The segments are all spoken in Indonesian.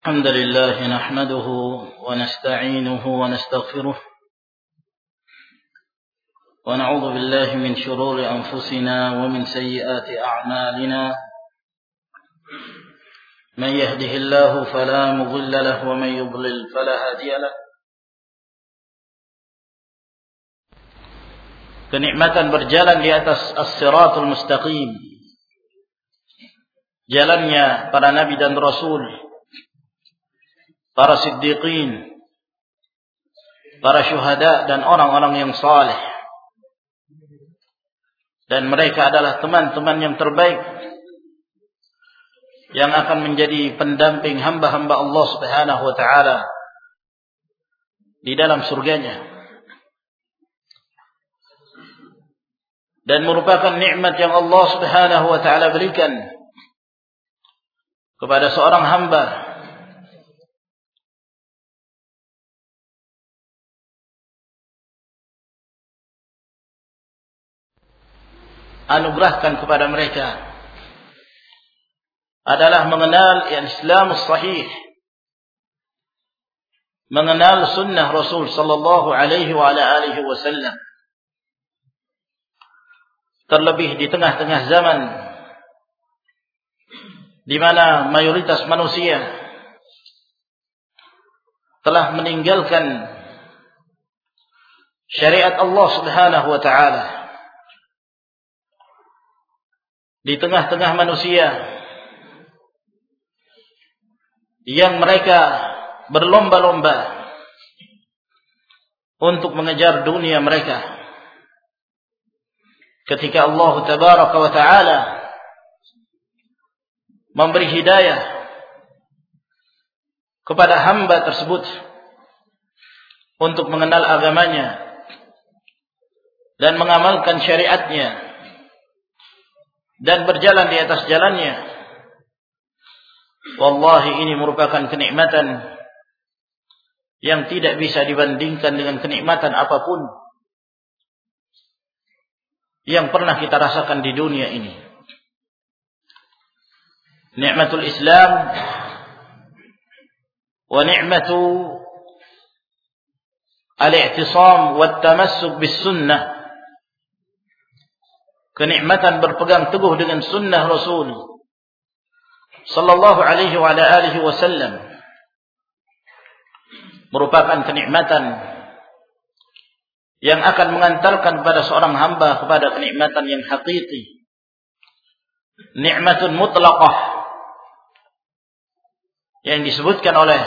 الحمد لله نحمده ونستعينه ونستغفره ونعوذ بالله من شرور أنفسنا ومن سيئات أعمالنا من يهده الله فلا مضل له ومن يضلل فلا هادي له. Kenikmatan berjalan di atas as-siratul mustaqim, jalannya para nabi dan rasul, para siddiqin, para syuhada dan orang-orang yang saleh. Dan mereka adalah teman-teman yang terbaik yang akan menjadi pendamping hamba-hamba Allah Subhanahu wa taala di dalam surganya. Dan merupakan nikmat yang Allah Subhanahu wa taala berikan kepada seorang hamba anugerahkan kepada mereka adalah mengenal Islam sahih, mengenal sunnah Rasul sallallahu alaihi wa ala alihi wasallam. Terlebih di tengah-tengah zaman di mana mayoritas manusia telah meninggalkan syariat Allah Subhanahu wa taala. Di tengah-tengah manusia yang mereka berlomba-lomba untuk mengejar dunia mereka, ketika Allah Tabaraka wa Ta'ala memberi hidayah kepada hamba tersebut untuk mengenal agamanya dan mengamalkan syariatnya dan berjalan di atas jalannya, wallahi ini merupakan kenikmatan yang tidak bisa dibandingkan dengan kenikmatan apapun yang pernah kita rasakan di dunia ini. Nikmatul Islam wa nikmatu al-i'tisam wa tamassuk bis sunnah. Kenikmatan berpegang teguh dengan sunnah Rasul sallallahu alaihi wa ala alihi wasallam merupakan kenikmatan yang akan mengantarkan kepada seorang hamba kepada kenikmatan yang hakiki, nikmatun mutlaqah, yang disebutkan oleh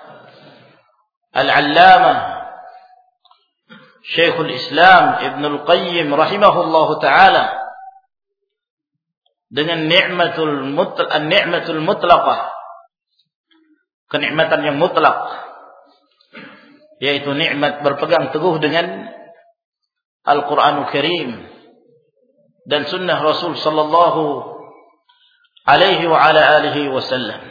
Al-Allamah Syekhul Islam Ibnul Qayyim rahimahullahu ta'ala dengan ni'matul mutlaqah, kenikmatan yang mutlak, yaitu nikmat berpegang teguh dengan Al-Quranul Karim dan sunnah Rasul sallallahu alaihi wa ala alihi wasallam.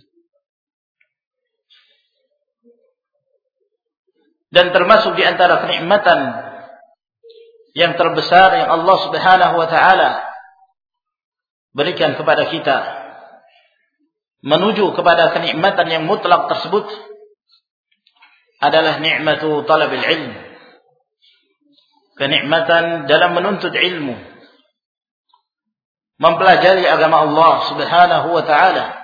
Dan termasuk di antara kenikmatan yang terbesar yang Allah Subhanahu wa taala berikan kepada kita menuju kepada kenikmatan yang mutlak tersebut adalah nikmatu talabil ilm, kenikmatan dalam menuntut ilmu, mempelajari agama Allah Subhanahu wa taala,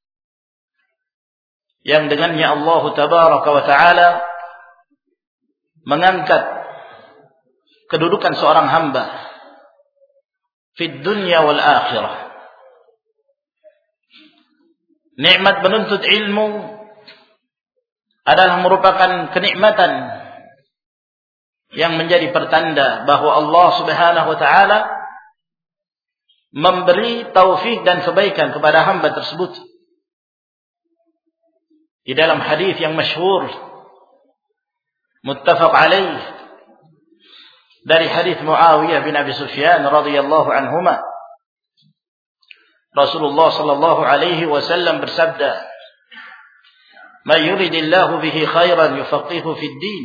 yang dengannya Allah Tabaraka wa taala mengangkat kedudukan seorang hamba fid dunya wal akhirah. Nikmat menuntut ilmu adalah merupakan kenikmatan yang menjadi pertanda bahwa Allah Subhanahu wa taala memberi taufik dan kebaikan kepada hamba tersebut. Di dalam hadis yang masyhur muttafaq alaih dari hadis Muawiyah bin Abi Sufyan radhiyallahu anhuma, Rasulullah sallallahu alaihi wasallam bersabda, "Man yuridillahu bihi khairan yufaqihu fid din."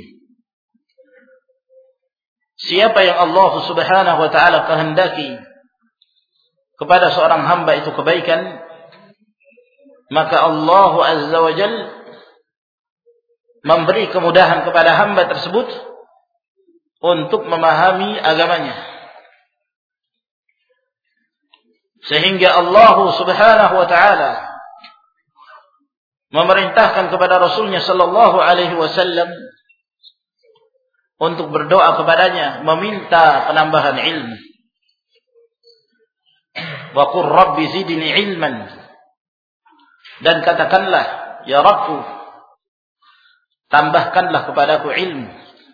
Siapa yang Allah Subhanahu wa taala kehendaki kepada seorang hamba itu kebaikan, maka Allah Azza wa Jalla memberi kemudahan kepada hamba tersebut untuk memahami agamanya. Sehingga Allah Subhanahu wa taala memerintahkan kepada Rasulnya sallallahu alaihi wasallam untuk berdoa kepadanya, meminta penambahan ilmu. Wa qur rabbi zidni ilman. Dan katakanlah, ya Rabbku, tambahkanlah kepadaku ilmu.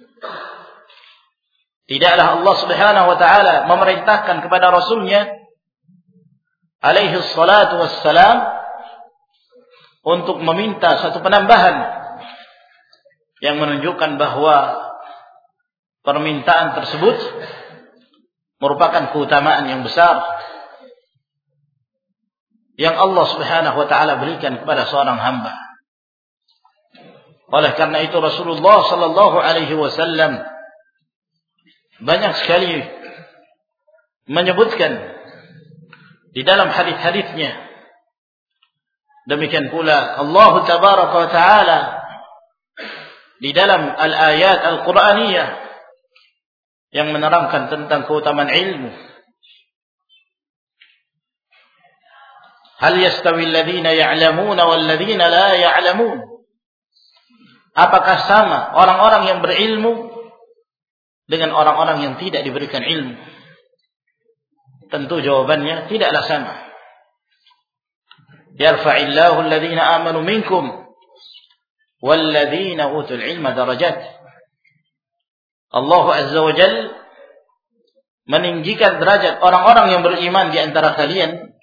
Tidaklah Allah Subhanahu wa taala memerintahkan kepada Rasulnya alaihi salatu wassalam untuk meminta satu penambahan yang menunjukkan bahwa permintaan tersebut merupakan keutamaan yang besar yang Allah Subhanahu wa taala berikan kepada seorang hamba. Oleh karena itu Rasulullah sallallahu alaihi wasallam banyak sekali menyebutkan di dalam hadis-hadisnya. Demikian pula Allah Tabaraka wa taala di dalam al-ayat al-Qur'aniyah yang menerangkan tentang keutamaan ilmu. Hal yastawi alladhina ya'lamuna wal ladhina la ya'lamun? Apakah sama orang-orang yang berilmu dengan orang-orang yang tidak diberikan ilmu? Tentu jawabannya tidaklah sama. Yarfa'illahu alladhina amanu minkum wal ladhina utul ilma darajat. Allah Azza wa Jalla meninggikan derajat orang-orang yang beriman di antara kalian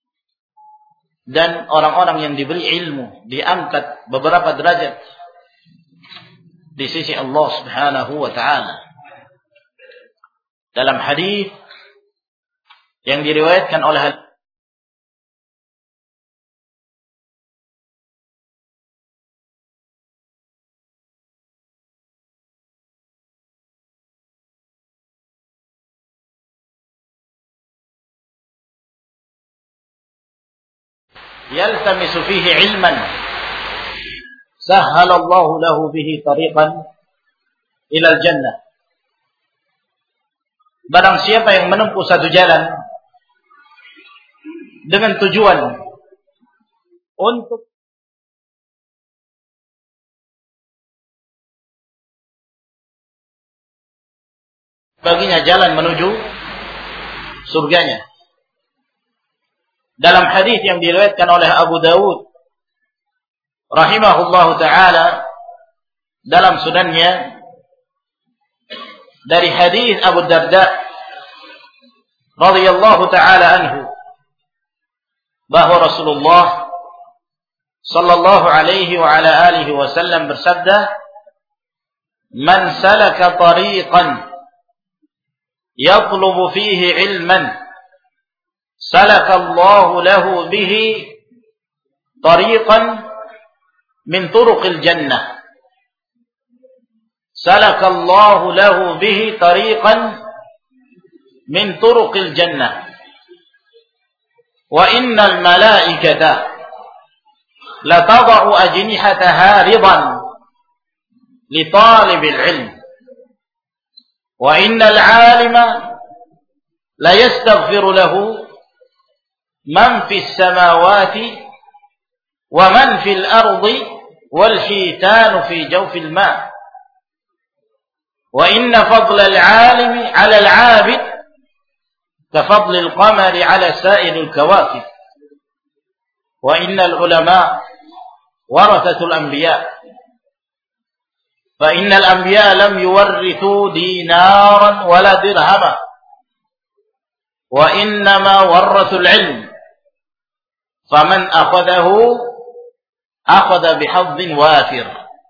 dan orang-orang yang diberi ilmu, diangkat beberapa derajat di sisi Allah Subhanahu wa taala. Dalam hadis yang diriwayatkan oleh yaltamisu fihi ilman sahhalallahu lahu bihi tariqan ila al-jannah. Barang siapa yang menempuh satu jalan dengan tujuan untuk baginya jalan menuju surganya. Dalam hadis yang diriwayatkan oleh Abu Dawud rahimahullahu taala dalam sunannya dari hadis Abu Darda radhiyallahu taala anhu bahwa Rasulullah sallallahu alaihi wa ala alihi wasallam bersabda, "Man salaka tariqan yatlubu fihi ilman salakallahu lahu bihi tariqan min turuqil jannah." Salakallahu lahu bihi tariqan min turuqil jannah. Wa innal malaikata la tada'u ajnihataha ridan li talibil ilm. Wa innal 'alima la yastaghfiru lahu man fis samawati wa man fil ardi wal hitanu fi jawfil ma'. Wa inna fadlal 'alimi 'ala al-'abid كفضل القمر على سائر الكواكب وإن العلماء ورثة الأنبياء فإن الأنبياء لم يورثوا دينارا ولا درهما وإنما ورثوا العلم فمن أخذه أخذ بحظ وافر.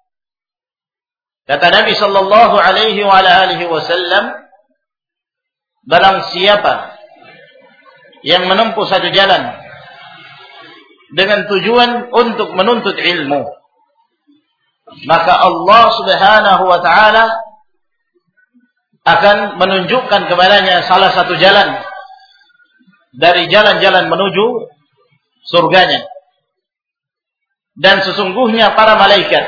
Kata Nabi sallallahu alaihi wa alihi wasallam, barang siapa yang menempuh satu jalan dengan tujuan untuk menuntut ilmu, maka Allah Subhanahu wa taala akan menunjukkan kepadanya salah satu jalan dari jalan-jalan menuju surganya. Dan sesungguhnya para malaikat,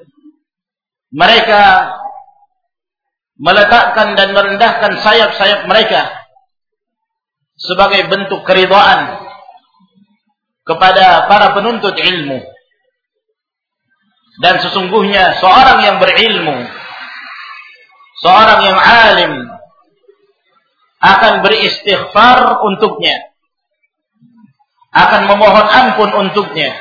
mereka meletakkan dan merendahkan sayap-sayap mereka sebagai bentuk keridhaan kepada para penuntut ilmu. Dan sesungguhnya seorang yang berilmu, seorang yang alim, akan beristighfar untuknya, akan memohon ampun untuknya.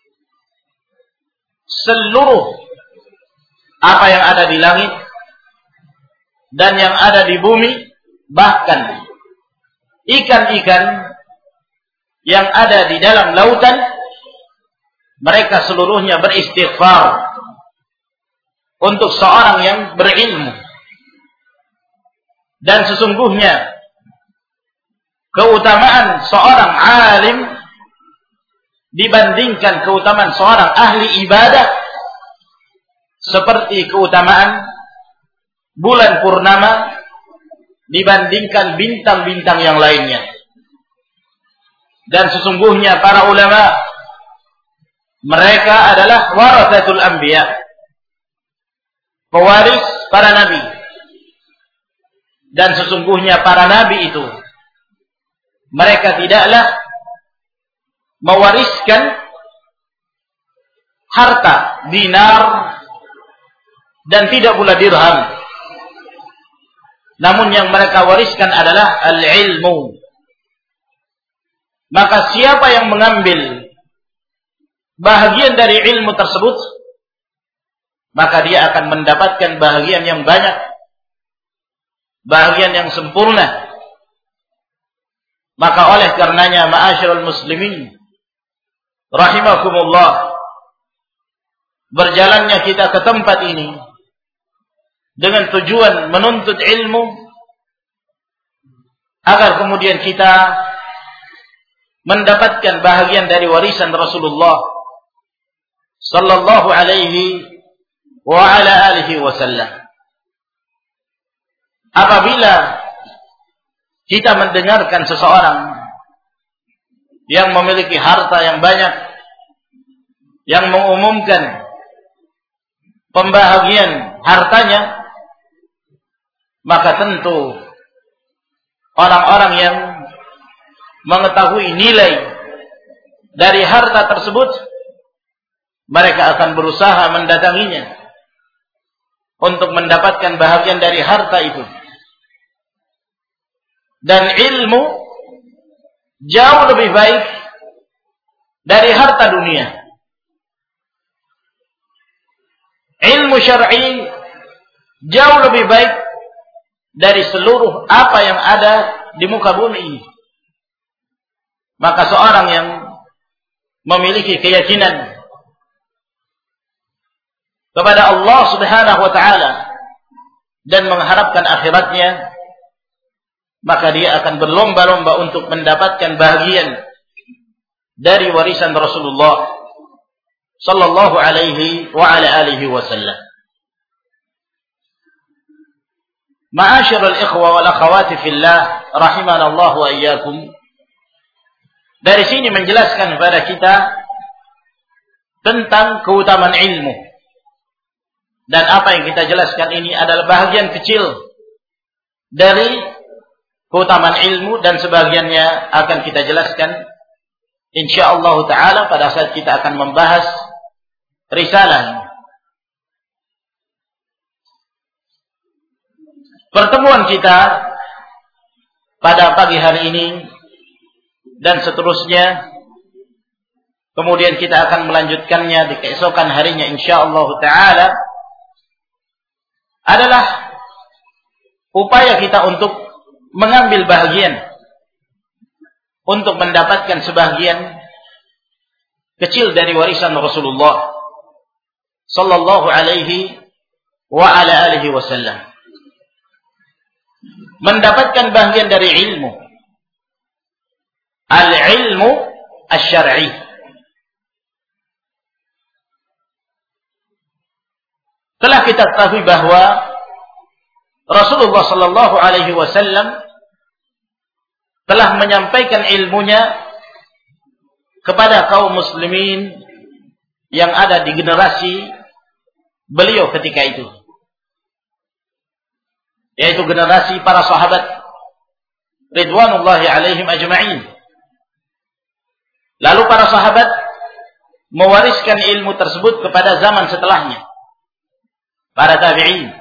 Seluruh apa yang ada di langit dan yang ada di bumi, bahkan ikan-ikan yang ada di dalam lautan, mereka seluruhnya beristighfar untuk seorang yang berilmu. Dan sesungguhnya keutamaan seorang alim dibandingkan keutamaan seorang ahli ibadah seperti keutamaan bulan purnama dibandingkan bintang-bintang yang lainnya. Dan sesungguhnya para ulama, mereka adalah warathatul anbiya, pewaris para nabi. Dan sesungguhnya para nabi itu, mereka tidaklah mewariskan harta, dinar, dan tidak pula dirham. Namun yang mereka wariskan adalah al-ilmu. Maka siapa yang mengambil bahagian dari ilmu tersebut, maka dia akan mendapatkan bahagian yang banyak, bahagian yang sempurna. Maka oleh karenanya, ma'asyiral muslimin rahimakumullah, berjalannya kita ke tempat ini dengan tujuan menuntut ilmu, agar kemudian kita mendapatkan bahagian dari warisan Rasulullah sallallahu alaihi wa ala alihi wasallam. Apabila kita mendengarkan seseorang yang memiliki harta yang banyak, yang mengumumkan pembahagian hartanya, maka tentu orang-orang yang mengetahui nilai dari harta tersebut, mereka akan berusaha mendatanginya untuk mendapatkan bahagian dari harta itu. Dan ilmu jauh lebih baik dari harta dunia. Ilmu syar'i jauh lebih baik dari seluruh apa yang ada di muka bumi ini. Maka seorang yang memiliki keyakinan kepada Allah Subhanahu wa taala dan mengharapkan akhiratnya, maka dia akan berlomba-lomba untuk mendapatkan bahagian dari warisan Rasulullah sallallahu alaihi wa ala alihi wasallam. Ma'asyiral ikhwa wal akhawati fillah rahimanallahu wa iyyakum. Dari sini menjelaskan kepada kita tentang keutamaan ilmu. Dan apa yang kita jelaskan ini adalah bahagian kecil dari keutamaan ilmu, dan sebagiannya akan kita jelaskan insyaallah taala pada saat kita akan membahas risalah. Pertemuan kita pada pagi hari ini dan seterusnya, kemudian kita akan melanjutkannya di keesokan harinya insyaallah taala, adalah upaya kita untuk mengambil bahagian, untuk mendapatkan sebahagian kecil dari warisan Rasulullah sallallahu alaihi wa ala alihi wasallam. Mendapatkan bahagian dari ilmu, al-ilmu asy-syar'i. Telah kita ketahui bahwa Rasulullah sallallahu alaihi wasallam telah menyampaikan ilmunya kepada kaum muslimin yang ada di generasi beliau ketika itu, yaitu generasi para sahabat ridwanullahi alaihim ajma'in. Lalu para sahabat mewariskan ilmu tersebut kepada zaman setelahnya, para tabi'in.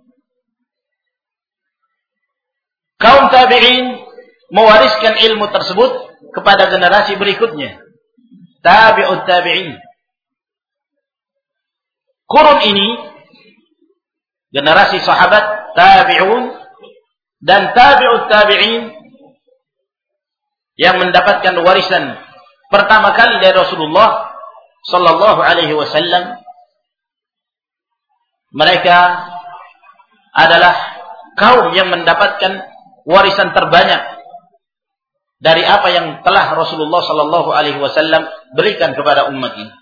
Kaum tabi'in mewariskan ilmu tersebut kepada generasi berikutnya, tabi'ut tabi'in. Kurun ini, generasi sahabat, tabi'un, dan tabi'ut tabi'in, yang mendapatkan warisan pertama kali dari Rasulullah sallallahu alaihi wasallam, mereka adalah kaum yang mendapatkan warisan terbanyak dari apa yang telah Rasulullah sallallahu alaihi wasallam berikan kepada umat ini.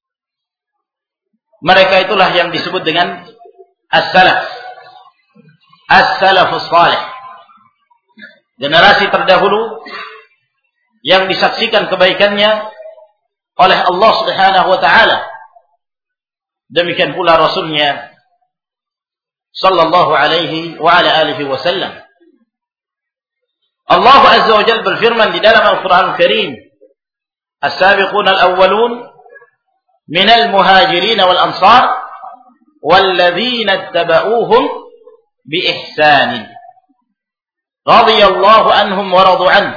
Mereka itulah yang disebut dengan as-salaf, as-salafus salih, generasi terdahulu yang disaksikan kebaikannya oleh Allah Subhanahu wa taala. Demikian pula Rasulnya sallallahu alaihi wa ala alihi wasallam. Allah Azza wa Jalla berfirman di dalam Al-Qur'an Al-Karim, "As-sabiqun al-awwalun minal muhajirin wal ansar walladzina ittaba'uuhum bi ihsan radhiyallahu anhum wa radu anhu."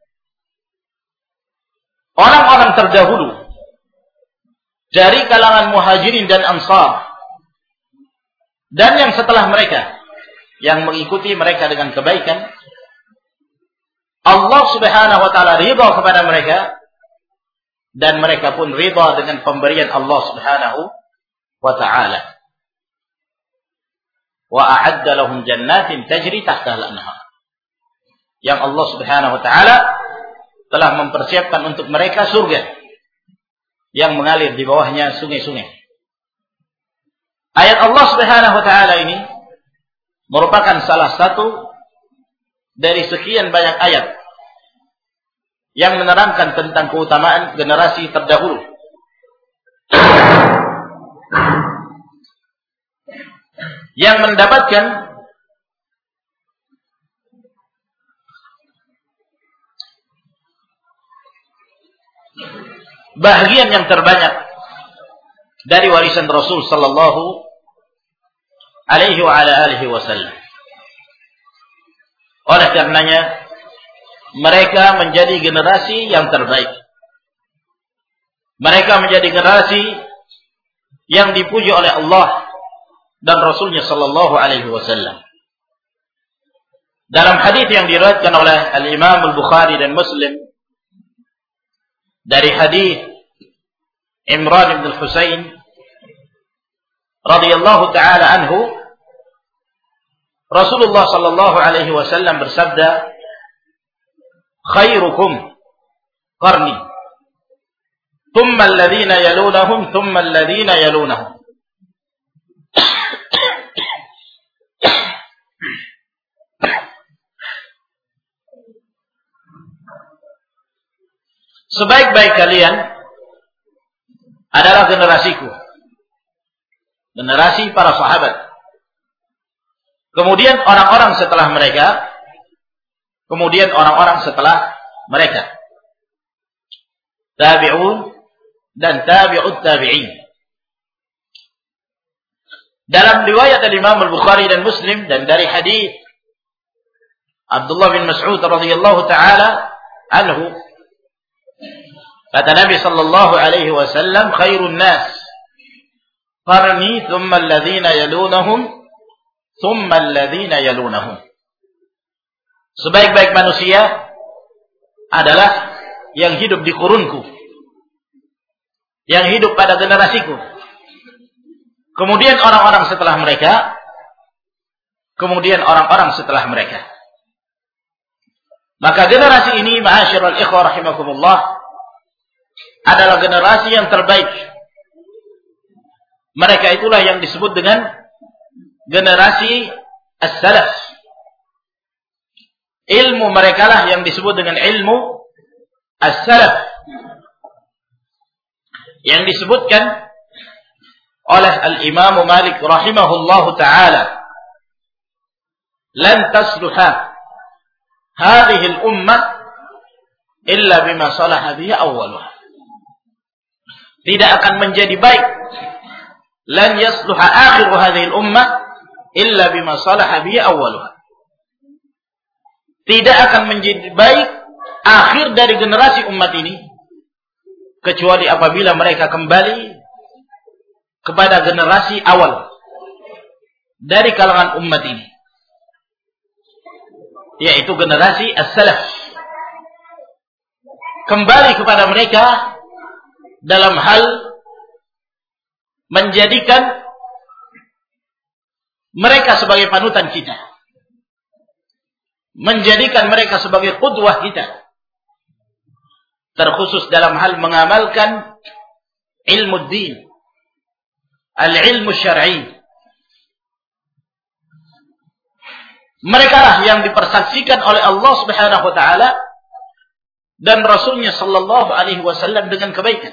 Orang-orang terdahulu dari kalangan muhajirin dan ansar dan yang setelah mereka yang mengikuti mereka dengan kebaikan, Allah Subhanahu wa taala ridha kepada mereka dan mereka pun ridha dengan pemberian Allah Subhanahu wa taala. Wa a'adda lahum jannatin tajri tahtaha al-anhar. Yang Allah Subhanahu wa taala telah mempersiapkan untuk mereka surga yang mengalir di bawahnya sungai-sungai. Ayat Allah Subhanahu wa taala ini merupakan salah satu dari sekian banyak ayat yang menerangkan tentang keutamaan generasi terdahulu. Yang mendapatkan bahagian yang terbanyak dari warisan Rasul sallallahu alaihi wa ala alihi wasallam. Oleh karenanya mereka menjadi generasi yang terbaik. Mereka menjadi generasi yang dipuji oleh Allah dan Rasulnya sallallahu alaihi wasallam. Dalam hadis yang diriwayatkan oleh Al-Imam Al-Bukhari dan Muslim dari hadis Imran bin Al-Husain radhiyallahu taala anhu, Rasulullah sallallahu alaihi wasallam bersabda, "Khairukum qarni, thumma alladhina yalunahum, thumma alladhina yalunahum." Sebaik-baik kalian adalah generasiku, generasi para sahabat. Kemudian orang-orang setelah mereka, kemudian orang-orang setelah mereka, tabi'un dan tabi'ut tabi'in. Dalam riwayat Imam Al-Bukhari dan Muslim dan dari hadis Abdullah bin Mas'ud radhiyallahu taala anhu, kata Nabi sallallahu alaihi wasallam, "Khairun nas qarni, thumma alladhina yalunahum, thumma alladhina yalunahum." Sebaik-baik manusia adalah yang hidup di kurunku, yang hidup pada generasiku. Kemudian orang-orang setelah mereka, kemudian orang-orang setelah mereka. Maka generasi ini, ma'asyiral ikhwah rahimakumullah, adalah generasi yang terbaik. Mereka itulah yang disebut dengan generasi as-salaf. Ilmu mereka lah yang disebut dengan ilmu as-salaf. yang disebutkan oleh Al-Imam Malik rahimahullahu ta'ala, lan tasluha hadhihi al-ummah illa bima salaha bihi awwaluha. Tidak akan menjadi baik, lan yasluha akhiru hadhihi al-ummah illa bima salaha bihi awwaluha. Tidak akan menjadi baik akhir dari generasi umat ini kecuali apabila mereka kembali kepada generasi awal dari kalangan umat ini, yaitu generasi as-salaf. Kembali kepada mereka dalam hal menjadikan mereka sebagai panutan kita, menjadikan mereka sebagai qudwah kita, terkhusus dalam hal mengamalkan ilmu din, al-ilmu syar'i. Mereka lah yang dipersaksikan oleh Allah Subhanahu wa taala dan Rasulnya sallallahu alaihi wasallam dengan kebaikan.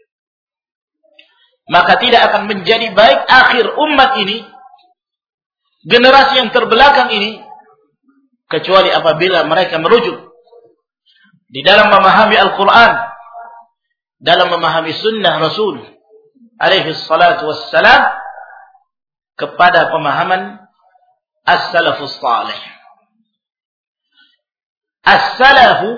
Maka tidak akan menjadi baik akhir umat ini, generasi yang terbelakang ini, kecuali apabila mereka merujuk di dalam memahami Al-Quran, dalam memahami sunnah Rasul alaihi salatu wassalam, kepada pemahaman as-salafus salih. As-salafu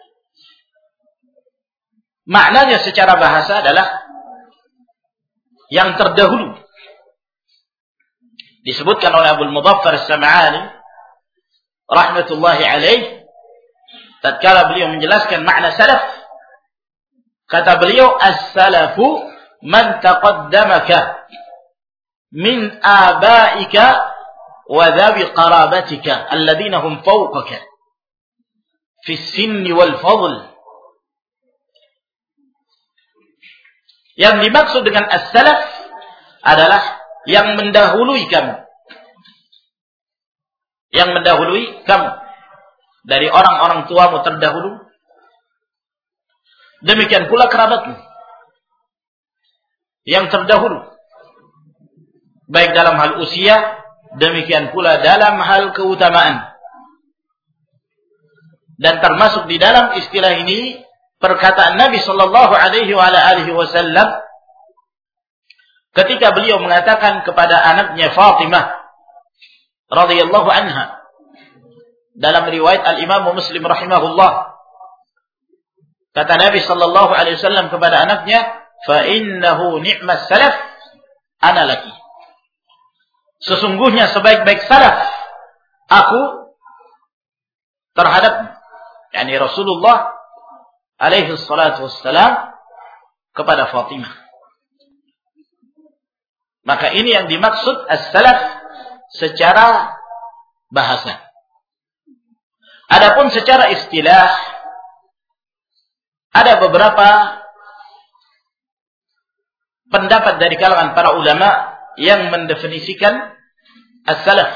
maknanya secara bahasa adalah yang terdahulu. Disebutkan oleh Abu Mudaffar As-Sam'ani rahmatullahi alaih, tatkala beliau menjelaskan makna salaf, kata beliau, as-salafu man taqaddamaka min abaika wa dhawi qarabatika alladhina hum fawqaka fi as-sinni wal fadl. Yang dimaksud dengan as-salaf adalah yang mendahului kamu. Yang mendahului kamu dari orang-orang tuamu terdahulu. Demikian pula kerabatmu yang terdahulu, baik dalam hal usia, demikian pula dalam hal keutamaan. Dan termasuk di dalam istilah ini perkataan Nabi sallallahu alaihi wasallam ketika beliau mengatakan kepada anaknya Fatimah radhiyallahu anha, dalam riwayat Al-Imam Muslim rahimahullah, kata Nabi sallallahu alaihi wasallam kepada anaknya, fa innahu ni'mas salaf ana laki. Sesungguhnya sebaik-baik salaf aku terhadapmu, yakni Rasulullah alaihi salatu wassalam kepada Fatimah. Maka ini yang dimaksud as-salaf secara bahasa. Adapun secara istilah, ada beberapa pendapat dari kalangan para ulama yang mendefinisikan as-salaf.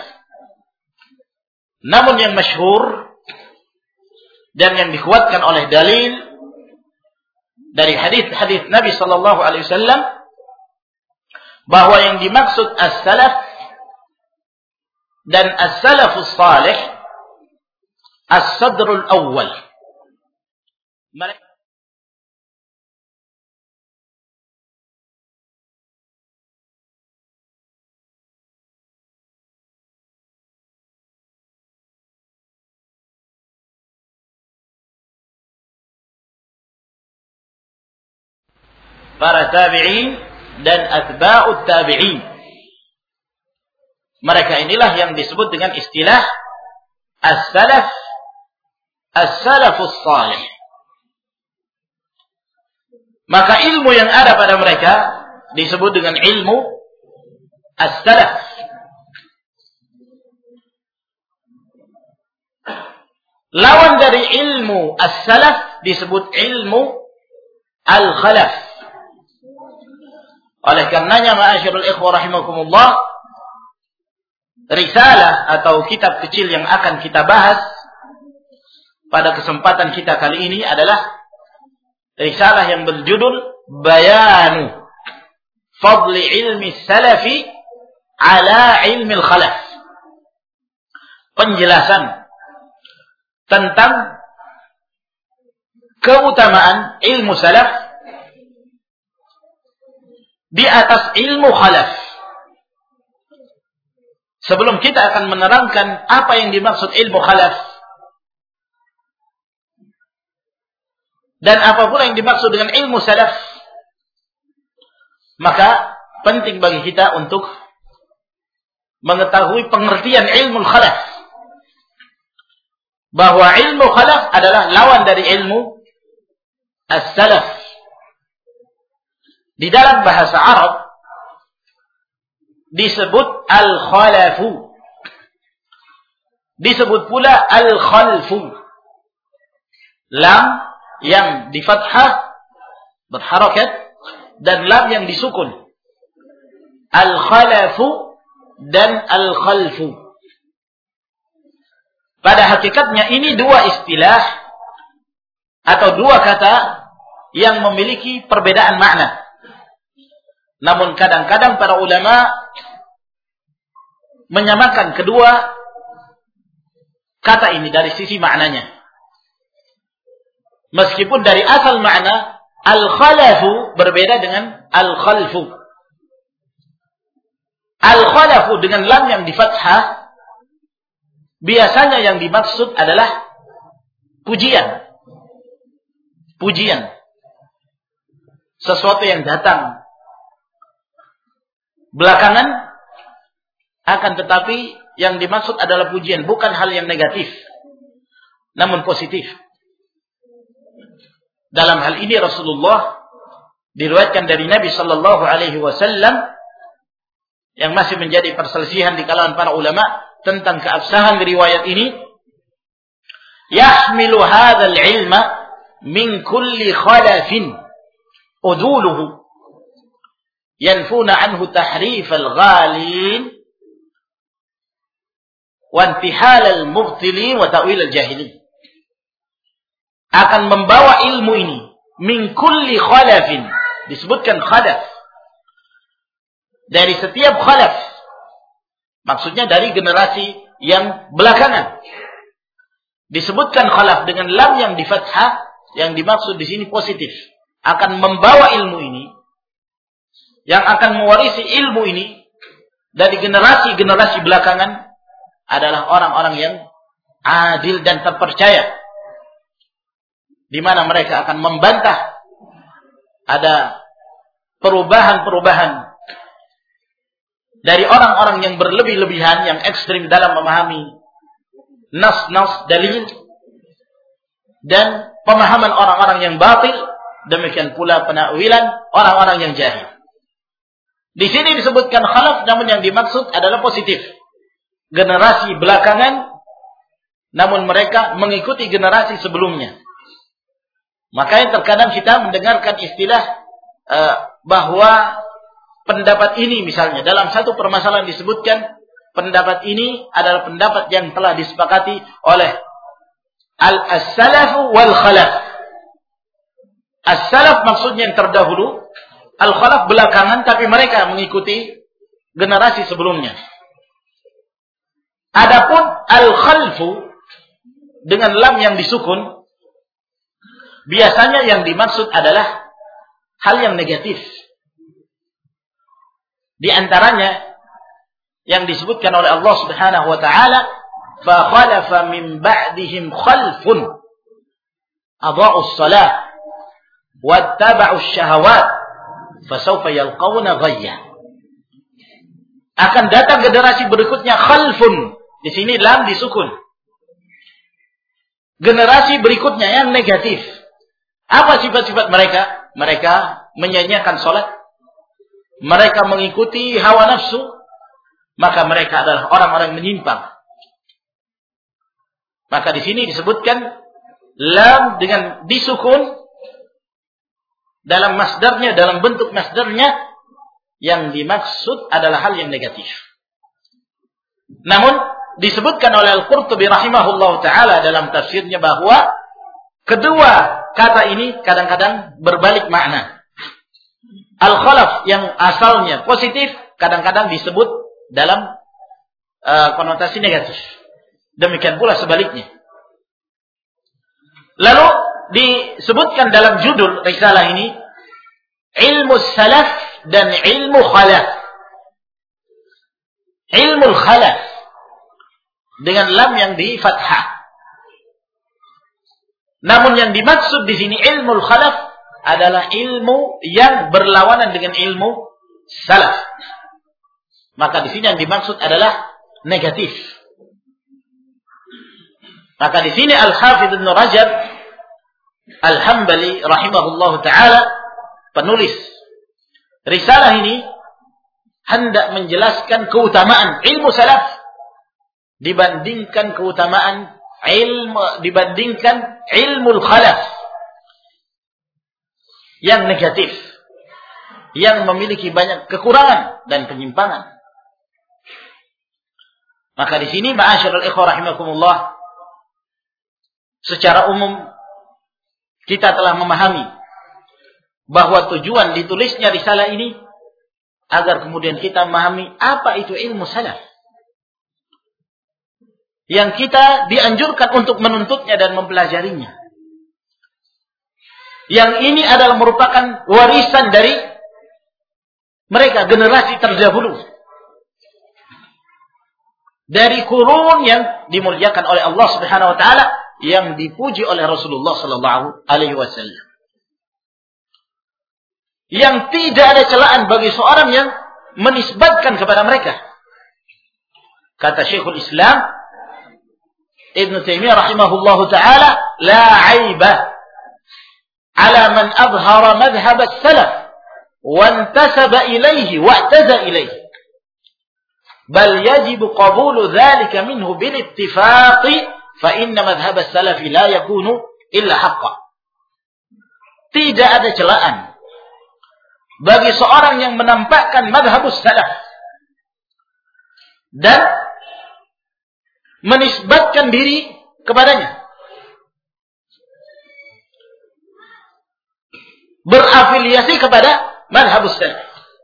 Namun yang masyhur dan yang dikuatkan oleh dalil dari hadis-hadis Nabi sallallahu alaihi wasallam, bahwa yang dimaksud as-salaf dan as-salafus salih as-sadrul awwal. Para tabi'in dan atba'ut tabi'in. Mereka inilah yang disebut dengan istilah as-salaf, as-salafus salih. Maka ilmu yang ada pada mereka disebut dengan ilmu as-salaf. Lawan dari ilmu as-salaf disebut ilmu al-khalaf. Oleh karenanya, ma'asyiral ikhwah rahimakumullah, risalah atau kitab kecil yang akan kita bahas pada kesempatan kita kali ini adalah risalah yang berjudul bayanu fadli ilmi salafi ala ilmi al-khalaf. Penjelasan tentang keutamaan ilmu salaf di atas ilmu khalaf. Sebelum kita akan menerangkan apa yang dimaksud ilmu khalaf dan apa pula yang dimaksud dengan ilmu salaf, maka penting bagi kita untuk mengetahui pengertian ilmu khalaf. Bahwa ilmu khalaf adalah lawan dari ilmu as-salaf. Di dalam bahasa Arab disebut al-khalafu. Disebut pula al-khalfu. Lam yang di fathah berharakat dan lam yang disukun. Al-khalafu dan al-khalfu. Pada hakikatnya ini dua istilah atau dua kata yang memiliki perbedaan makna. Namun kadang-kadang para ulama menyamakan kedua kata ini dari sisi maknanya. Meskipun dari asal makna al-khalafu berbeda dengan al-khalfu. Al-khalafu dengan lam yang di fathah biasanya yang dimaksud adalah pujian. Pujian. Sesuatu yang datang belakangan, akan tetapi yang dimaksud adalah pujian, bukan hal yang negatif, namun positif. Dalam hal ini Rasulullah diriwayatkan dari Nabi sallallahu alaihi wasallam yang masih menjadi perselisihan di kalangan para ulama tentang keabsahan riwayat ini, yahmilu hadzal ilma min kulli khalafin uduluhu yanfuna anhu tahrif al-ghalin wa intihal al-mubtilin wa ta'wil al-jahilin. Akan membawa ilmu ini min kulli khalafin, disebutkan khalaf, dari setiap khalaf, maksudnya dari generasi yang belakangan. Disebutkan khalaf dengan lam yang di fathah, yang dimaksud di sini positif, akan membawa ilmu ini, yang akan mewarisi ilmu ini dari generasi-generasi belakangan adalah orang-orang yang adil dan terpercaya, di mana mereka akan membantah ada perubahan-perubahan dari orang-orang yang berlebih-lebihan, yang ekstrim dalam memahami nas-nas dalil, dan pemahaman orang-orang yang batil, demikian pula penakwilan orang-orang yang jahil. Di sini disebutkan khalaf, namun yang dimaksud adalah positif. Generasi belakangan, namun mereka mengikuti generasi sebelumnya. Makanya terkadang kita mendengarkan istilah bahwa pendapat ini misalnya dalam satu permasalahan disebutkan pendapat ini adalah pendapat yang telah disepakati oleh as-salaf wal khalaf. As-salaf maksudnya yang terdahulu, al-khalaf belakangan, tapi mereka mengikuti generasi sebelumnya. Adapun al-khalfu dengan lam yang disukun, biasanya yang dimaksud adalah hal yang negatif. Di antaranya yang disebutkan oleh Allah Subhanahu wa taala, fa khalafa min ba'dihim khalfun adha'us shalah wattaba'us syahawat fasawfa yalqawna ghayya. Akan datang generasi berikutnya khalfun. Di sini lam disukun. Generasi berikutnya yang negatif. Apa sifat-sifat mereka? Mereka menyanyiakan salat. Mereka mengikuti hawa nafsu. Maka mereka adalah orang-orang menyimpang. Maka di sini disebutkan lam dengan disukun dalam masdarnya, dalam bentuk masdarnya, yang dimaksud adalah hal yang negatif. Namun disebutkan oleh Al-Qurtubi rahimahullah ta'ala dalam tafsirnya bahwa kedua kata ini kadang-kadang berbalik makna. al-khalaf yang asalnya positif kadang-kadang disebut dalam konotasi negatif. Demikian pula sebaliknya. Lalu disebutkan dalam judul risalah ini ilmu salaf dan ilmu khalaf. Ilmu khalaf dengan lam yang di fathah. Namun yang dimaksud di sini ilmu khalaf adalah ilmu yang berlawanan dengan ilmu salaf. Maka di sini yang dimaksud adalah negatif. Maka di sini Al-Hafidz Ibnu Rajab Al-Hambali rahimahullahu taala penulis risalah ini hendak menjelaskan keutamaan ilmu salaf dibandingkan ilmu khalaf yang negatif, yang memiliki banyak kekurangan dan penyimpangan. Maka di sini ma'asyiral ikhwah rahimakumullah, secara umum kita telah memahami bahwa tujuan ditulisnya risalah ini agar kemudian kita memahami apa itu ilmu salaf, yang kita dianjurkan untuk menuntutnya dan mempelajarinya. Yang ini adalah merupakan warisan dari mereka, generasi terdahulu, dari kurun yang dimuliakan oleh Allah Subhanahu wa taala, yang dipuji oleh Rasulullah sallallahu alaihi wasallam. Yang tidak ada celaan bagi seorang yang menisbatkan kepada mereka. Kata Syekhul Islam Ibn Taimiyah rahimahullahu taala, la aiba ala man adhara madhhab as-salaf wa intasaba ilayhi wa i'taza ilayhi, bal yajib qabulu dhalika minhu bil ittifaqi fa inna madhhab as-salaf la yakunu illa haqqan. Tidak ada celaan bagi seorang yang menampakkan madhabus salaf dan menisbatkan diri kepadanya, berafiliasi kepada madhabus salaf.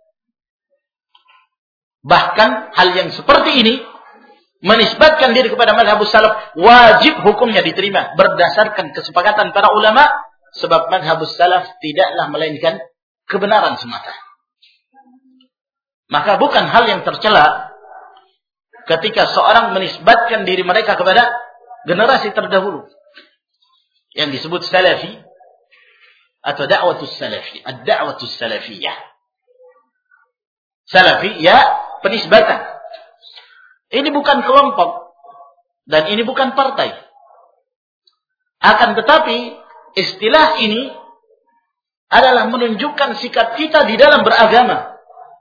Bahkan hal yang seperti ini, menisbatkan diri kepada madhabus salaf, wajib hukumnya diterima berdasarkan kesepakatan para ulama, sebab madhabus salaf tidaklah melainkan kebenaran semata. Maka bukan hal yang tercela ketika seorang menisbatkan diri mereka kepada generasi terdahulu yang disebut salafi atau da'watus salafi, ad-da'watus salafiyah. Salafi ya penisbatan. Ini bukan kelompok dan ini bukan partai. Akan tetapi istilah ini adalah menunjukkan sikap kita di dalam beragama.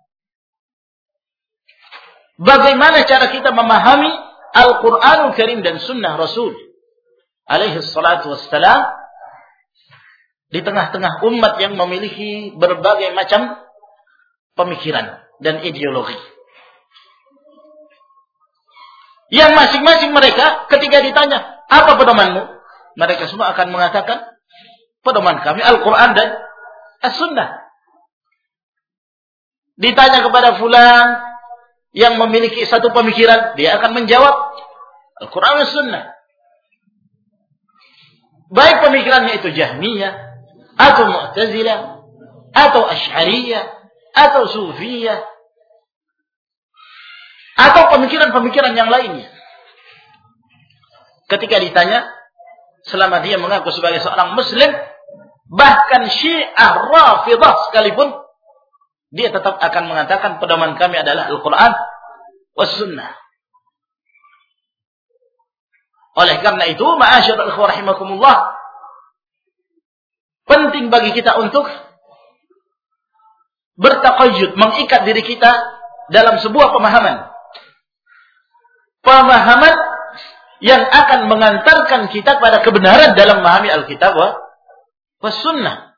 Bagaimana cara kita memahami Al-Quranul Karim dan Sunnah Rasul alaihi salatu wassalam di tengah-tengah umat yang memiliki berbagai macam pemikiran dan ideologi. Yang masing-masing mereka ketika ditanya, apa pedomanmu? Mereka semua akan mengatakan, pedoman kami Al-Quran dan As-Sunnah. Ditanya kepada fulan yang memiliki satu pemikiran, dia akan menjawab Al-Quran dan Sunnah. Baik pemikirannya itu Jahmiyah, atau Mu'tazilah, atau Asy'ariyah, atau Sufiyah, atau pemikiran-pemikiran yang lainnya. Ketika ditanya, selama dia mengaku sebagai seorang Muslim, bahkan Syiah Rafidah sekalipun, dia tetap akan mengatakan pedoman kami adalah Al-Quran was Sunnah. Oleh karena itu, ma'asyiral ikhwah rahimakumullah, penting bagi kita untuk bertaqayyud, mengikat diri kita dalam sebuah pemahaman. Pemahaman yang akan mengantarkan kita pada kebenaran dalam memahami Alkitab was Sunnah.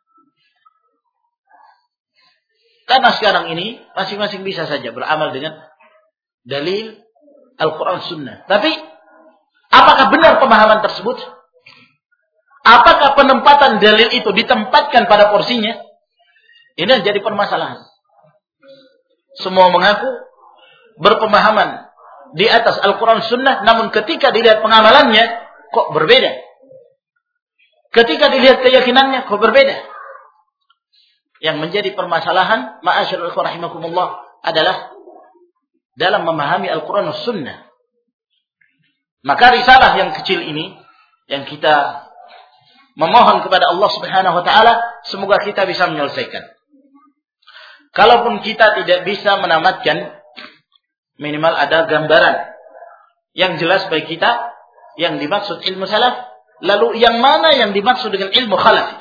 Karena sekarang ini masing-masing bisa saja beramal dengan dalil Al-Quran Sunnah. Tapi apakah benar pemahaman tersebut? Apakah penempatan dalil itu ditempatkan pada porsinya? Ini yang jadi permasalahan. Semua mengaku berpemahaman di atas Al-Quran Sunnah, namun ketika dilihat pengamalannya kok berbeda. Ketika dilihat keyakinannya kok berbeda. Yang menjadi permasalahan, ma'asyarul ikhwan rahimakumullah, adalah dalam memahami Al-Quran Sunnah. Maka risalah yang kecil ini, yang kita memohon kepada Allah Subhanahu wa taala, semoga kita bisa menyelesaikan. Kalaupun kita tidak bisa menamatkan, minimal ada gambaran yang jelas bagi kita yang dimaksud ilmu salaf, lalu yang mana yang dimaksud dengan ilmu khalaf.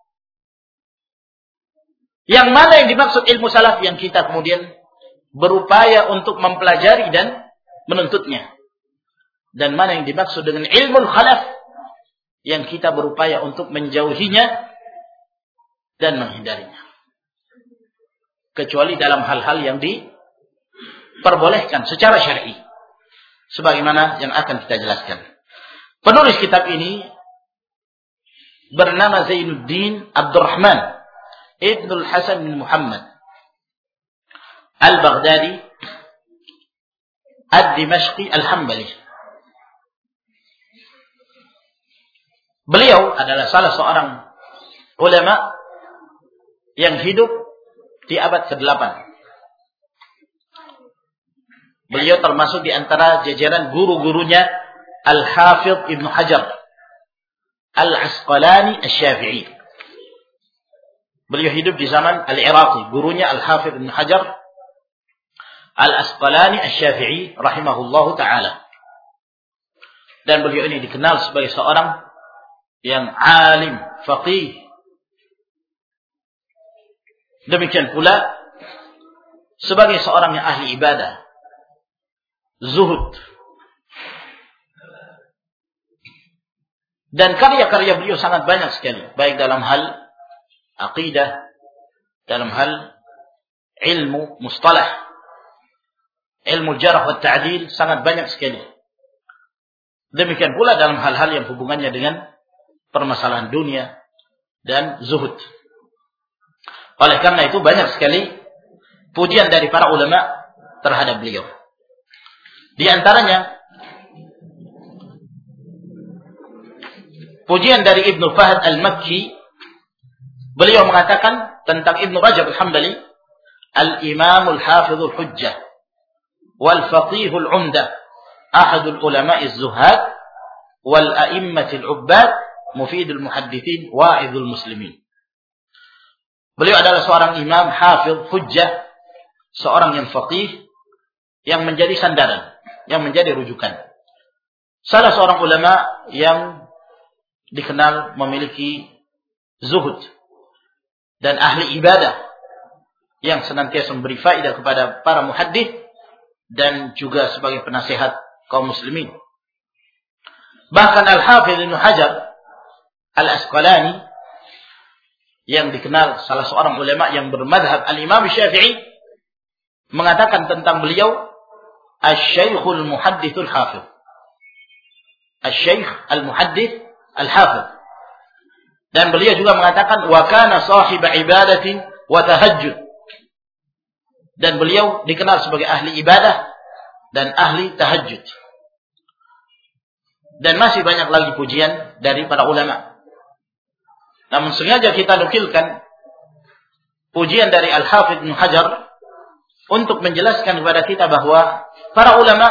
Yang mana yang dimaksud ilmu salaf yang kita kemudian berupaya untuk mempelajari dan menuntutnya. Dan mana yang dimaksud dengan ilmu khalaf yang kita berupaya untuk menjauhinya dan menghindarinya. Kecuali dalam hal-hal yang diperbolehkan secara syar'i. Sebagaimana yang akan kita jelaskan. Penulis kitab ini bernama Zainuddin Abdurrahman Ibnul Hasan bin Muhammad Al-Baghdadi Ad-Dimashqi Al-Hambali. Beliau adalah salah seorang ulama yang hidup di abad ke-8. Beliau termasuk di antara jajaran guru-gurunya Al-Hafidh Ibn Hajar Al-Asqalani Asy-Syafi'i. Beliau hidup di zaman Al-Iraqi, gurunya Al-Hafidh Ibn Hajar Al-Asqalani Asy-Syafi'i rahimahullahu ta'ala. Dan beliau ini dikenal sebagai seorang yang alim, faqih. Demikian pula sebagai seorang yang ahli ibadah, zuhud. Dan karya-karya beliau sangat banyak sekali, baik dalam hal aqidah, dalam hal ilmu mustalah, ilmu jarh wa ta'dil, sangat banyak sekali. Demikian pula dalam hal-hal yang hubungannya dengan permasalahan dunia dan zuhud. Oleh karena itu banyak sekali pujian dari para ulama terhadap beliau. Di antaranya pujian dari Ibnu Fahd Al-Makki. Beliau mengatakan tentang Ibnu Rajab Al-Hambali, Al-Imam Al-Hafidh Al-Hujjah Wal-Faqih Al-Umdah, Ahadul Ulama Az-Zuhad Wal-A'immat Al-Ubbad, Mufidul Muhaddithin, Wa'idul Muslimin. Beliau adalah seorang imam, hafidh, hujjah, seorang yang faqih, yang menjadi sandaran, yang menjadi rujukan. Salah seorang ulama yang dikenal memiliki zuhud dan ahli ibadah, yang senantiasa memberi faedah kepada para muhaddits dan juga sebagai penasihat kaum muslimin. Bahkan Al-Hafidh Ibnu Hajar Al-Asqalani, yang dikenal salah seorang ulama yang bermadhab Al-Imam Syafi'i, mengatakan tentang beliau Asy-Syaikhul Muhaddithul Hafidh. Asy-Syaikh Al-Muhaddits Al-Hafidh. Dan beliau juga mengatakan wa kana sahib ibadatin wa tahajjud. Dan beliau dikenal sebagai ahli ibadah dan ahli tahajud. Dan masih banyak lagi pujian dari para ulama. Namun sengaja kita nukilkan pujian dari Al-Hafidh Ibnu Hajar untuk menjelaskan kepada kita bahwa para ulama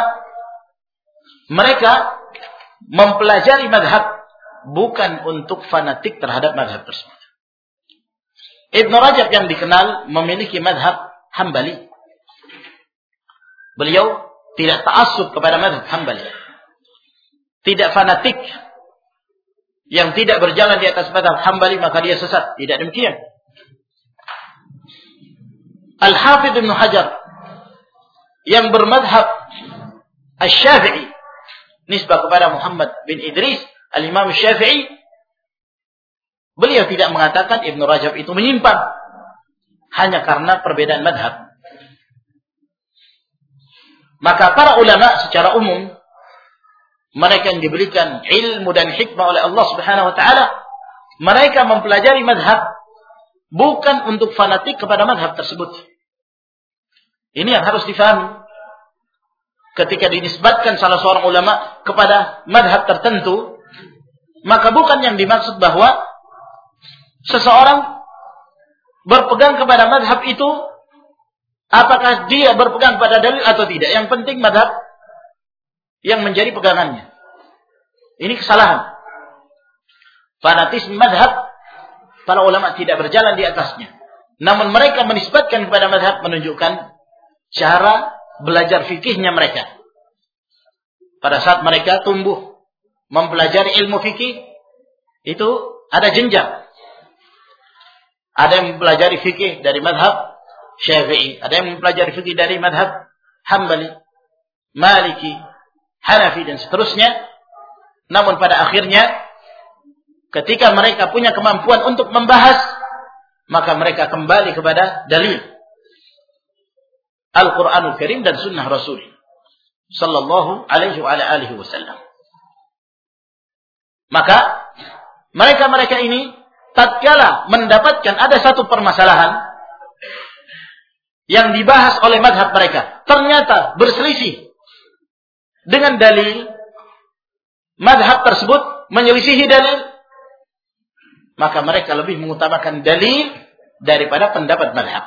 mereka mempelajari mazhab bukan untuk fanatik terhadap mazhab tersebut. Ibnu Rajab yang dikenal memiliki mazhab Hambali. Beliau tidak ta'assub kepada mazhab Hambali. Tidak fanatik. Yang tidak berjalan di atas mazhab Hambali maka dia sesat. Tidak demikian. Al-Hafidh Ibnu Hajar yang bermadhab Asy-Syafi'i, nisbah kepada Muhammad bin Idris Al-Imam Syafi'i, beliau tidak mengatakan Ibnu Rajab itu menyimpang hanya karena perbedaan madhab. Maka para ulama secara umum, mereka yang diberikan ilmu dan hikmah oleh Allah Subhanahu wa taala, mereka mempelajari madhab bukan untuk fanatik kepada mazhab tersebut. Ini yang harus difahami. Ketika dinisbatkan salah seorang ulama kepada mazhab tertentu, maka bukan yang dimaksud bahwa seseorang berpegang kepada mazhab itu, apakah dia berpegang pada dalil atau tidak. Yang penting mazhab yang menjadi pegangannya. Ini kesalahan. Fanatisme mazhab, para ulama tidak berjalan di atasnya. Namun mereka menisbatkan kepada mazhab menunjukkan cara belajar fikihnya mereka. Pada saat mereka tumbuh mempelajari ilmu fikih, itu ada jenjang. Ada yang mempelajari fikih dari mazhab Syafi'i, ada yang mempelajari fikih dari mazhab Hambali, Maliki, Hanafi dan seterusnya. Namun pada akhirnya ketika mereka punya kemampuan untuk membahas, maka mereka kembali kepada dalil Al-Quranul Karim dan Sunnah Rasul Sallallahu Alaihi Wasallam. Maka mereka ini tatkala mendapatkan ada satu permasalahan yang dibahas oleh mazhab mereka, ternyata berselisih dengan dalil, mazhab tersebut menyelisihi dalil, maka mereka lebih mengutamakan dalil daripada pendapat mazhab.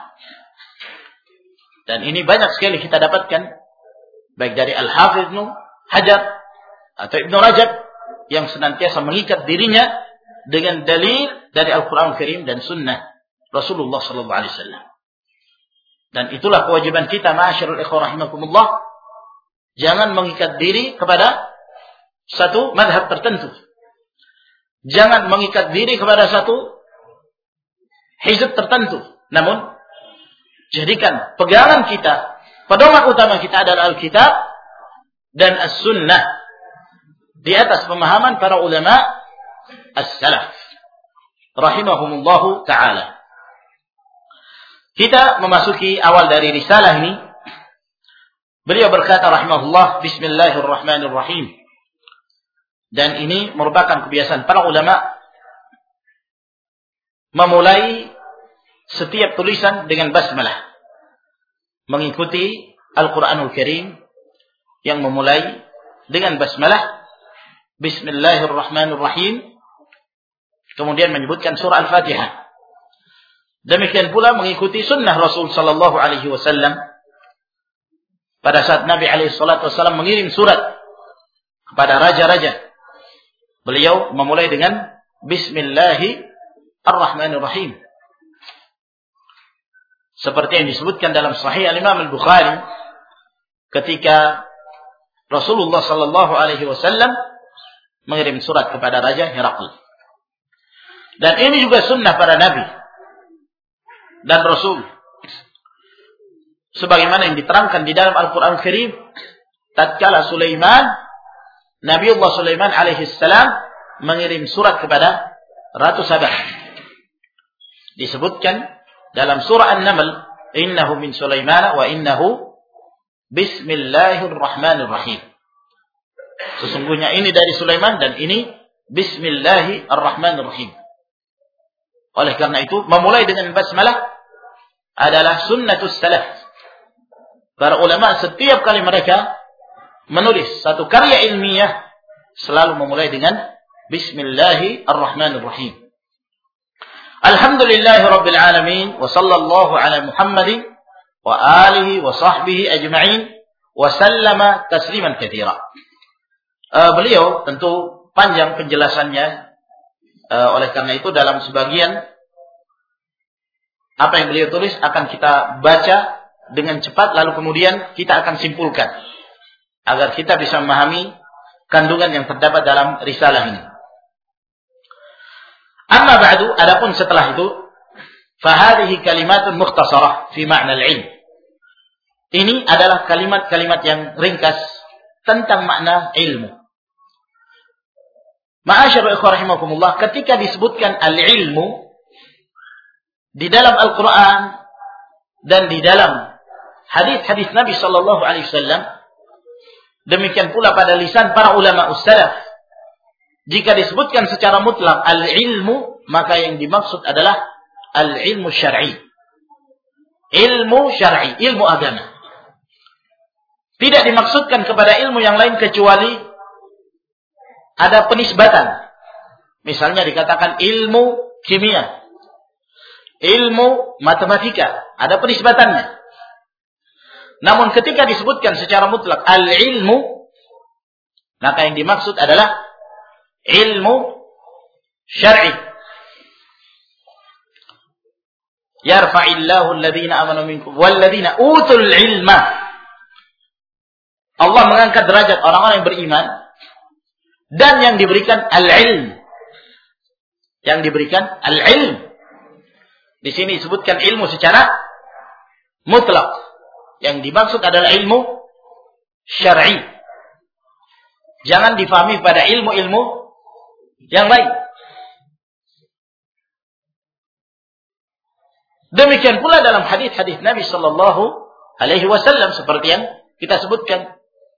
Dan ini banyak sekali kita dapatkan baik dari Al-Hafidh Ibnu Hajar atau Ibnu Rajab yang senantiasa mengikat dirinya dengan dalil dari Al-Quran Al-Karim dan Sunnah Rasulullah Sallallahu Alaihi Wasallam. Dan itulah kewajiban kita, ma'asyarul ikhwah rahimakumullah, jangan mengikat diri kepada satu mazhab tertentu. Jangan mengikat diri kepada satu hizb tertentu. Namun jadikan pegangan kita, pedoman utama kita adalah Alkitab dan As-Sunnah di atas pemahaman para ulama as-salaf rahimahumullahu ta'ala. Kita memasuki awal dari risalah ini. Beliau berkata rahimahullah, Bismillahirrahmanirrahim. Dan ini merupakan kebiasaan para ulama memulai setiap tulisan dengan basmalah, mengikuti Al-Quranul Karim yang memulai dengan basmalah, Bismillahirrahmanirrahim, kemudian menyebutkan surah Al-Fatihah. Demikian pula mengikuti sunnah Rasul Sallallahu Alaihi Wasallam. Pada saat Nabi Alaihi Wasallam mengirim surat kepada raja-raja, beliau memulai dengan Bismillahirrahmanirrahim. Seperti yang disebutkan dalam Sahih Al-Imam Al-Bukhari, ketika Rasulullah Sallallahu Alaihi Wasallam mengirim surat kepada Raja Herakl. Dan ini juga sunnah para nabi dan Rasul. Sebagaimana yang diterangkan di dalam Al-Quran Al-Karim, tatkala Sulaiman, Nabiullah Sulaiman alaihi salam mengirim surat kepada Ratu Sabah. Disebutkan dalam surah An-Naml, innahu min Sulaiman wa innahu bismillahirrahmanirrahim. Sesungguhnya ini dari Sulaiman dan ini bismillahirrahmanirrahim. Oleh karena itu, memulai dengan basmalah adalah sunnatus salaf. Para ulama setiap kali mereka menulis satu karya ilmiah selalu memulai dengan Bismillahirrahmanirrahim. Alhamdulillahi Rabbil Alamin wa sallallahu ala Muhammadin wa alihi wa sahbihi ajma'in wa sallama tasliman katsira. Beliau tentu panjang penjelasannya, oleh karena itu dalam sebagian apa yang beliau tulis akan kita baca dengan cepat, lalu kemudian kita akan simpulkan agar kita bisa memahami kandungan yang terdapat dalam risalah ini. Amma ba'du, adapun setelah itu, fahadhihi kalimatun mukhtasarah fi ma'na al-'ilm. Ini adalah kalimat-kalimat yang ringkas tentang makna ilmu. Ma'asyarul ikhwah rahimakumullah, ketika disebutkan al-ilmu di dalam Al-Quran dan di dalam hadis-hadis Nabi sallallahu alaihi wasallam, demikian pula pada lisan para ulama ussalaf, jika disebutkan secara mutlak al-ilmu, maka yang dimaksud adalah al-ilmu syar'i. Ilmu syar'i, ilmu agama. Tidak dimaksudkan kepada ilmu yang lain kecuali ada penisbatan. Misalnya dikatakan ilmu kimia, ilmu matematika, ada penisbatannya. Namun ketika disebutkan secara mutlak al-ilmu, maka yang dimaksud adalah ilmu syar'i. Yarfa'illahu alladhina amanu minkum walladhina utul ilma. Allah mengangkat derajat orang-orang yang beriman dan yang diberikan al-ilm. Yang diberikan al-ilm. Di sini disebutkan ilmu secara mutlak. Yang dimaksud adalah ilmu syar'i. Jangan difahami pada ilmu-ilmu yang lain. Demikian pula dalam hadis-hadis Nabi sallallahu alaihi wasallam seperti yang kita sebutkan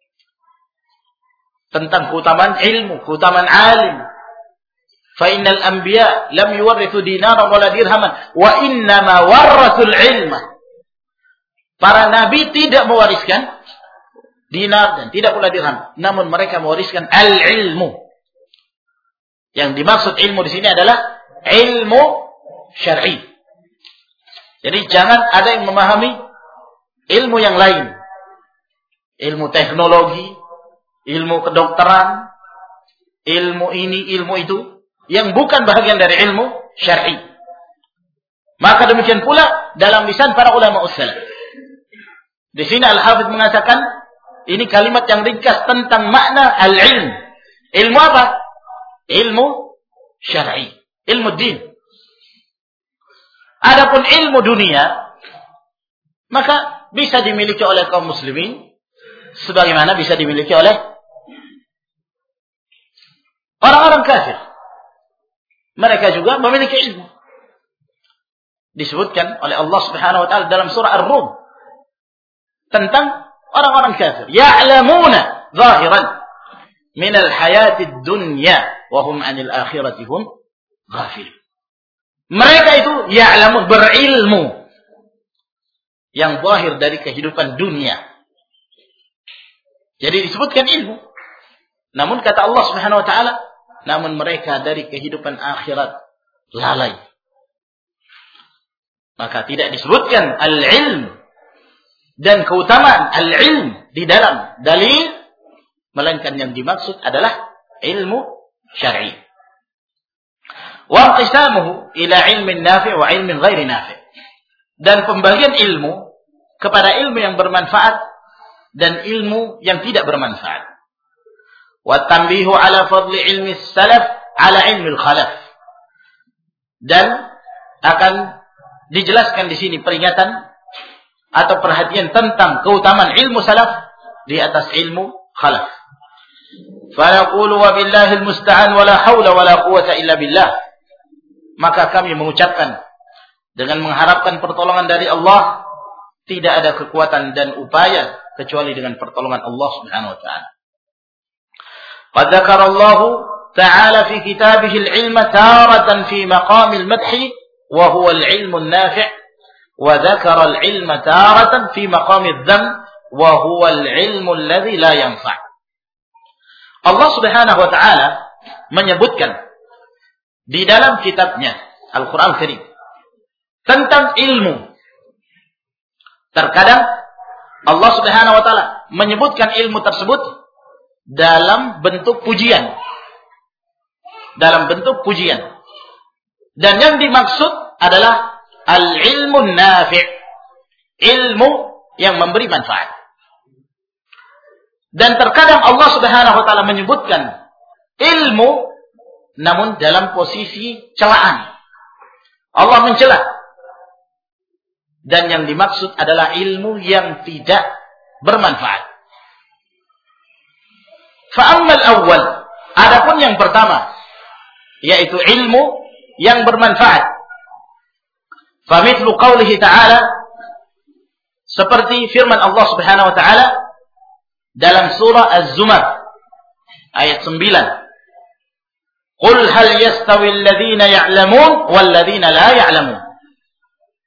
tentang keutamaan ilmu, keutamaan alim. Fa innal anbiya lam yuwarrithu dinaran wala dirhaman wa innama warrathul ilma. Para nabi tidak mewariskan dinar dan tidak pula dirham, namun mereka mewariskan al-ilmu. Yang dimaksud ilmu di sini adalah ilmu syar'i. Jadi jangan ada yang memahami ilmu yang lain. Ilmu teknologi, ilmu kedokteran, ilmu ini, ilmu itu yang bukan bahagian dari ilmu syar'i. Maka demikian pula dalam lisan para ulama salaf. Di sini Al-Hafidz mengatakan ini kalimat yang ringkas tentang makna al-ilm. Ilmu apa? Ilmu syar'i, ilmu din. Adapun ilmu dunia, maka bisa dimiliki oleh kaum muslimin sebagaimana bisa dimiliki oleh orang-orang kafir. Mereka juga memiliki ilmu. Disebutkan oleh Allah Subhanahu wa taala dalam surah Ar-Rum tentang orang-orang kafir. Ya'lamuna zahiran minal hayatid dunya wa hum 'anil akhirati hum ghafilun. Mereka itu ya'lamun, berilmu yang zahir dari kehidupan dunia. Jadi disebutkan ilmu. Namun kata Allah Subhanahu wa taala, namun mereka dari kehidupan akhirat lalai. Maka tidak disebutkan al-ilm dan keutamaan al-ilm di dalam dalil, melainkan yang dimaksud adalah ilmu syar'i. Wa inqisamuhu ila ilmin nafi' wa ilmin ghairi nafi'. Dan pembagian ilmu kepada ilmu yang bermanfaat dan ilmu yang tidak bermanfaat. Wa tanbihu ala fadli ilmi salaf ala ilmi al-khalaf. Dan akan dijelaskan di sini peringatan atau perhatian tentang keutamaan ilmu salaf di atas ilmu khalaf. Fa naqulu wa billahi al-musta'an wa la haula wa la quwwata illa billah. Maka kami mengucapkan dengan mengharapkan pertolongan dari Allah, tidak ada kekuatan dan upaya kecuali dengan pertolongan Allah Subhanahu wa taala. Qad dzakara Allah ta'ala fi kitabihi al-'ilma taratan fi maqam al-madh wa huwa al-'ilmu an-nafi', wa dzakara al-'ilma taratan fi maqam adh-dhamm wa huwa al-'ilmu alladhi la yanfa'. Allah Subhanahu wa taala menyebutkan di dalam kitabnya Al-Quran Karim tentang ilmu. Terkadang Allah Subhanahu wa taala menyebutkan ilmu tersebut dalam bentuk pujian. Dalam bentuk pujian. Dan yang dimaksud adalah al-ilmu nafi', ilmu yang memberi manfaat. Dan terkadang Allah Subhanahu wa taala menyebutkan ilmu namun dalam posisi celaan. Allah mencela. Dan yang dimaksud adalah ilmu yang tidak bermanfaat. Fa'ammal awwal, adapun yang pertama, yaitu ilmu yang bermanfaat. Famithlu qawlihi ta'ala, seperti firman Allah Subhanahu wa taala dalam surah Az-Zumar ayat 9. Qul hal yastawi alladhina ya'lamun wal ladhina la ya'lamun.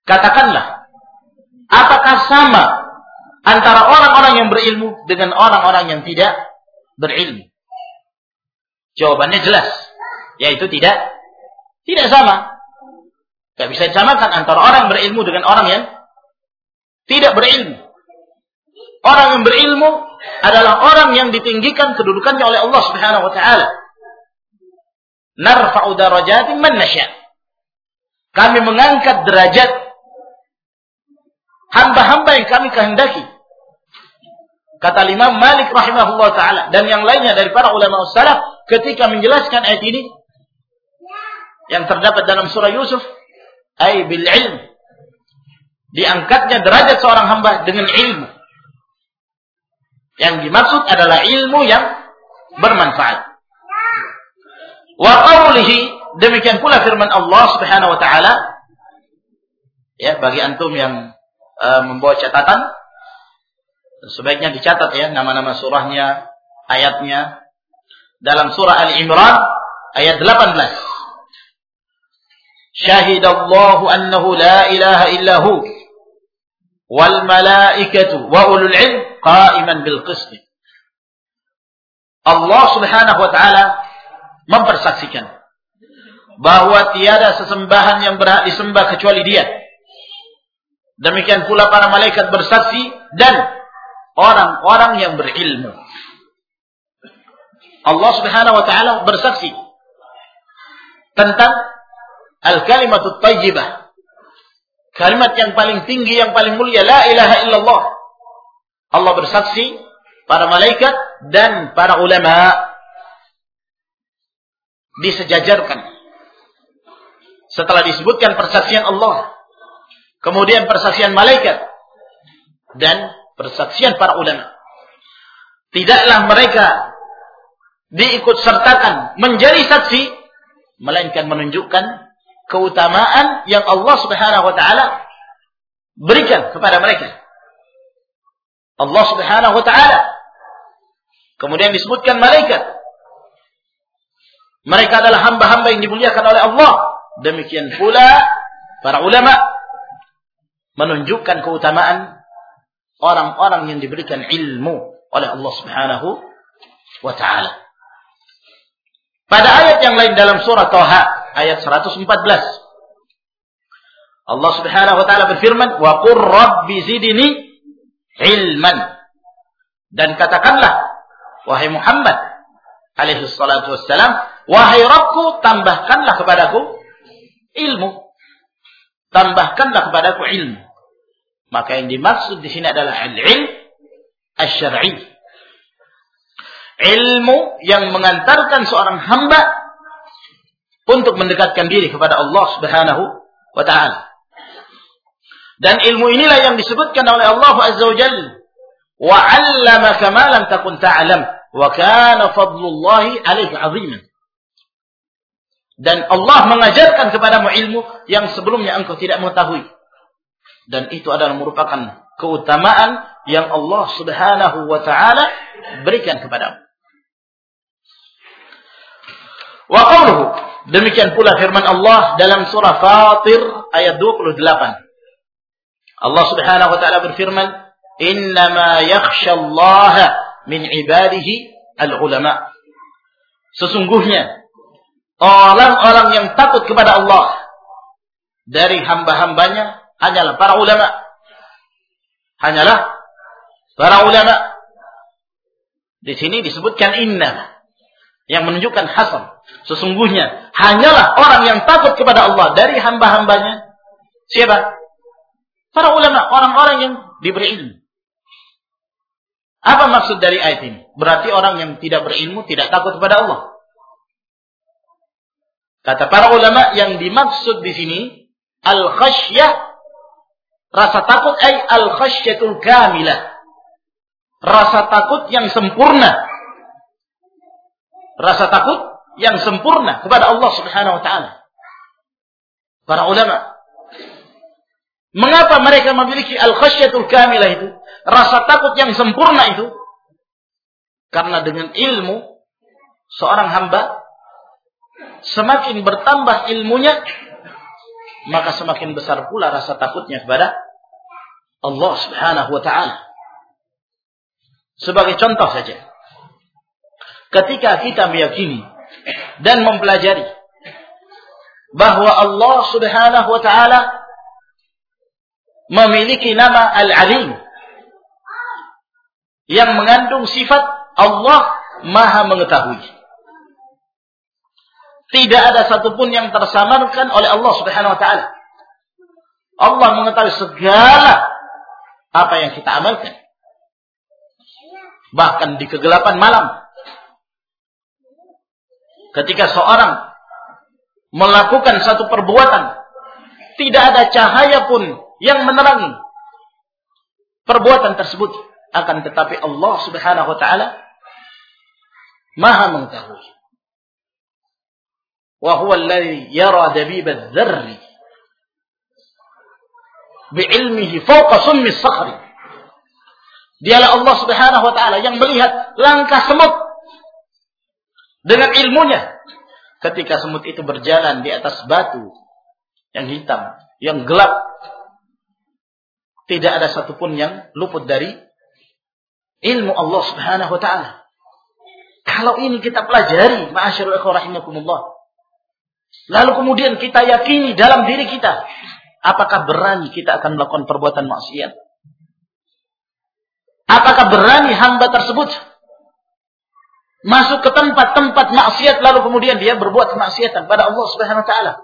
Katakanlah, apakah sama antara orang-orang yang berilmu dengan orang-orang yang tidak berilmu? Jawabannya jelas, yaitu tidak sama. Tidak bisa disamakan antara orang yang berilmu dengan orang yang tidak berilmu. Orang yang berilmu adalah orang yang ditinggikan kedudukannya oleh Allah Subhanahu wa taala. Narfa'u darajatin man nasya. Kami mengangkat derajat hamba-hamba yang kami kehendaki. Kata Imam Malik rahimahullah ta'ala dan yang lainnya dari para ulama salaf ketika menjelaskan ayat ini yang terdapat dalam surah Yusuf, ay bil ilm, diangkatnya derajat seorang hamba dengan ilmu. Yang dimaksud adalah ilmu yang bermanfaat. Wa qawlihi, demikian pula firman Allah Subhanahu wa taala, ya, bagi antum yang membawa catatan, sebaiknya dicatat ya nama-nama surahnya, ayatnya. Dalam surah Al-Imran ayat 18. Syahidallahu annahu la ilaha illahu wal malaikatu wa ulul ilm qa'iman bil qist. Allah Subhanahu wa taala mempersaksikan bahwa tiada sesembahan yang berhak disembah kecuali Dia. Demikian pula para malaikat bersaksi dan orang-orang yang berilmu. Allah Subhanahu wa taala bersaksi tentang al-kalimatut thayyibah. Kalimat yang paling tinggi, yang paling mulia, la ilaha illallah. Allah bersaksi, para malaikat dan para ulama disejajarkan. Setelah disebutkan persaksian Allah, kemudian persaksian malaikat dan persaksian para ulama. Tidaklah mereka diikut sertakan menjadi saksi, melainkan menunjukkan keutamaan yang Allah Subhanahu wa taala berikan kepada mereka. Allah Subhanahu wa taala. Kemudian disebutkan malaikat. Mereka adalah hamba-hamba yang dimuliakan oleh Allah. Demikian pula para ulama menunjukkan keutamaan orang-orang yang diberikan ilmu oleh Allah Subhanahu wa taala. Pada ayat yang lain dalam surah Thaha ayat 114, Allah Subhanahu wa taala berfirman, "Wa qur rabbi zidni ilman." Dan katakanlah, wahai Muhammad alaihi salatu wassalam, wahai Rabbku, tambahkanlah kepadaku ilmu. Tambahkanlah kepadaku ilmu. Maka yang dimaksud di sini adalah al-ilm asy-syar'i. Ilmu yang mengantarkan seorang hamba untuk mendekatkan diri kepada Allah Subhanahu wa taala. Dan ilmu inilah yang disebutkan oleh Allah Azza wa Jalla, wa 'allamaka ma lam takun ta'lam wa kana fadlullahi 'alaika 'aziman. Dan Allah mengajarkan kepadamu ilmu yang sebelumnya engkau tidak mengetahui. Dan itu adalah merupakan keutamaan yang Allah Subhanahu wa taala berikan kepadamu. Wa qawluhu, demikian pula firman Allah dalam surah Fatir ayat 28. Allah Subhanahu wa taala berfirman, "Innama yakhsyallaha min ibadihi al-ulama." Sesungguhnya orang-orang yang takut kepada Allah dari hamba-hambanya hanyalah para ulama. Hanyalah para ulama. Di sini disebutkan inna, yang menunjukkan hasr. Sesungguhnya hanyalah orang yang takut kepada Allah dari hamba-hambanya. Siapa? Para ulama, orang-orang yang diberi ilmu. Apa maksud dari ayat ini? Berarti orang yang tidak berilmu tidak takut kepada Allah. Kata para ulama, yang dimaksud di sini al-khasyah, rasa takut, ay al-khasyatul kamilah, rasa takut yang sempurna. Rasa takut yang sempurna kepada Allah Subhanahu wa taala. Para ulama, mengapa mereka memiliki al-khasyatul kamilah itu? Rasa takut yang sempurna itu karena dengan ilmu seorang hamba, semakin bertambah ilmunya, maka semakin besar pula rasa takutnya kepada Allah Subhanahu wa ta'ala. Sebagai contoh saja, ketika kita meyakini dan mempelajari bahwa Allah Subhanahu wa ta'ala memiliki nama Al-Alim yang mengandung sifat Allah Maha Mengetahui. Tidak ada satupun yang tersamarkan oleh Allah Subhanahu wa ta'ala. Allah mengetahui segala apa yang kita amalkan. Bahkan di kegelapan malam, ketika seorang melakukan satu perbuatan, tidak ada cahaya pun yang menerangi perbuatan tersebut, akan tetapi Allah Subhanahu wa ta'ala Maha Mengetahui. Wa huwa alladhi yara dabib adh-dharri bi'ilmihi fawqa summi as-sakhri. Dialah Allah Subhanahu wa ta'ala yang melihat langkah semut dengan ilmunya ketika semut itu berjalan di atas batu yang hitam, yang gelap. Tidak ada satupun yang luput dari ilmu Allah Subhanahu wa ta'ala. Kalau ini kita pelajari, ma'asyarul ikhwah rahimakumullah, lalu kemudian kita yakini dalam diri kita, apakah berani kita akan melakukan perbuatan maksiat? Apakah berani hamba tersebut masuk ke tempat-tempat maksiat lalu kemudian dia berbuat kemaksiatan pada Allah Subhanahu wa ta'ala?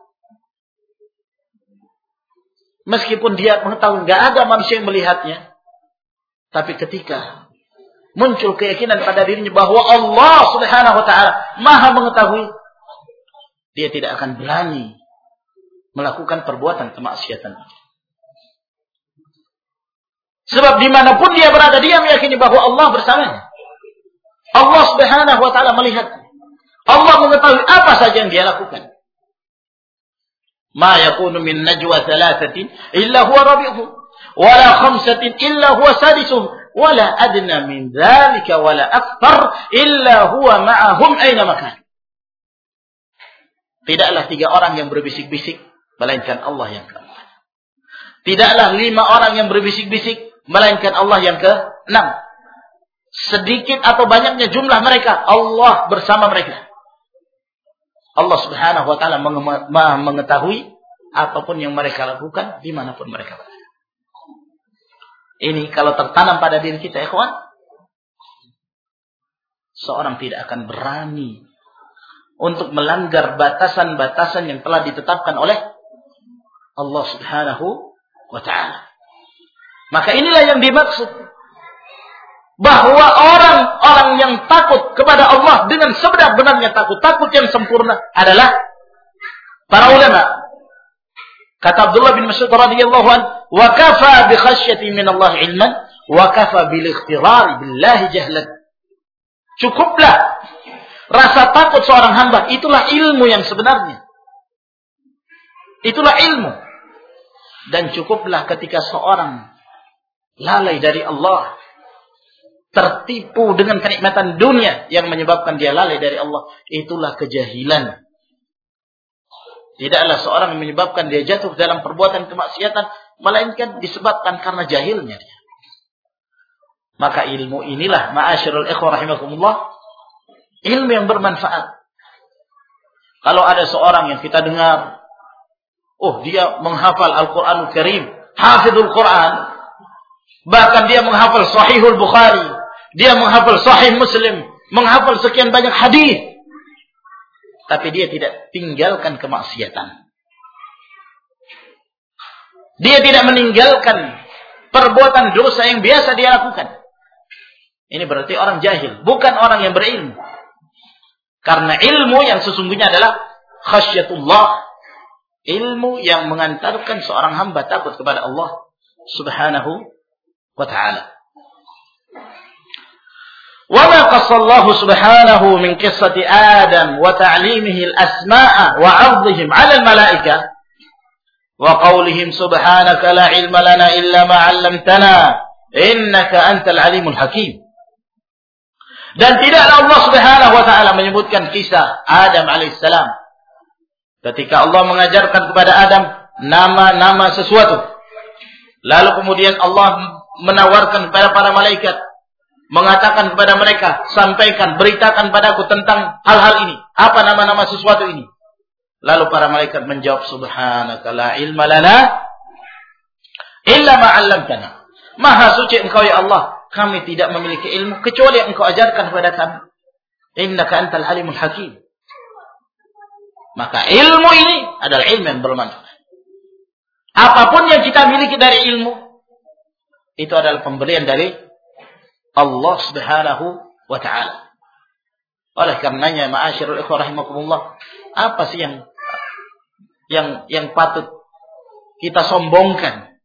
Meskipun dia mengetahui enggak ada manusia yang melihatnya, tapi ketika muncul keyakinan pada dirinya bahwa Allah Subhanahu wa ta'ala Maha Mengetahui, dia tidak akan berani melakukan perbuatan kemaksiatan. Sebab dimanapun dia berada, dia meyakini bahwa Allah bersamanya. Allah Subhanahu wa ta'ala melihat. Allah mengetahui apa saja yang dia lakukan. Ma yakunu min najwa thalathatin illa huwa rabi'uhum wala khamsatin illa huwa sadisuhum wala adna min dhalika wala akthar illa huwa ma'ahum aina makan. Tidaklah 3 orang yang berbisik-bisik melainkan Allah yang keempat. Tidaklah 5 orang yang berbisik-bisik melainkan Allah yang ke-6. Sedikit atau banyaknya jumlah mereka, Allah bersama mereka. Allah Subhanahu wa ta'ala mengetahui apapun yang mereka lakukan dimanapun mereka berada. Ini kalau tertanam pada diri kita, ikhwan, seorang tidak akan berani untuk melanggar batasan-batasan yang telah ditetapkan oleh Allah Subhanahu wa ta'ala. Maka inilah yang dimaksud bahwa orang-orang yang takut kepada Allah dengan sebenar-benarnya takut yang sempurna adalah para ulama. Kata Abdullah bin Mas'ud radhiyallahu anhu, "Wa kafa bi khasyati min Allah ilman, wa kafa bil ikhtirar billahi jahlan." Cukuplah rasa takut seorang hamba, itulah ilmu yang sebenarnya. Itulah ilmu. Dan cukuplah ketika seorang lalai dari Allah, tertipu dengan kenikmatan dunia yang menyebabkan dia lalai dari Allah, itulah kejahilan. Tidaklah seorang yang menyebabkan dia jatuh dalam perbuatan kemaksiatan, melainkan disebabkan karena jahilnya dia. Maka ilmu inilah, ma'asyarul ikhwah rahimakumullah, ilmu yang bermanfaat. Kalau ada seorang yang kita dengar, dia menghafal Al-Quranul Karim, hafizul Quran, bahkan dia menghafal Sahihul Bukhari, dia menghafal Sahih Muslim, menghafal sekian banyak hadis, tapi dia tidak tinggalkan kemaksiatan. Dia tidak meninggalkan perbuatan dosa yang biasa dia lakukan. Ini berarti orang jahil, bukan orang yang berilmu. Karena ilmu yang sesungguhnya adalah khasyatullah, ilmu yang mengantarkan seorang hamba takut kepada Allah Subhanahu wa ta'ala. وما قص الله سبحانه من قصة آدم وتعليمه الأسماء وعرضهم على الملائكة وقولهم سبحانك لا علم لنا إلا ما علمتنا إنك أنت العليم الحكيم. Dan tidaklah Allah Subhanahu wa ta'ala menyebutkan kisah Adam alaihissalam ketika Allah mengajarkan kepada Adam nama-nama sesuatu. Lalu kemudian Allah menawarkan kepada para malaikat, mengatakan kepada mereka, sampaikan, beritakan padaku tentang hal-hal ini. Apa nama-nama sesuatu ini? Lalu para malaikat menjawab, subhanaka la ilma lana illa ma 'allamtana. Maha suci Engkau ya Allah, kami tidak memiliki ilmu kecuali yang Engkau ajarkan kepada kami. Innaka antal alimul hakim. Maka ilmu ini adalah ilmu yang bermanfaat. Apapun yang kita miliki dari ilmu, itu adalah pemberian dari Allah Subhanahu wa ta'ala. Oleh karenanya, ma'asyiral ikhwah rahimakumullah, apa sih yang patut kita sombongkan?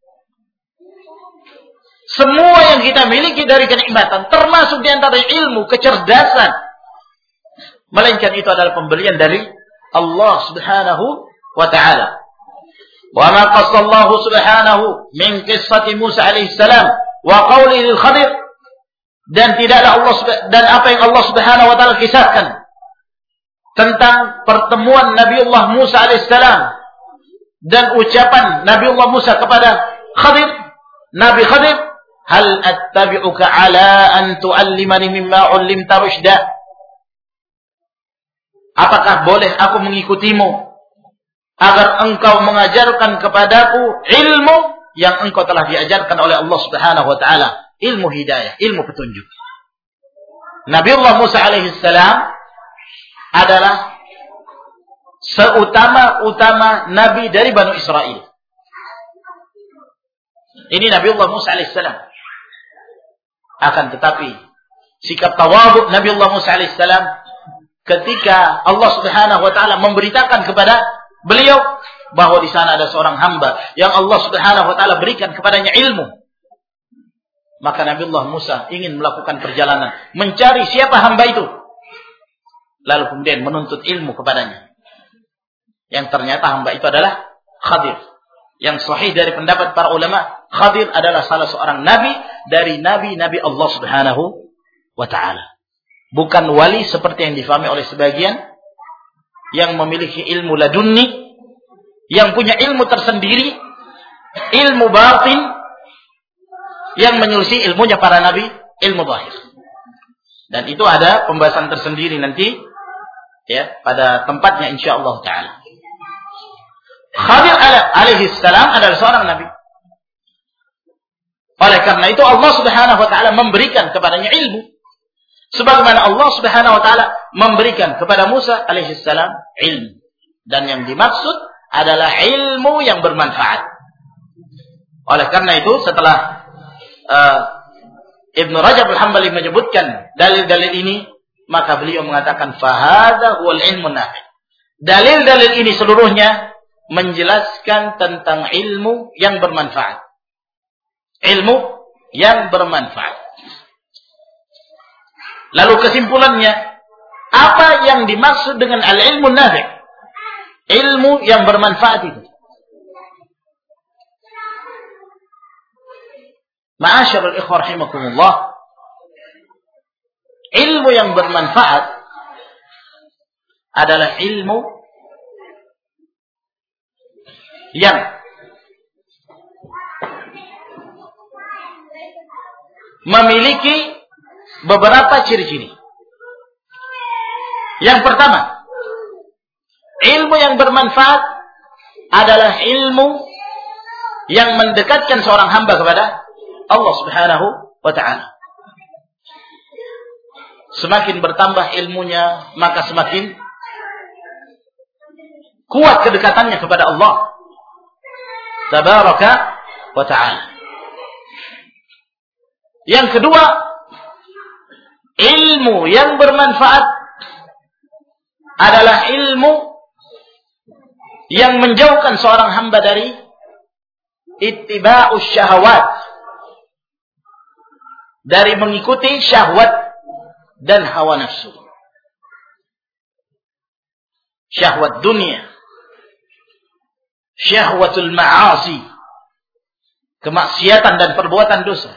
Semua yang kita miliki dari kenikmatan, termasuk di antara ilmu, kecerdasan, melainkan itu adalah pemberian dari Allah Subhanahu wa ta'ala. Wa ma qassallahu subhanahu min qissati Musa alaihi salam wa qawli lil Khadir, dan tidaklah Allah dan apa yang Allah Subhanahu wa ta'ala kisahkan tentang pertemuan Nabiullah Musa alaihi salam dan ucapan Nabiullah Musa kepada Khadir, Nabi Khadir, hal attabi'uka ala an tu'allimani mimma 'ullimta rusyda. Apakah boleh aku mengikutimu agar engkau mengajarkan kepadaku ilmu yang engkau telah diajarkan oleh Allah Subhanahu wa ta'ala, ilmu hidayah, ilmu petunjuk. Nabiullah Musa alaihi salam adalah seutama-utama nabi dari Bani Israel. Ini Nabiullah Musa alaihi salam. Akan tetapi sikap tawadhu Nabiullah Musa alaihi salam ketika Allah Subhanahu wa ta'ala memberitakan kepada beliau bahwa di sana ada seorang hamba yang Allah Subhanahu wa ta'ala berikan kepadanya ilmu, maka Nabiullah Musa ingin melakukan perjalanan mencari siapa hamba itu, lalu kemudian menuntut ilmu kepadanya, yang ternyata hamba itu adalah Khadir. Yang sahih dari pendapat para ulama, Khadir adalah salah seorang nabi dari nabi-nabi Allah Subhanahu wa ta'ala, bukan wali seperti yang difahami oleh sebagian yang memiliki ilmu ladunni, yang punya ilmu tersendiri, ilmu batin, yang menyelisih ilmunya para nabi, ilmu zahir. Dan itu ada pembahasan tersendiri nanti ya pada tempatnya insyaallah taala. Khadir alaihi salam adalah seorang nabi. Oleh karena itu Allah Subhanahu wa taala memberikan kepadanya ilmu, sebagaimana Allah Subhanahu wa ta'ala memberikan kepada Musa alaihi salam ilmu. Dan yang dimaksud adalah ilmu yang bermanfaat. Oleh karena itu setelah Ibn Rajab al-Hambali menyebutkan dalil-dalil ini, maka beliau mengatakan fahadha huwal ilmu nafi'. Dalil-dalil ini seluruhnya menjelaskan tentang ilmu yang bermanfaat. Ilmu yang bermanfaat. Lalu kesimpulannya, apa yang dimaksud dengan al-ilmu nafi'? Ilmu yang bermanfaat itu. Ma'asyiral ikhwah rahimakumullah, ilmu yang bermanfaat adalah ilmu yang memiliki beberapa ciri-ciri. Yang pertama, ilmu yang bermanfaat adalah ilmu yang mendekatkan seorang hamba kepada Allah Subhanahu wa ta'ala. Semakin bertambah ilmunya, maka semakin kuat kedekatannya kepada Allah Tabaraka wa ta'ala. Yang kedua, ilmu yang bermanfaat adalah ilmu yang menjauhkan seorang hamba dari ittiba'us syahwat, dari mengikuti syahwat dan hawa nafsu. Syahwat dunia, syahwatul ma'asi, kemaksiatan dan perbuatan dosa.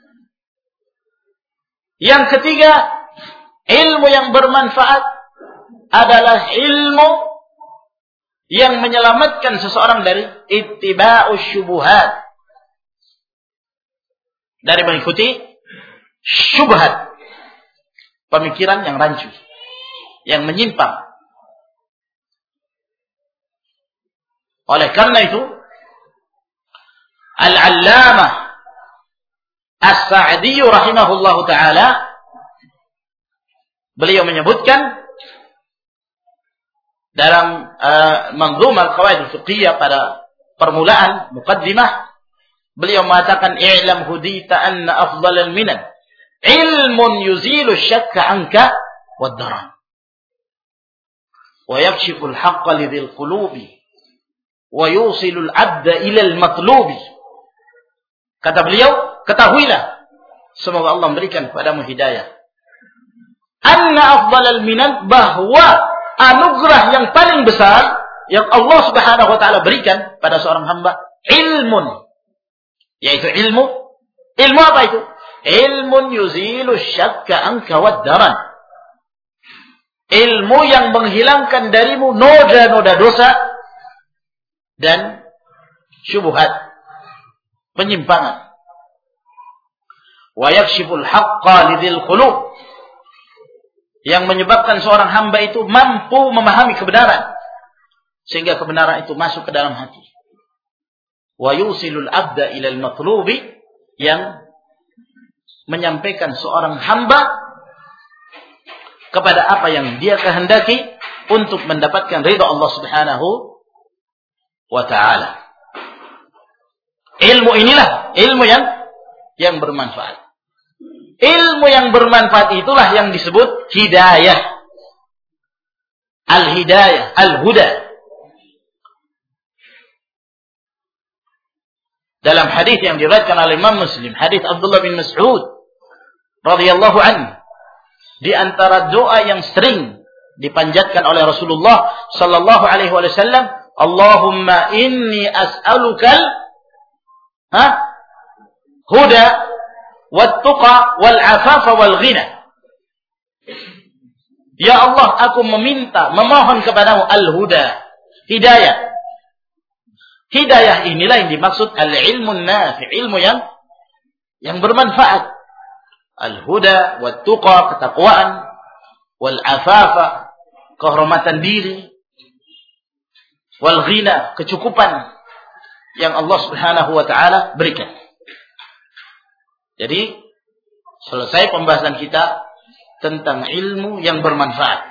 Yang ketiga, ilmu yang bermanfaat adalah ilmu yang menyelamatkan seseorang dari ittiba'us syubuhat, dari mengikuti syubhat, pemikiran yang rancu, yang menyimpang. Oleh karena itu, Al-Allamah As-Sa'di rahimahullahu ta'ala, beliau menyebutkan dalam Manzumah Al-Qawaid Al-Fiqhiyah pada permulaan muqaddimah, beliau mengatakan i'lam hudita anna afdhalal minan ilmun yuzilu syakka anka wad-daran wa yakshifu al-haqqa lidhil qulubi wa yusilu al-'abda ila al-matlubi. Kata beliau, ketahuilah, semoga Allah memberikan kepadamu hidayah, anna afdhalal minan, bahwa anugerah yang paling besar yang Allah Subhanahu wa taala berikan pada seorang hamba, ilmun, yaitu ilmu. Ilmu apa itu? Ilmun yuzilu syakka anka wad-daran. Ilmu yang menghilangkan darimu noda-noda dosa dan syubhat, penyimpangan. Wa yakshiful haqqa lidhil qulub, yang menyebabkan seorang hamba itu mampu memahami kebenaran sehingga kebenaran itu masuk ke dalam hati. Wa yusilul abda ilal matlubi, yang menyampaikan seorang hamba kepada apa yang dia kehendaki untuk mendapatkan ridha Allah Subhanahu wa ta'ala. Ilmu inilah ilmu yang bermanfaat. Ilmu yang bermanfaat itulah yang disebut hidayah. Al-hidayah, al-huda. Dalam hadis yang diriwayatkan oleh Imam Muslim, hadis Abdullah bin Mas'ud radhiyallahu anhu, di antara doa yang sering dipanjatkan oleh Rasulullah sallallahu alaihi wasallam, Allahumma inni as'alukal huda wat-tuqa wal-afafa wal-ghina. Ya Allah, aku memohon kepadamu al-huda, hidayah. Hidayah inilah yang dimaksud al-ilmun nafi', ilmu yang bermanfaat. Al-huda wat-tuqa, ketakwaan, wal-afafa, kehormatan diri, wal-ghina, kecukupan yang Allah Subhanahu wa taala berikan. Jadi selesai pembahasan kita tentang ilmu yang bermanfaat.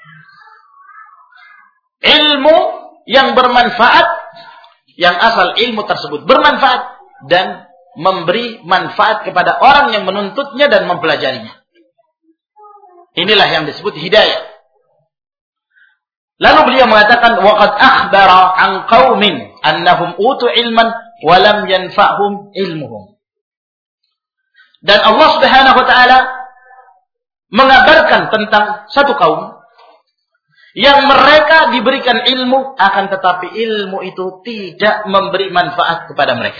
Ilmu yang bermanfaat, yang asal ilmu tersebut bermanfaat dan memberi manfaat kepada orang yang menuntutnya dan mempelajarinya. Inilah yang disebut hidayah. Lalu beliau mengatakan, waqad akhbara an qaumin annahum utu ilman wa lam yanfa'hum ilmuhum. Dan Allah Subhanahu wa taala mengabarkan tentang satu kaum yang mereka diberikan ilmu, akan tetapi ilmu itu tidak memberi manfaat kepada mereka.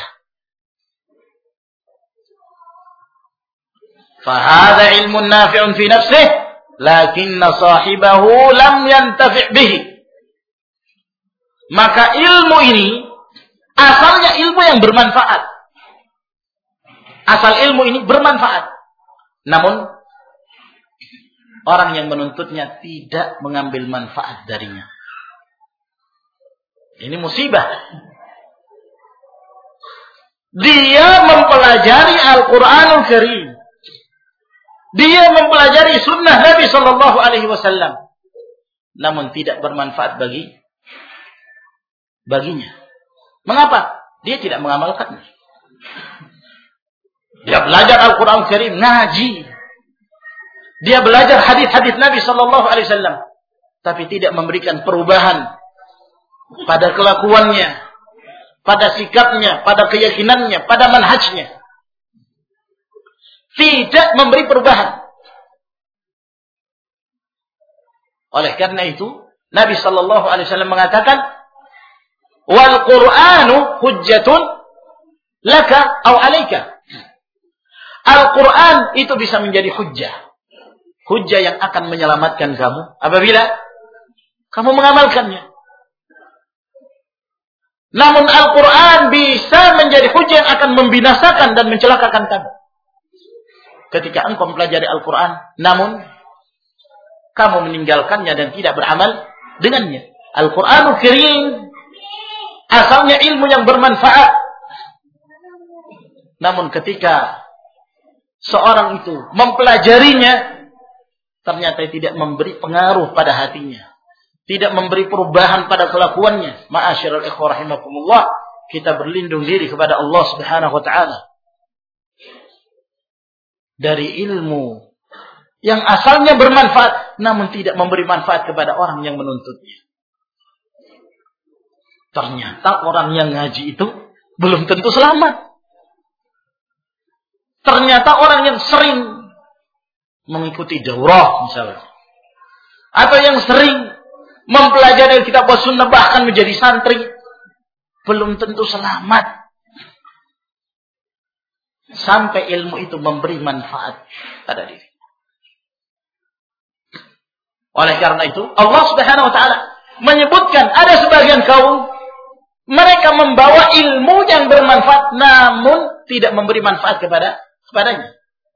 Fahadha ilmun nafi'un fi nafsihi, lakinna sahibahu lam yantafi' bihi. Maka ilmu ini asalnya ilmu yang bermanfaat. Asal ilmu ini bermanfaat. Namun orang yang menuntutnya tidak mengambil manfaat darinya. Ini musibah. Dia mempelajari Al-Quranul Karim. Dia mempelajari sunnah Nabi Sallallahu Alaihi Wasallam. Namun tidak bermanfaat baginya. Mengapa? Dia tidak mengamalkannya. Dia belajar Al-Quran Karim, ngaji. Dia belajar hadis-hadis Nabi Sallallahu Alaihi Wasallam, tapi tidak memberikan perubahan pada kelakuannya, pada sikapnya, pada keyakinannya, pada manhajnya. Tidak memberi perubahan. Oleh karena itu, Nabi Sallallahu Alaihi Wasallam mengatakan, wal Qur'anu hujjatun laka au alaika. Al-Quran itu bisa menjadi hujjah. Hujjah yang akan menyelamatkan kamu apabila kamu mengamalkannya. Namun Al-Quran bisa menjadi hujah yang akan membinasakan dan mencelakakan kamu. Ketika engkau mempelajari Al-Quran, namun kamu meninggalkannya dan tidak beramal dengannya. Al-Quranul Karim asalnya ilmu yang bermanfaat. Namun ketika seorang itu mempelajarinya, ternyata tidak memberi pengaruh pada hatinya, tidak memberi perubahan pada kelakuannya. Ma'asyiral ikhwah rahimakumullah, kita berlindung diri kepada Allah Subhanahu wa taala dari ilmu yang asalnya bermanfaat namun tidak memberi manfaat kepada orang yang menuntutnya. Ternyata orang yang ngaji itu belum tentu selamat. Ternyata orang yang sering mengikuti daurah misalnya, atau yang sering mempelajari kitab sunnah bahkan menjadi santri, belum tentu selamat sampai ilmu itu memberi manfaat pada diri. Oleh karena itu Allah Subhanahu wa taala menyebutkan ada sebagian kaum mereka membawa ilmu yang bermanfaat namun tidak memberi manfaat kepadanya.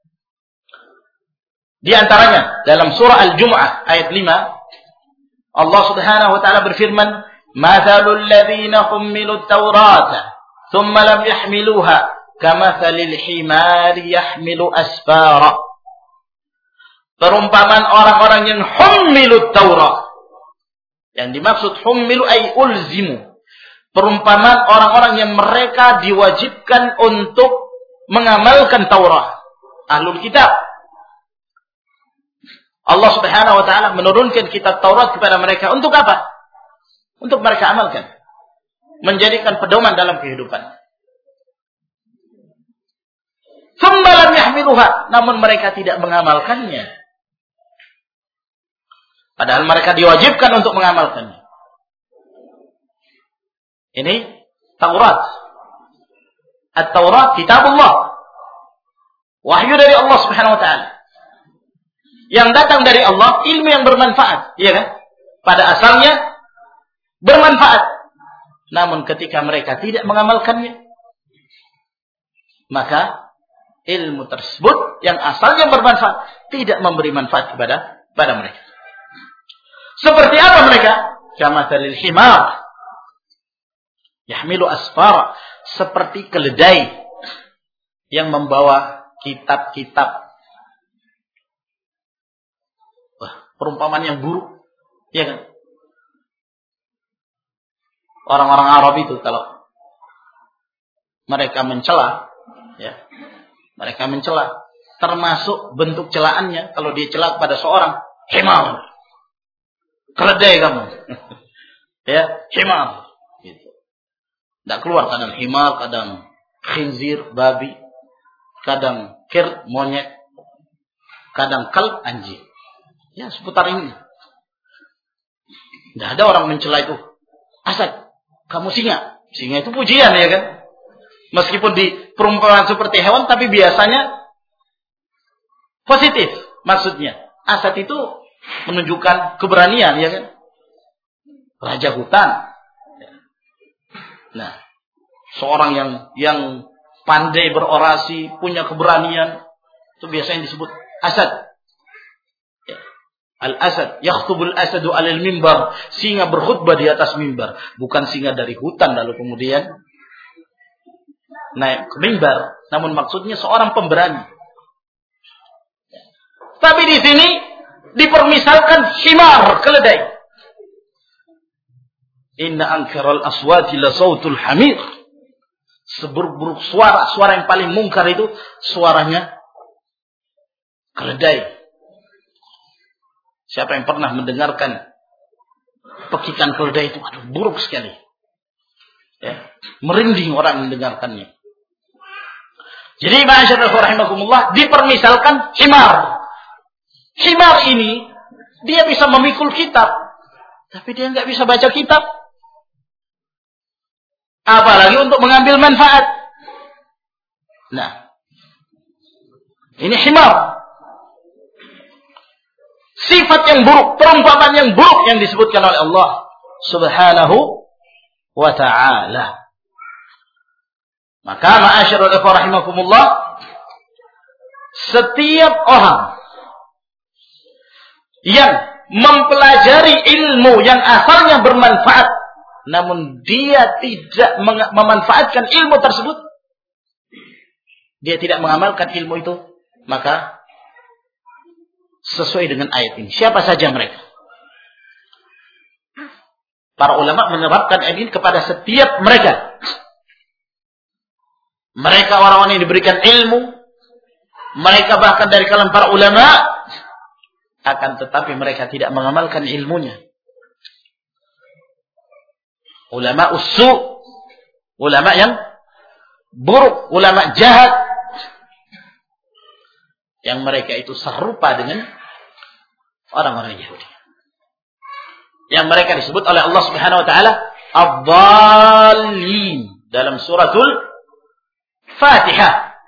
Di antaranya dalam surah Al-Jumu'ah ayat 5 Allah Subhanahu wa taala berfirman, "Mathalul ladzina hummilut Taurata thumma lam yahmiluha kamathalil himari yahmilu asfara." Perumpamaan orang-orang yang hummilut Taurat. Yang dimaksud hummilu ay ulzimu. Perumpamaan orang-orang yang mereka diwajibkan untuk mengamalkan Taurat. Ahlul kitab. Allah Subhanahu wa taala menurunkan kitab Taurat kepada mereka untuk apa? Untuk mereka amalkan. Menjadikan pedoman dalam kehidupan. Tsumma lam yahmiluha, namun mereka tidak mengamalkannya. Padahal mereka diwajibkan untuk mengamalkannya. Ini Taurat. At-Taurat kitabullah. Wahyu dari Allah Subhanahu wa taala. Yang datang dari Allah, ilmu yang bermanfaat, iya kan? Pada asalnya bermanfaat. Namun ketika mereka tidak mengamalkannya, maka ilmu tersebut yang asalnya bermanfaat tidak memberi manfaat pada mereka. Seperti apa mereka? Kamathalil himar yahmilu asfara, seperti keledai yang membawa kitab-kitab. Perumpamaan yang buruk, ya kan? Orang-orang Arab itu kalau mereka mencela, ya, mereka mencela, termasuk bentuk celaannya kalau dia cela pada seorang, himar, keledai kamu, ya, himar, gitu. Tidak keluar kadang himar, kadang khinzir, babi, kadang kir, monyet, kadang kalb, anjing. Ya, seputar ini. Tidak ada orang mencela itu. Asad, kamu singa. Singa itu pujian, ya kan? Meskipun di perumpamaan seperti hewan, tapi biasanya positif maksudnya. Asad itu menunjukkan keberanian, ya kan? Raja hutan. Nah, seorang yang pandai berorasi, punya keberanian, itu biasanya disebut asad. Al-asad, yakhtubul asadu alal mimbar. Singa berkhutbah di atas mimbar. Bukan singa dari hutan lalu kemudian naik ke mimbar. Namun maksudnya seorang pemberani. Tapi di sini dipermisalkan himar, keledai. Inna ankaral aswati la sautul hamir. Seburuk-buruk suara yang paling mungkar itu suaranya keledai. Siapa yang pernah mendengarkan pekikan keledai itu, aduh, buruk sekali. Ya, merinding orang mendengarkannya. Jadi ma'asyiral rahimakumullah, dipermisalkan himar. Himar ini dia bisa memikul kitab, tapi dia nggak bisa baca kitab. Apalagi untuk mengambil manfaat. Nah, ini himar. Sifat yang buruk, perumpamaan yang buruk yang disebutkan oleh Allah Subhanahu wa ta'ala. Maka ma'asyiral ikhwah rahimakumullah, setiap orang yang mempelajari ilmu yang asalnya bermanfaat, namun dia tidak memanfaatkan ilmu tersebut, dia tidak mengamalkan ilmu itu, maka sesuai dengan ayat ini. Siapa saja mereka? Para ulama menerapkan ayat ini kepada setiap mereka. Mereka orang-orang yang diberikan ilmu, mereka bahkan dari kalangan para ulama, akan tetapi mereka tidak mengamalkan ilmunya. Ulama usu, ulama yang buruk, ulama jahat, yang mereka itu serupa dengan orang-orang Yahudi. Yang mereka disebut oleh Allah Subhanahu wa taala ad-dallin dalam suratul Fatihah.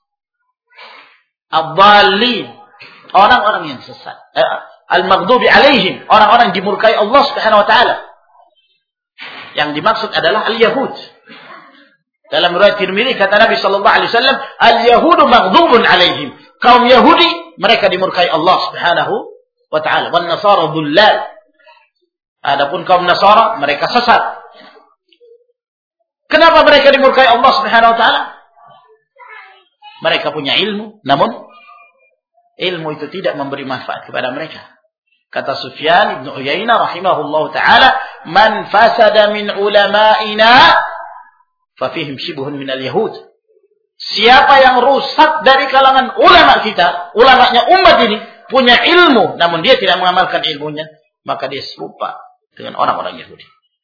Ad-dallin, orang-orang yang sesat. Al-maghdubi alaihim, orang-orang yang dimurkai Allah Subhanahu wa taala. Yang dimaksud adalah al-Yahud. Dalam riwayat Tirmidzi kata Nabi sallallahu alaihi wasallam, al-yahudu maghdubun alaihim. Kaum Yahudi mereka dimurkai Allah Subhanahu wa taala. Wan nasara dhullal. Adapun kaum Nasara mereka sesat. Kenapa mereka dimurkai Allah Subhanahu wa taala? Mereka punya ilmu, namun ilmu itu tidak memberi manfaat kepada mereka. Kata Sufyan bin Uyainah rahimahullahu taala, "Man fasada min ulama'ina fa fihim shibhun min al-yahud." Siapa yang rusak dari kalangan ulama kita, ulamanya umat ini, punya ilmu namun dia tidak mengamalkan ilmunya, maka dia serupa dengan orang-orang Yahudi.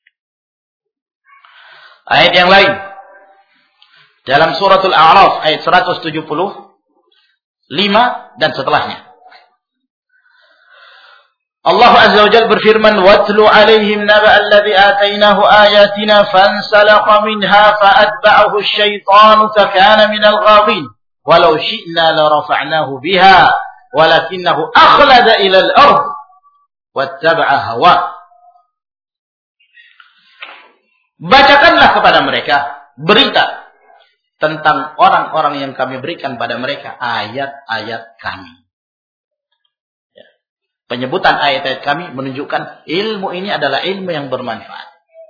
Ayat yang lain dalam suratul A'raf ayat 175 dan setelahnya. Allah Azza wa Jalla berfirman, "Watlu 'alaihim naba'a alladhi atainahu ayatina fansalakha minha fa'atba'ahu asy-syaitanu fakana minal ghawin walau syi'na la rafa'nahu biha walakinahu akhlada ila al-ardh wattaba'a hawa." Bacakanlah kepada mereka berita tentang orang-orang yang kami berikan pada mereka ayat-ayat kami. Ya. Penyebutan ayat-ayat kami menunjukkan ilmu ini adalah ilmu yang bermanfaat.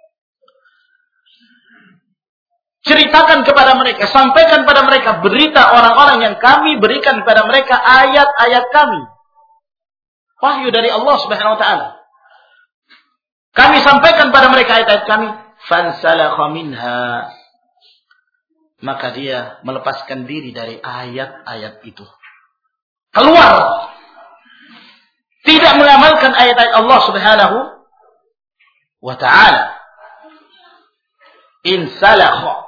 Ceritakan kepada mereka, sampaikan pada mereka berita orang-orang yang kami berikan kepada mereka ayat-ayat kami. Wahyu dari Allah Subhanahu wa taala. Kami sampaikan pada mereka ayat-ayat kami. Fansalakha minha, maka dia melepaskan diri dari ayat-ayat itu, keluar, tidak mengamalkan ayat-ayat Allah Subhanahu wa ta'ala. Insalakha,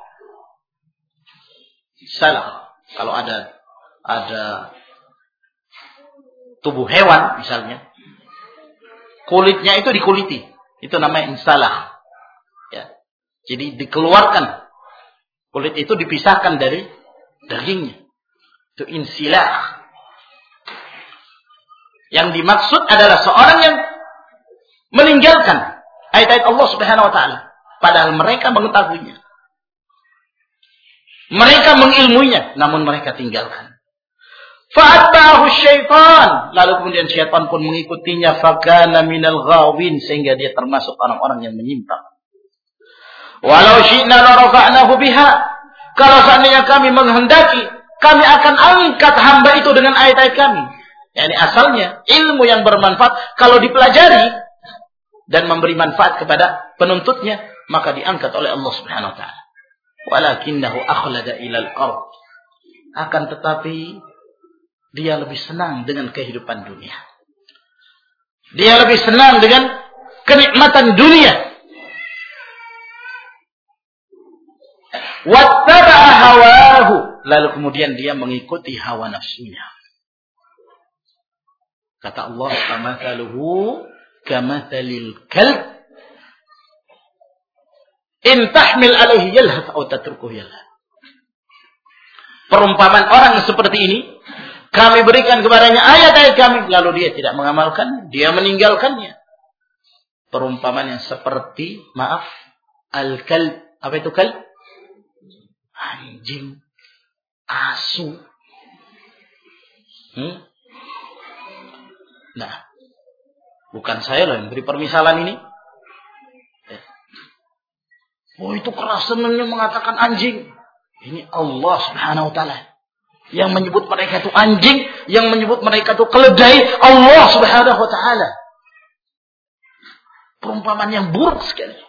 salakha, kalau ada tubuh hewan misalnya, kulitnya itu dikuliti, itu namanya insalakh. Jadi dikeluarkan, kulit itu dipisahkan dari dagingnya. Itu insilah. Yang dimaksud adalah seorang yang meninggalkan ayat-ayat Allah Subhanahu wa taala, padahal mereka mengetahuinya. Mereka mengilmuinya, namun mereka tinggalkan. Fa'atba'ahu syaitan, lalu kemudian syaitan pun mengikutinya, fakana minal ghawin, sehingga dia termasuk orang-orang yang menyimpang. Walau syi'na la rafa'nahu biha, kalau seandainya kami menghendaki, kami akan angkat hamba itu dengan ayat-ayat kami. Yani asalnya ilmu yang bermanfaat kalau dipelajari dan memberi manfaat kepada penuntutnya, maka diangkat oleh Allah Subhanahu wa taala. Walakinnahu akhlada ilal ardh, akan tetapi dia lebih senang dengan kehidupan dunia. Dia lebih senang dengan kenikmatan dunia. Wattaba'a hawahu, lalu kemudian dia mengikuti hawa nafsunya. Kata Allah, "Kamathaluhu kamathalil kalb in tahmil alaihi yalhath aw tatrukuhu yalhath." Perumpamaan orang seperti ini, kami berikan kepadanya ayat-ayat kami, lalu dia tidak mengamalkan, dia meninggalkannya. Perumpamaan yang seperti, Al-kalb. Apa itu kalb? Anjing. Asu. Nah, bukan saya loh yang beri permisalan ini. Oh, itu keras senangnya mengatakan anjing. Ini Allah Subhanahu wa taala yang menyebut mereka itu anjing, yang menyebut mereka itu keledai, Allah Subhanahu wa taala. Perumpamaan yang buruk sekali.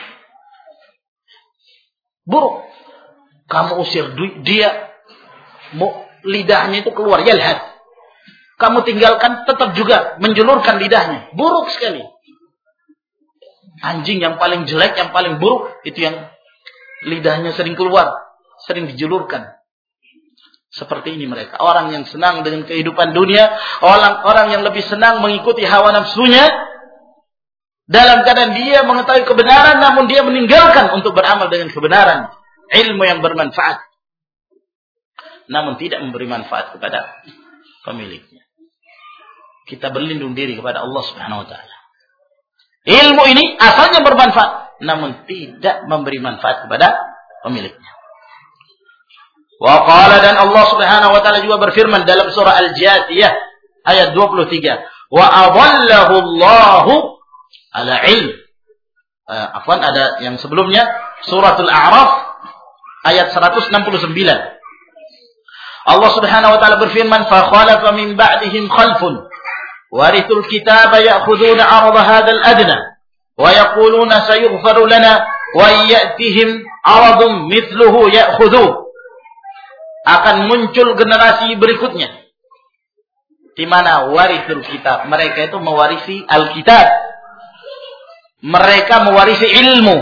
Buruk. Kamu usir dia, lidahnya itu keluar, yalhad. Kamu tinggalkan, tetap juga menjulurkan lidahnya. Buruk sekali. Anjing yang paling jelek, yang paling buruk, itu yang lidahnya sering keluar, sering dijulurkan. Seperti ini mereka. Orang yang senang dengan kehidupan dunia, orang yang lebih senang mengikuti hawa nafsunya, dalam keadaan dia mengetahui kebenaran, namun dia meninggalkan untuk beramal dengan kebenaran. Ilmu yang bermanfaat, namun tidak memberi manfaat kepada pemiliknya. Kita berlindung diri kepada Allah Subhanahu wa taala. Ilmu ini asalnya bermanfaat, namun tidak memberi manfaat kepada pemiliknya. Wa qala, dan Allah Subhanahu wa taala juga berfirman dalam surah Al-Jathiyah ayat 23, wa adallahu Allahu ala ilm. Afwan, ada yang sebelumnya, suratul A'raf ayat 169. Allah Subhanahu wa taala berfirman, fa khalafa min ba'dihim khalfun warithul kitaba ya'khuduna 'arada hadzal adna wa yaquluna sayughfaru lana wa ya'tihim 'aradun mithluhu ya'khudhu. Akan muncul generasi berikutnya di mana warithul kitab, mereka itu mewarisi Alkitab, mereka mewarisi ilmu.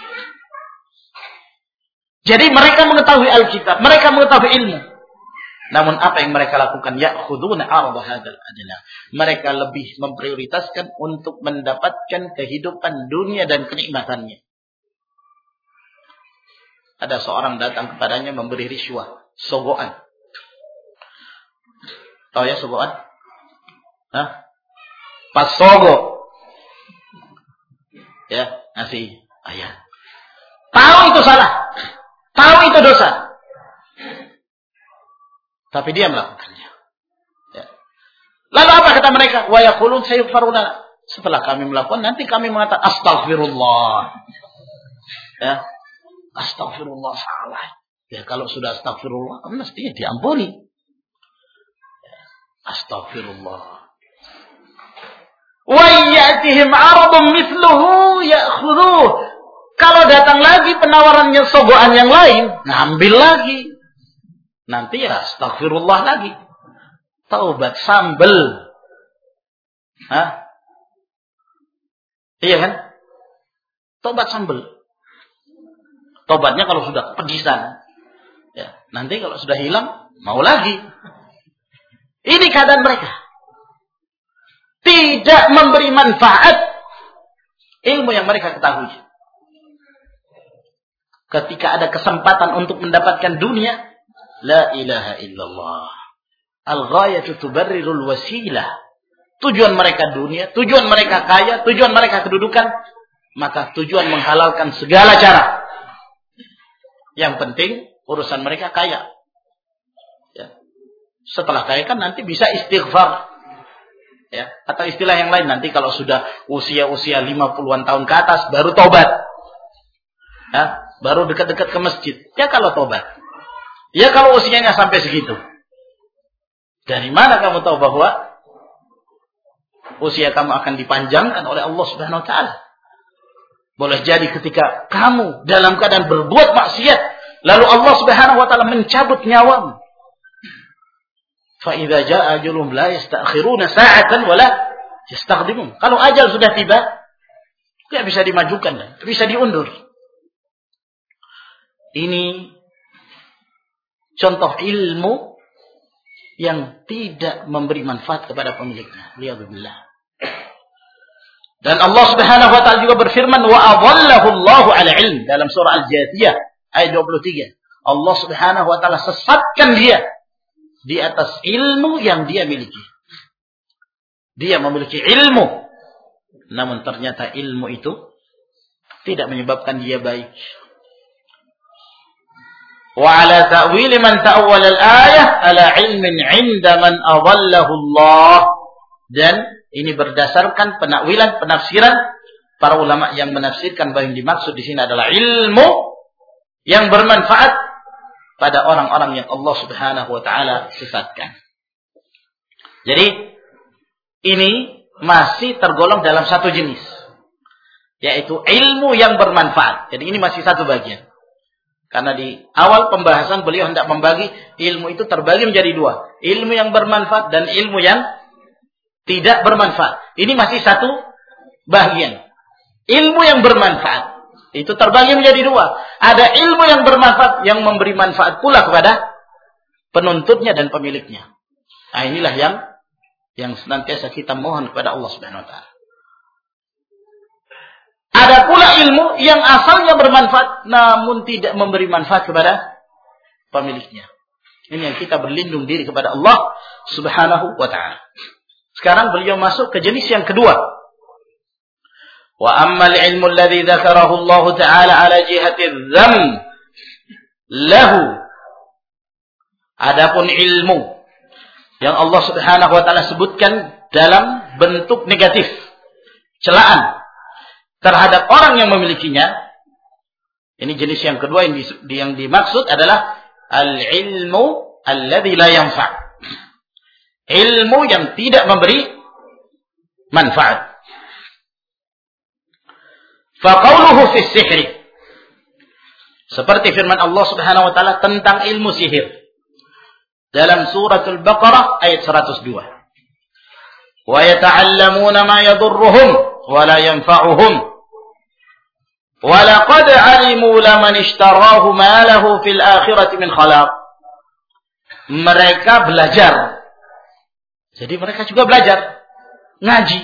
Jadi mereka mengetahui Alkitab, mereka mengetahui ilmu. Namun apa yang mereka lakukan? Ya'khuduna 'arada hadzal adna. Mereka lebih memprioritaskan untuk mendapatkan kehidupan dunia dan kenikmatannya. Ada seorang datang kepadanya memberi riswah, sogoan. Tahu ya sogoan? Pas sogo. Ya, ngasih ayat. Tahu itu salah. Tahu itu dosa. Tapi dia melakukannya. Ya. Lalu apa kata mereka? Wa yaqulun sayughfaru lana. Setelah kami melakukan, nanti kami mengatakan astaghfirullah. Ya. Astaghfirullah, salah. Ya, kalau sudah astaghfirullah, mestinya diampuni. Ya. Astaghfirullah. Wa ya'tihim 'aradun mithluhu ya'khudhuh. Kalau datang lagi penawarannya sogoan yang lain, ngambil lagi. Nanti ya astagfirullah lagi. Taubat sambel. Iya kan? Taubat sambel. Taubatnya kalau sudah kepedisan. Ya, nanti kalau sudah hilang, mau lagi. Ini keadaan mereka. Tidak memberi manfaat ilmu yang mereka ketahui. Ketika ada kesempatan untuk mendapatkan dunia, la ilaha illallah. Al-ghayatu tubarrirul wasilah. Tujuan mereka dunia, tujuan mereka kaya, tujuan mereka kedudukan, maka tujuan menghalalkan segala cara. Yang penting urusan mereka kaya. Ya. Setelah kaya kan nanti bisa istighfar. Ya, atau istilah yang lain, nanti kalau sudah usia-usia 50-an tahun ke atas baru tobat. Ya, baru dekat-dekat ke masjid. Ya kalau tobat. Ya kalau usianya sampai segitu. Dari mana kamu tahu bahwa usia kamu akan dipanjangkan oleh Allah Subhanahu wa taala? Boleh jadi ketika kamu dalam keadaan berbuat maksiat, lalu Allah Subhanahu wa taala mencabut nyawamu. Fa idza jaa ajalum la yastakhiruna sa'atan wa la yastaqdimun. Kalau ajal sudah tiba, tidak bisa dimajukan, bisa diundur. Ini contoh ilmu yang tidak memberi manfaat kepada pemiliknya. Liyadzubillah. Dan Allah Subhanahu wa taala juga berfirman, wa adallahu Allahu ala ilm, dalam surah Al-Jathiyah ayat 23. Allah Subhanahu wa taala sesatkan dia di atas ilmu yang dia miliki. Dia memiliki ilmu, namun ternyata ilmu itu tidak menyebabkan dia baik. Wa ala ta'wil man ta'awwal al-ayah ala ilmin 'inda man adallahu Allah. Dan ini berdasarkan penakwilan, penafsiran para ulama yang menafsirkan bahwa yang dimaksud di sini adalah ilmu yang bermanfaat pada orang-orang yang Allah Subhanahu wa taala sesatkan. Jadi ini masih tergolong dalam satu jenis, yaitu ilmu yang bermanfaat. Jadi ini masih satu bagian. Karena di awal pembahasan beliau hendak membagi ilmu itu terbagi menjadi dua. Ilmu yang bermanfaat dan ilmu yang tidak bermanfaat. Ini masih satu bagian. Ilmu yang bermanfaat itu terbagi menjadi dua. Ada ilmu yang bermanfaat yang memberi manfaat pula kepada penuntutnya dan pemiliknya. Nah, inilah yang senantiasa kita mohon kepada Allah Subhanahu wa taala. Ada pula ilmu yang asalnya bermanfaat namun tidak memberi manfaat kepada pemiliknya. Ini yang kita berlindung diri kepada Allah Subhanahu wa taala. Sekarang beliau masuk ke jenis yang kedua. Wa ammal ilmu alladhi dzakarahu Allah taala ala jihati dzam lahu. Adapun ilmu yang Allah Subhanahu wa taala sebutkan dalam bentuk negatif, celaan terhadap orang yang memilikinya. Ini jenis yang kedua yang dimaksud adalah al-ilmu alladhi la yanfa'. Ilmu yang tidak memberi manfaat. Faqauluhu fi sihri. Seperti firman Allah Subhanahu wa taala tentang ilmu sihir dalam surah Al-Baqarah ayat 102. Wa yata'allamuna ma yadurruhum wa la yanfa'uhum. Wa laqad 'alimu laman ishtarahu ma lahu fil akhirati min khalaq. Mereka belajar. Jadi mereka juga belajar ngaji.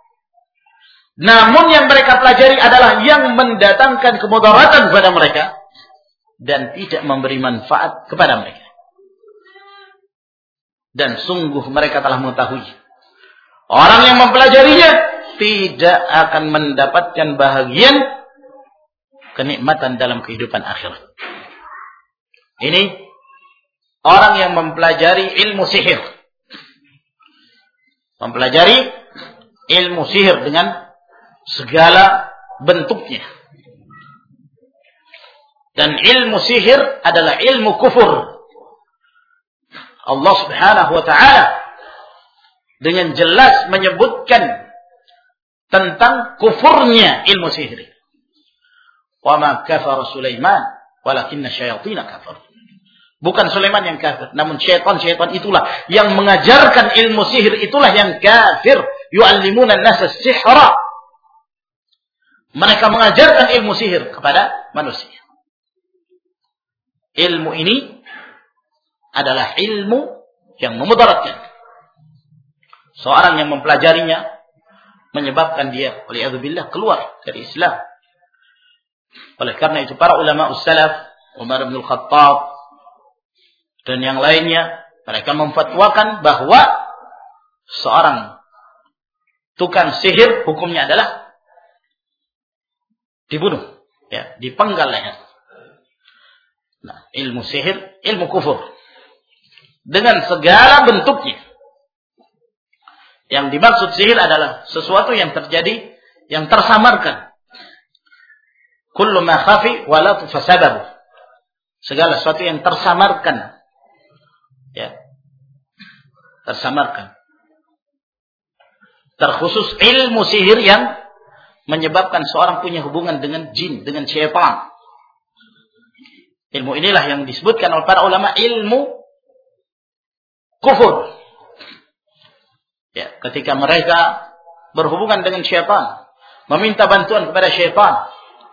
Namun yang mereka pelajari adalah yang mendatangkan kemudaratan kepada mereka dan tidak memberi manfaat kepada mereka. Dan sungguh mereka telah mengetahui orang yang mempelajarinya tidak akan mendapatkan bahagian kenikmatan dalam kehidupan akhirat. Ini orang yang mempelajari ilmu sihir. Mempelajari ilmu sihir dengan segala bentuknya. Dan ilmu sihir adalah ilmu kufur. Allah Subhanahu wa taala dengan jelas menyebutkan tentang kufurnya ilmu sihir. Wa ma kafara Sulaiman walakinna syayatina kafaru. Bukan Sulaiman yang kafir, namun syaitan-syaitan itulah yang mengajarkan ilmu sihir, itulah yang kafir. Yu'allimuna an-nasa as-sihra. Mereka mengajarkan ilmu sihir kepada manusia. Ilmu ini adalah ilmu yang memudaratkan. Seorang yang mempelajarinya menyebabkan dia waliyadzubillah keluar dari Islam. Oleh karena itu para ulama salaf, Umar bin Khattab dan yang lainnya, mereka memfatwakan bahwa seorang tukang sihir hukumnya adalah dibunuh, ya, dipenggal leher. Nah, ilmu sihir, ilmu kufur dengan segala bentuknya. Yang dimaksud sihir adalah sesuatu yang terjadi, yang tersamarkan. Kullu ma khafi wa la tufasadahu. Segala sesuatu yang tersamarkan. Ya. Tersamarkan. Terkhusus ilmu sihir yang menyebabkan seorang punya hubungan dengan jin, dengan syaitan. Ilmu inilah yang disebutkan oleh para ulama ilmu kufur. Ya, ketika mereka berhubungan dengan syaitan, meminta bantuan kepada syaitan.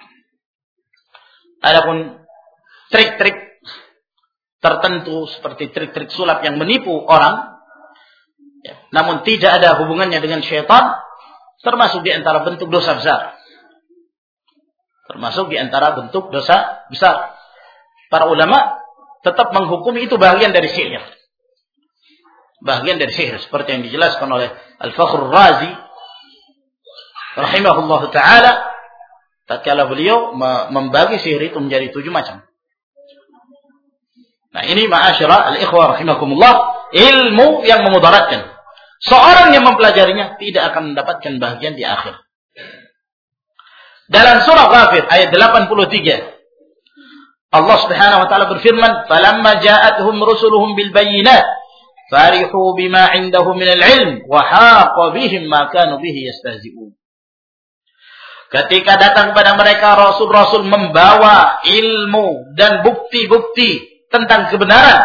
Adapun trik-trik tertentu seperti trik-trik sulap yang menipu orang, ya, namun tidak ada hubungannya dengan syaitan, termasuk di antara bentuk dosa besar. Termasuk di antara bentuk dosa besar. Para ulama tetap menghukumi itu bagian dari sihir. Bagian dari sihir seperti yang dijelaskan oleh Al-Fakhr Razi rahimahullah taala tatkala beliau membagi sihir itu menjadi 7 macam. Nah, ini ma'asyara al-ikhwah rahimakumullah, ilmu yang memudaratkan. Seorang yang mempelajarinya tidak akan mendapatkan bahagian di akhir. Dalam surah Ghafir ayat 83, Allah Subhanahu wa taala berfirman, "Falamma ja'atuhum rusuluhum bil bayyinat, farihu bima 'indahum min al-'ilm wa haqa bihim ma kanu bihi yastahzi'un." Ketika datang kepada mereka rasul-rasul membawa ilmu dan bukti-bukti tentang kebenaran,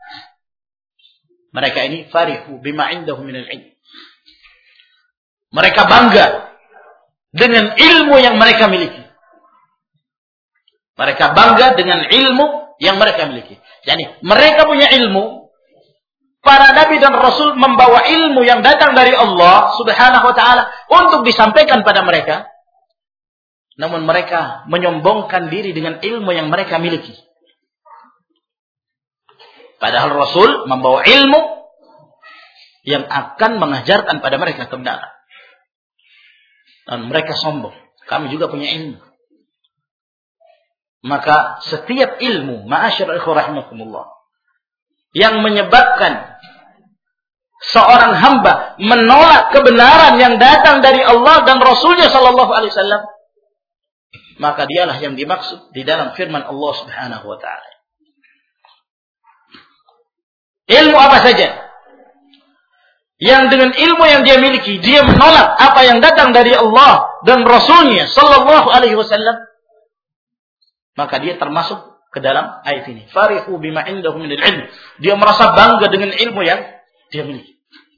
mereka ini farihu bima 'indahum min al-'ilm. Mereka bangga dengan ilmu yang mereka miliki. Mereka bangga dengan ilmu yang mereka miliki. Jadi mereka punya ilmu. Para nabi dan rasul membawa ilmu yang datang dari Allah Subhanahu wa taala untuk disampaikan pada mereka. Namun mereka menyombongkan diri dengan ilmu yang mereka miliki. Padahal rasul membawa ilmu yang akan mengajarkan pada mereka kebenaran. Dan mereka sombong. Kami juga punya ilmu. Maka setiap ilmu, ma'asyarul ikhwah rahimakumullah, yang menyebabkan seorang hamba menolak kebenaran yang datang dari Allah dan Rasulnya sallallahu alaihi wasallam, maka dialah yang dimaksud di dalam firman Allah Subhanahu wa taala. Ilmu apa saja yang dengan ilmu yang dia miliki dia menolak apa yang datang dari Allah dan Rasulnya sallallahu alaihi wasallam, maka dia termasuk ke dalam ayat ini. Farihu bima indahum minal ilm. Dia merasa bangga dengan ilmu yang dia miliki.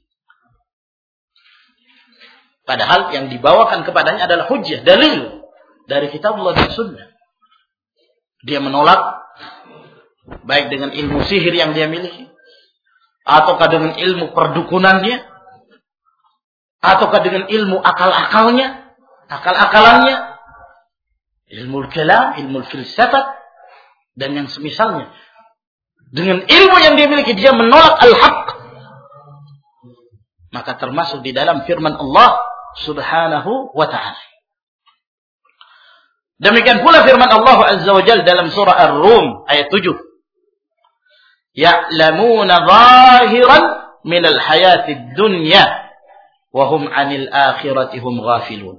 Padahal yang dibawakan kepadanya adalah hujjah, dalil dari kitabullah dan sunnah. Dia menolak baik dengan ilmu sihir yang dia miliki, ataukah dengan ilmu perdukunannya, ataukah dengan ilmu akal-akalannya, ilmu kalam, ilmu filsafat, dan yang semisalnya. Dengan ilmu yang dia miliki, dia menolak al-haq. Maka termasuk di dalam firman Allah Subhanahu wa ta'ala. Demikian pula firman Allah Azza wa Jalla dalam surah Ar-Rum ayat 7. Ya'lamuna zahiran minal hayatid dunya wa hum 'anil akhirati hum ghafilun.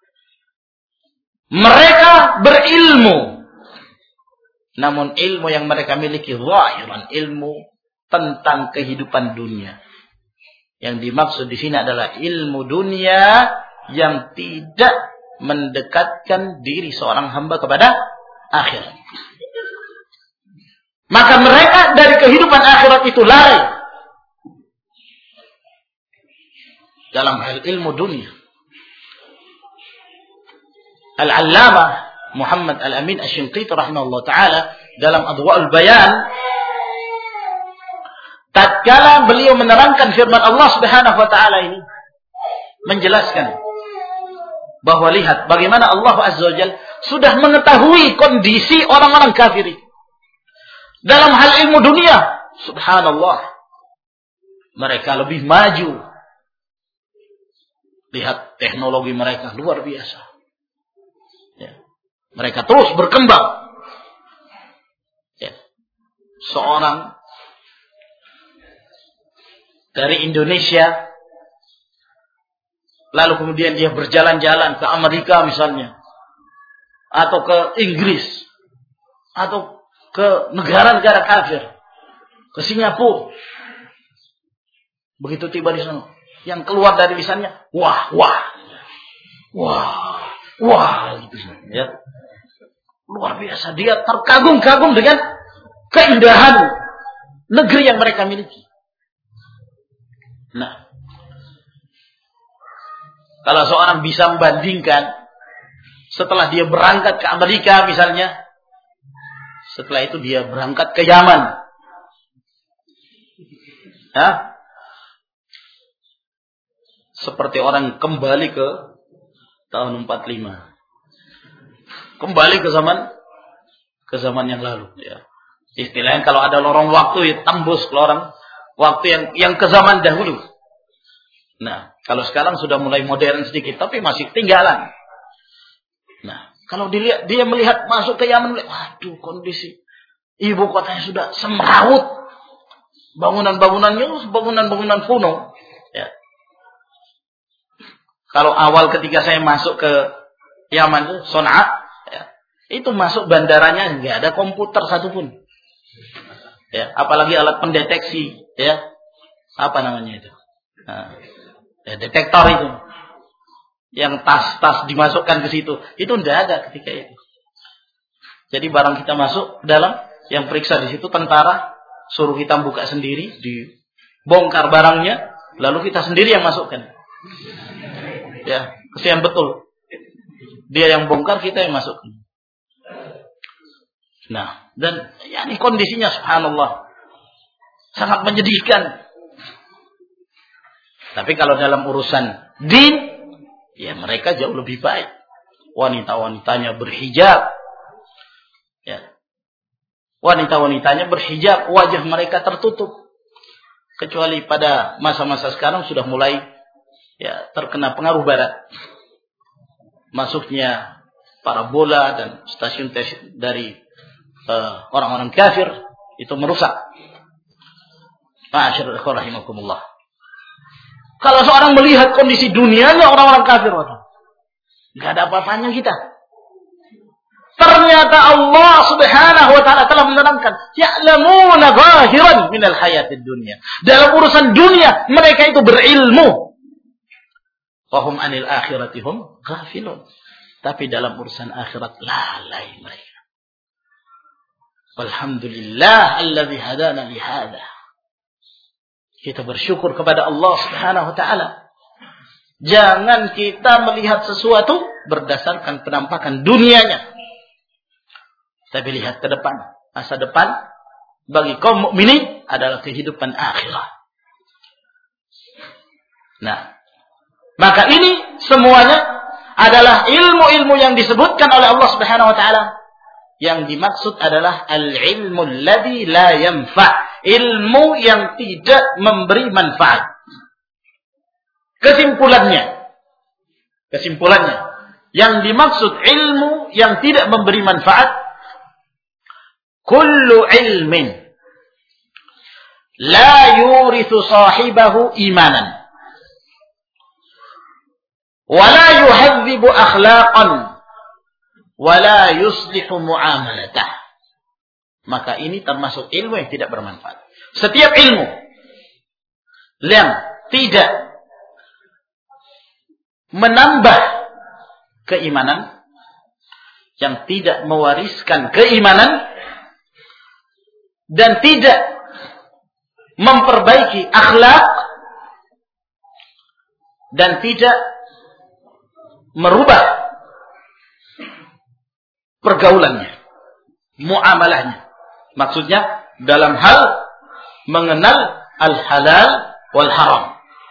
Mereka berilmu, namun ilmu yang mereka miliki zahiran, ilmu tentang kehidupan dunia. Yang dimaksud di sini adalah ilmu dunia yang tidak mendekatkan diri seorang hamba kepada akhirat. Maka mereka dari kehidupan akhirat itu lari dalam hal ilmu dunia. Al-Allamah Muhammad Al-Amin Asy-Shinqiti rahimahullah ta'ala dalam Adwa'ul Bayan, tatkala beliau menerangkan firman Allah Subhanahu wa ta'ala ini, menjelaskan bahwa lihat bagaimana Allah Azza wa Jalla sudah mengetahui kondisi orang-orang kafir dalam hal ilmu dunia. Subhanallah, mereka lebih maju. Lihat teknologi mereka luar biasa. Mereka terus berkembang. Ya. Seorang dari Indonesia, lalu kemudian dia berjalan-jalan ke Amerika misalnya, atau ke Inggris, atau ke negara-negara kafir, ke Singapura. Begitu tiba di sana, yang keluar dari lisannya, wah, gitu ya. Luar biasa, dia terkagum-kagum dengan keindahan negeri yang mereka miliki. Nah, kalau seorang bisa membandingkan setelah dia berangkat ke Amerika misalnya, setelah itu dia berangkat ke Yaman, seperti orang kembali ke tahun 45. Kembali ke zaman yang lalu, ya. Istilahnya kalau ada lorong waktu, ya tembus ke lorong waktu yang ke zaman dahulu. Nah, kalau sekarang sudah mulai modern sedikit, tapi masih ketinggalan. Nah, Kalau dia melihat masuk ke Yaman, waduh kondisi ibu kotanya sudah semrawut. Bangunan-bangunannya bangunan-bangunan kuno. Ya. Kalau awal ketika saya masuk ke Yaman, Son'a, ya, itu masuk bandaranya nggak ada komputer satupun. Ya, apalagi alat pendeteksi, ya. Apa namanya itu? Nah, ya, detektor itu. Yang tas-tas dimasukkan ke situ, itu tidak ada ketika itu. Jadi barang kita masuk dalam, yang periksa di situ tentara, suruh kita buka sendiri, dibongkar barangnya, lalu kita sendiri yang masukkan. Ya, kesian betul. Dia yang bongkar, kita yang masukkan. Nah, dan ya ini kondisinya subhanallah sangat menyedihkan. Tapi kalau dalam urusan din, ya mereka jauh lebih baik. Wanita-wanitanya berhijab. Ya. Wanita-wanitanya berhijab, wajah mereka tertutup. Kecuali pada masa-masa sekarang sudah mulai ya terkena pengaruh barat. Masuknya parabola dan stasiun dari orang-orang kafir itu merusak. Ma'asyiral ikhwan rahimakumullah. Kalau seorang melihat kondisi dunianya orang-orang kafir, enggak ada apa-apanya kita. Ternyata Allah Subhanahu wa taala telah menerangkan, ya'lamuna zahiran minal hayatid dunya. Dalam urusan dunia mereka itu berilmu. Wahum anil akhiratihum ghafilun. Tapi dalam urusan akhirat lalai mereka. Walhamdulillah alladzi hadana li hadza. Kita bersyukur kepada Allah Subhanahu wa taala. Jangan kita melihat sesuatu berdasarkan penampakan dunianya. Tapi lihat ke depan. Masa depan bagi kaum mukminin adalah kehidupan akhirat. Nah, maka ini semuanya adalah ilmu-ilmu yang disebutkan oleh Allah Subhanahu wa taala. Yang dimaksud adalah al-ilmu alladzi la yanfa'. Ilmu yang tidak memberi manfaat. Kesimpulannya, yang dimaksud ilmu yang tidak memberi manfaat, kullu ilmin la yurithu sahibahu imanan wa la yuhadzibu akhlaqan wa la yuslihu muamalatah. Maka ini termasuk ilmu yang tidak bermanfaat. Setiap ilmu yang tidak menambah keimanan, yang tidak mewariskan keimanan, dan tidak memperbaiki akhlak, dan tidak merubah pergaulannya, muamalahnya. Maksudnya dalam hal mengenal al-halal wal haram.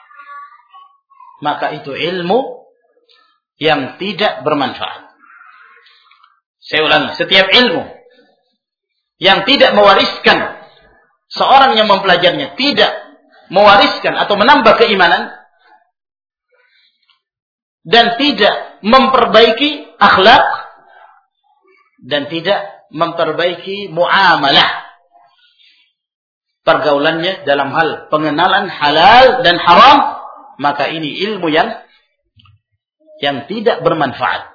Maka itu ilmu yang tidak bermanfaat. Saya ulangi, setiap ilmu yang tidak mewariskan, seorang yang mempelajarinya tidak mewariskan atau menambah keimanan, dan tidak memperbaiki akhlak, dan tidak memperbaiki muamalah, pergaulannya dalam hal pengenalan halal dan haram, maka ini ilmu yang tidak bermanfaat.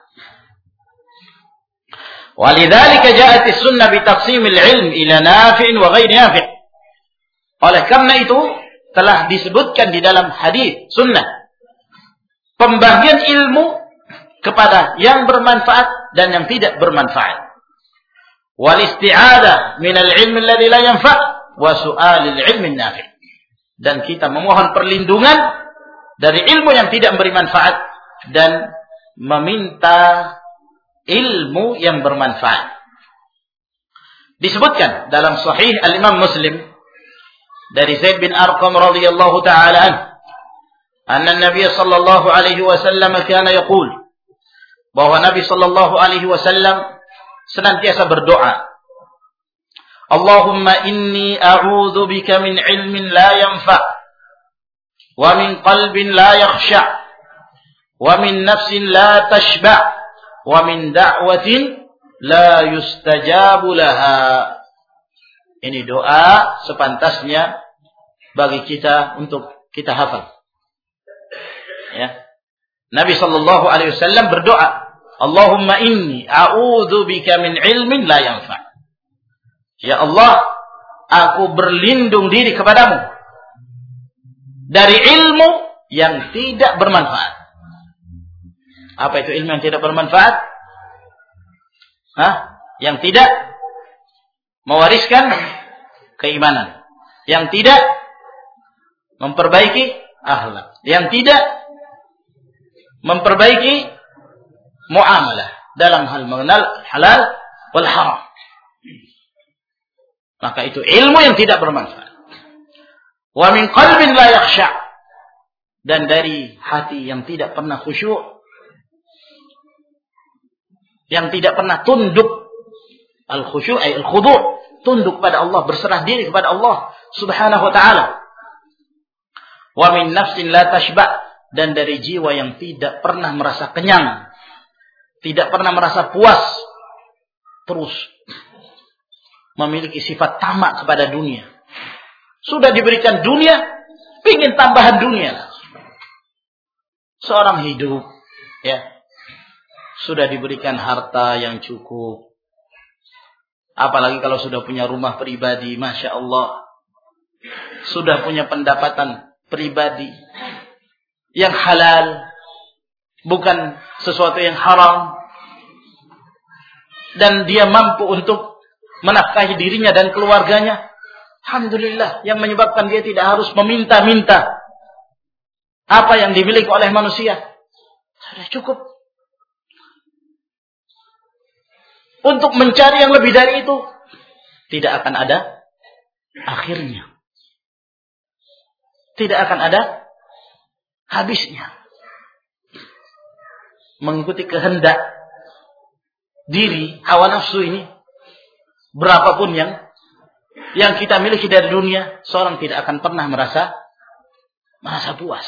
Walidzalika ja'at as-sunnah bi taqsimil ilm ila nafi' wa ghairi nafi'. Oleh karena itu telah disebutkan di dalam hadis sunnah pembagian ilmu kepada yang bermanfaat dan yang tidak bermanfaat. Wal isti'adah min al-ilm alladhi la yanfa' wa su'al al-ilm an-nafi'. Dan kita memohon perlindungan dari ilmu yang tidak memberi manfaat dan meminta ilmu yang bermanfaat. Disebutkan dalam sahih al-Imam Muslim dari Zaid bin Arqam radhiyallahu ta'ala anhu, anna Nabi sallallahu alaihi wasallam kana yaqul, bahwa Nabi sallallahu alaihi wasallam senantiasa berdoa, Allahumma inni a'udzu bika min ilmin la yanfa' wa min qalbin la yakhsha' wa min nafsin la tashba' wa min da'watin la yustajabu laha. Ini doa sepantasnya bagi kita untuk kita hafal. Ya. Nabi sallallahu alaihi wasallam berdoa, Allahumma inni a'udzu bika min ilmin la yanfa'. Ya Allah, aku berlindung diri kepadamu dari ilmu yang tidak bermanfaat. Apa itu ilmu yang tidak bermanfaat? Yang tidak mewariskan keimanan, yang tidak memperbaiki akhlak, yang tidak memperbaiki muamalah dalam hal mengenal halal wal haram. Maka itu ilmu yang tidak bermanfaat. Wa min qalbin la yakhsha, dan dari hati yang tidak pernah khusyuk, yang tidak pernah tunduk. Al-khusyu' ay al-khudu', tunduk kepada Allah, berserah diri kepada Allah Subhanahu wa taala. Wa min nafsin la tashba', dan dari jiwa yang tidak pernah merasa kenyang, tidak pernah merasa puas, terus memiliki sifat tamak kepada dunia. Sudah diberikan dunia, ingin tambahan dunia. Seorang hidup, ya, sudah diberikan harta yang cukup. Apalagi kalau sudah punya rumah pribadi, Masya Allah. Sudah punya pendapatan pribadi yang halal, bukan sesuatu yang haram. Dan dia mampu untuk menafkahi dirinya dan keluarganya. Alhamdulillah, yang menyebabkan dia tidak harus meminta-minta apa yang dimiliki oleh manusia. Sudah cukup. Untuk mencari yang lebih dari itu, tidak akan ada akhirnya. Tidak akan ada habisnya. Mengikuti kehendak diri, hawa nafsu ini, berapapun yang kita miliki dari dunia, seorang tidak akan pernah merasa puas.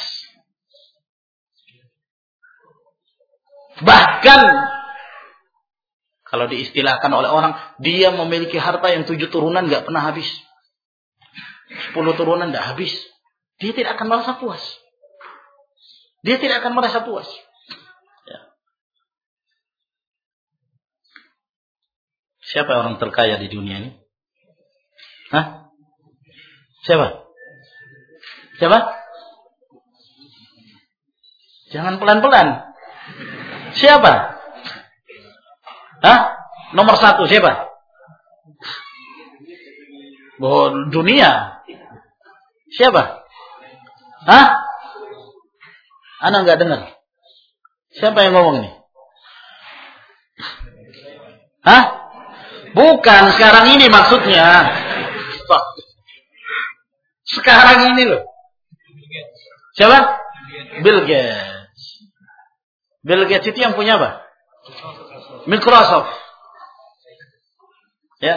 Bahkan kalau diistilahkan oleh orang, dia memiliki harta yang 7 turunan gak pernah habis. 10 turunan gak habis. Dia tidak akan merasa puas. Dia tidak akan merasa puas. Ya. Siapa orang terkaya di dunia ini? Siapa? Jangan pelan-pelan. Siapa? Nomor 1 siapa? Dunia. Siapa? Ana nggak dengar. Siapa yang ngomong ini? Bukan sekarang ini maksudnya. Sekarang ini loh. Siapa? Bill Gates. Bill Gates itu yang punya apa? Microsoft. Ya.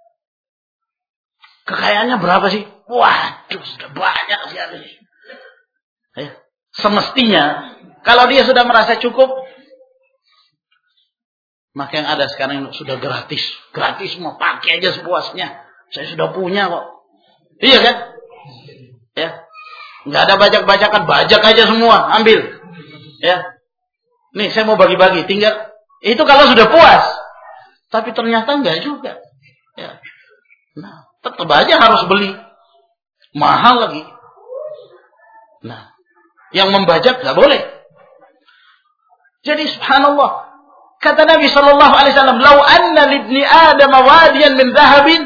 Kekayaannya berapa sih? Waduh, sudah banyak sekali. Ya. Semestinya, kalau dia sudah merasa cukup, maka yang ada sekarang sudah gratis. Gratis, mau pakai aja sepuasnya. Saya sudah punya kok. Iya kan? Ya. Nggak ada bajak-bajakan, bajak aja semua, ambil. Ya. Nih, saya mau bagi-bagi, tinggal. Itu kalau sudah puas. Tapi ternyata enggak juga. Ya. Nah, tetap aja harus beli. Mahal lagi. Nah, yang membajak enggak boleh. Jadi subhanallah, kata Nabi sallallahu alaihi wasallam, "Lau anna libni Adam wadiyan min dhahabin,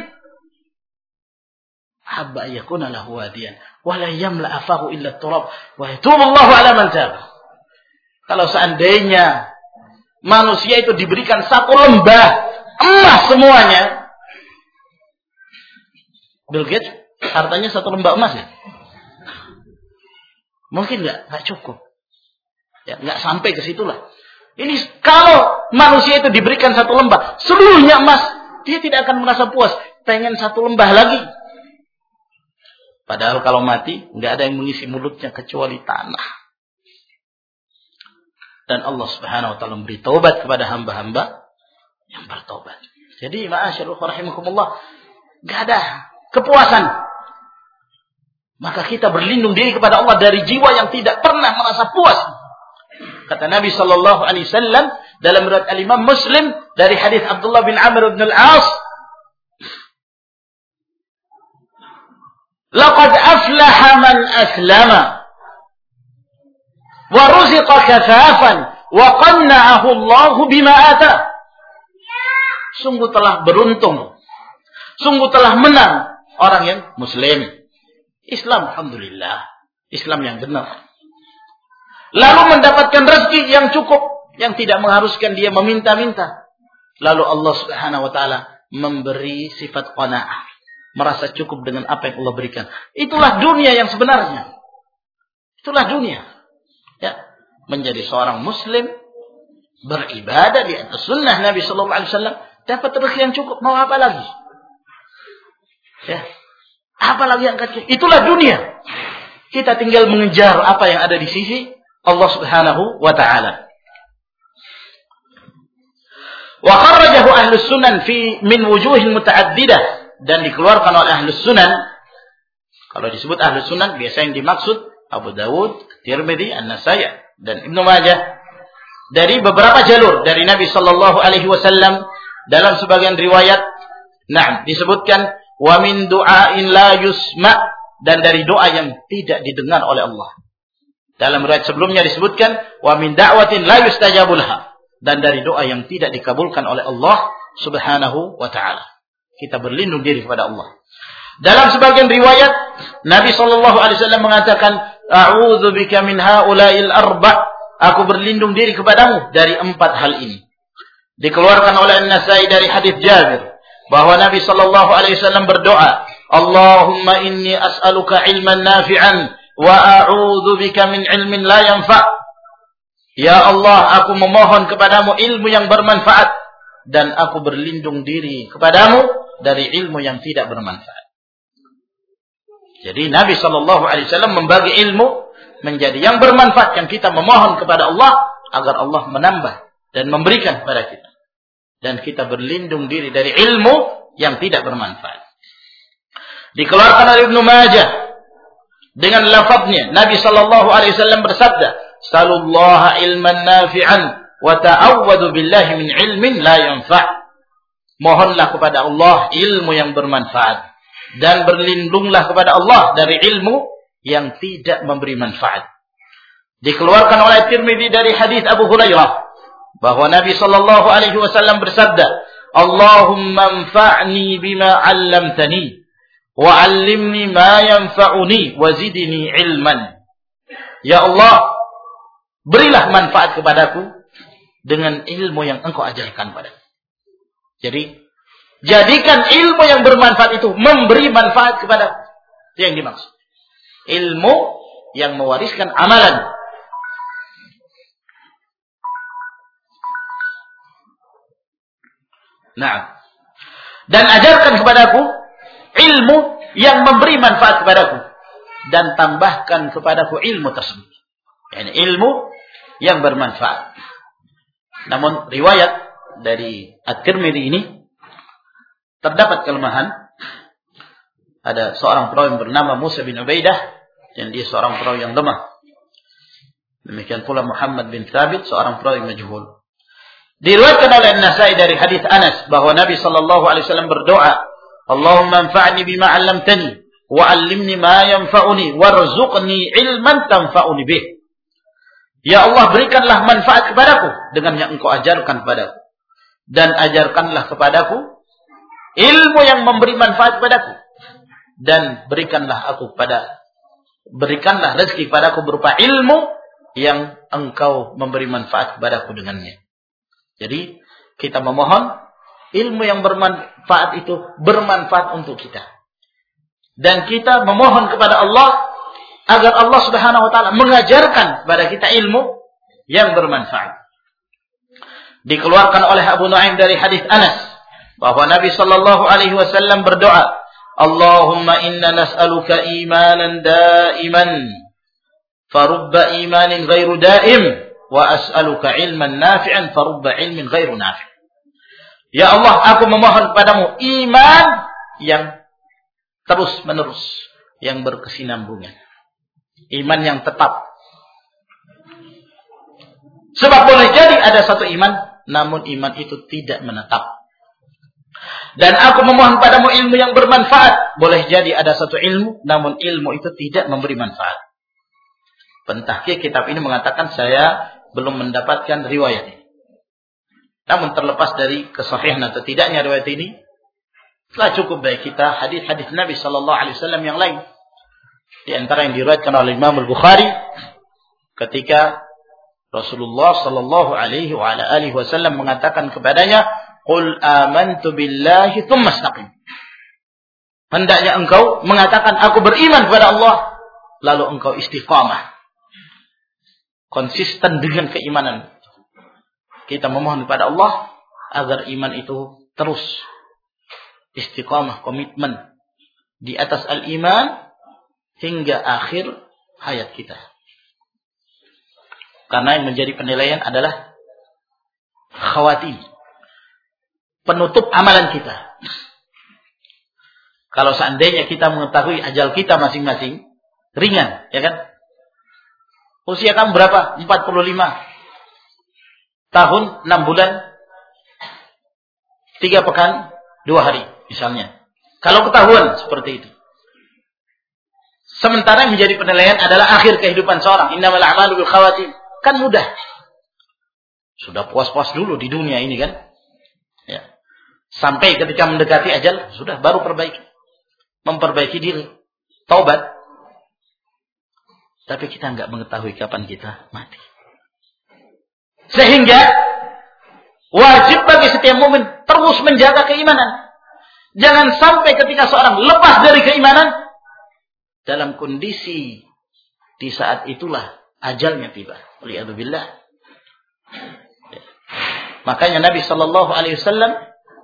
habba yakuna lahu wadiyan, wa la yamla afahu illa turab, wa yatuballahu ala man taba." Kalau seandainya manusia itu diberikan 1 lembah emas semuanya, Bill Gates hartanya 1 lembah emas ya? Mungkin nggak cukup. Ya, nggak sampai ke situlah. Ini kalau manusia itu diberikan 1 lembah, seluruhnya emas, dia tidak akan merasa puas. Pengen 1 lembah lagi. Padahal kalau mati, nggak ada yang mengisi mulutnya kecuali tanah. Dan Allah Subhanahu wa taala memberi taubat kepada hamba-hamba yang bertobat. Jadi ma'asyarul rahimakumullah, enggak ada kepuasan. Maka kita berlindung diri kepada Allah dari jiwa yang tidak pernah merasa puas. Kata Nabi sallallahu alaihi wasallam dalam riwayat Al-Imam Muslim dari hadis Abdullah bin Amr bin Al-As, "Laqad aflaha man aslama wa ruziqa kafafan wa qanna'ahu Allah bima ata." Sungguh telah beruntung, sungguh telah menang orang yang muslim. Islam, alhamdulillah, Islam yang benar. Lalu mendapatkan rezeki yang cukup, yang tidak mengharuskan dia meminta-minta. Lalu Allah Subhanahu wa taala memberi sifat qanaah, merasa cukup dengan apa yang Allah berikan. Itulah dunia yang sebenarnya. Itulah dunia. Ya, menjadi seorang muslim, beribadah di atas sunnah Nabi sallallahu alaihi wasallam, dapat rezeki yang cukup, mau apa lagi? Ya. Apalagi yang kecil. Itulah dunia. Kita tinggal mengejar apa yang ada di sisi Allah Subhanahu wa taala. Wa kharrajahu ahlus sunan min wujuhin muta'addidah, dan dikeluarkan oleh ahlus sunan. Kalau disebut ahlus sunan biasa yang dimaksud Abu Dawud, Tirmidzi, An-Nasai dan Ibnu Majah, dari beberapa jalur dari Nabi sallallahu alaihi wasallam. Dalam sebagian riwayat disebutkan wa min du'ain la yusma', dan dari doa yang tidak didengar oleh Allah. Dalam riwayat sebelumnya disebutkan wa min da'watin la yustajabu laha, dan dari doa yang tidak dikabulkan oleh Allah Subhanahu wa taala. Kita berlindung diri kepada Allah. Dalam sebagian riwayat Nabi sallallahu alaihi wasallam mengatakan, a'udzu bika min haula'il arba', aku berlindung diri kepadamu dari 4 hal ini. Dikeluarkan oleh An-Nasai dari hadis Jabir bahwa Nabi sallallahu alaihi wasallam berdoa, Allahumma inni as'aluka ilman nafi'an wa a'udzu bika min ilmin la yanfa'. Ya Allah, aku memohon kepadamu ilmu yang bermanfaat, dan aku berlindung diri kepadamu dari ilmu yang tidak bermanfaat. Jadi Nabi sallallahu alaihi wasallam membagi ilmu menjadi yang bermanfaat, yang kita memohon kepada Allah agar Allah menambah dan memberikan kepada kita. Dan kita berlindung diri dari ilmu yang tidak bermanfaat. Dikeluarkan oleh Ibnu Majah dengan lafaznya, Nabi sallallahu alaihi wasallam bersabda, "Salullaha ilman nafi'an wa ta'awwadu billahi min ilmin la yanfa'." Mohonlah kepada Allah ilmu yang bermanfaat, dan berlindunglah kepada Allah dari ilmu yang tidak memberi manfaat. Dikeluarkan oleh Tirmidzi dari hadis Abu Hurairah bahwa Nabi sallallahu alaihi wasallam bersabda, "Allahumma anfa'ni bima 'allamtani wa 'allimni ma yanfa'uni wa zidni ilman." Ya Allah, berilah manfaat kepadaku dengan ilmu yang Engkau ajarkan padaku. Jadi, jadikan ilmu yang bermanfaat itu memberi manfaat kepadaku. Itu yang dimaksud. Ilmu yang mewariskan amalan. Dan ajarkan kepadaku ilmu yang memberi manfaat kepadaku, dan tambahkan kepadaku ilmu tersebut, yani ilmu yang bermanfaat. Namun riwayat dari At-Tirmidzi ini terdapat kelemahan. Ada seorang perawi yang bernama Musa bin Ubaidah, dan dia seorang perawi yang lemah. Demikian pula Muhammad bin Thabit, seorang perawi majhul. Diriwayatkan oleh An-Nasai dari hadis Anas bahwa Nabi sallallahu alaihi wasallam berdoa, Allahumma anfa'ni bima 'allamtani wa 'allimni ma yanfa'uni warzuqni ilman tanfa'uni bih. Ya Allah, berikanlah manfaat kepadaku dengan yang Engkau ajarkan kepadaku, dan ajarkanlah kepadaku ilmu yang memberi manfaat kepadaku, dan berikanlah rezeki kepadaku berupa ilmu yang Engkau memberi manfaat kepadaku dengannya. Jadi kita memohon ilmu yang bermanfaat itu bermanfaat untuk kita. Dan kita memohon kepada Allah agar Allah Subhanahu wa taala mengajarkan kepada kita ilmu yang bermanfaat. Dikeluarkan oleh Abu Nuaim dari hadis Anas bahwa Nabi sallallahu alaihi wasallam berdoa, Allahumma inna nas'aluka imanan daiman farubba imanin ghairu daim wa as'aluka ilman nafi'an farubba ilmin ghairu nafi'. Ya Allah, aku memohon kepadamu iman yang terus-menerus, yang berkesinambungan. Iman yang tetap. Sebab boleh jadi ada satu iman, namun iman itu tidak menetap. Dan aku memohon padamu ilmu yang bermanfaat. Boleh jadi ada satu ilmu, namun ilmu itu tidak memberi manfaat. Pentahqiq kitab ini mengatakan saya belum mendapatkan riwayat ini. Namun terlepas dari kesahihan atau tidaknya riwayat ini, telah cukup bagi kita hadis-hadis Nabi sallallahu alaihi wasallam yang lain. Di antara yang diriwayatkan oleh Imam Al-Bukhari ketika Rasulullah sallallahu alaihi wasallam mengatakan kepadanya, "Qul amantu billahi tsumma istaqim." Hendaknya engkau mengatakan aku beriman kepada Allah, lalu engkau istiqamah. Konsisten dengan keimanan. Kita memohon kepada Allah agar iman itu terus istiqamah, komitmen di atas al-iman hingga akhir hayat kita. Karena yang menjadi penilaian adalah khawatim, penutup amalan kita. Kalau seandainya kita mengetahui ajal kita masing-masing, ringan, ya kan? Usia kamu berapa? 45 tahun, 6 bulan, 3 pekan, 2 hari, misalnya. Kalau ketahuan seperti itu. Sementara yang menjadi penilaian adalah akhir kehidupan seorang. Innamal a'malu bil khawatim. Kan mudah. Sudah puas-puas dulu di dunia ini kan. Ya. Sampai ketika mendekati ajal, sudah baru perbaiki. Memperbaiki diri. Taubat. Tapi kita enggak mengetahui kapan kita mati. Sehingga wajib bagi setiap mukmin terus menjaga keimanan. Jangan sampai ketika seorang lepas dari keimanan, dalam kondisi di saat itulah ajalnya tiba. Waliyadzubillah. Makanya Nabi sallallahu alaihi wasallam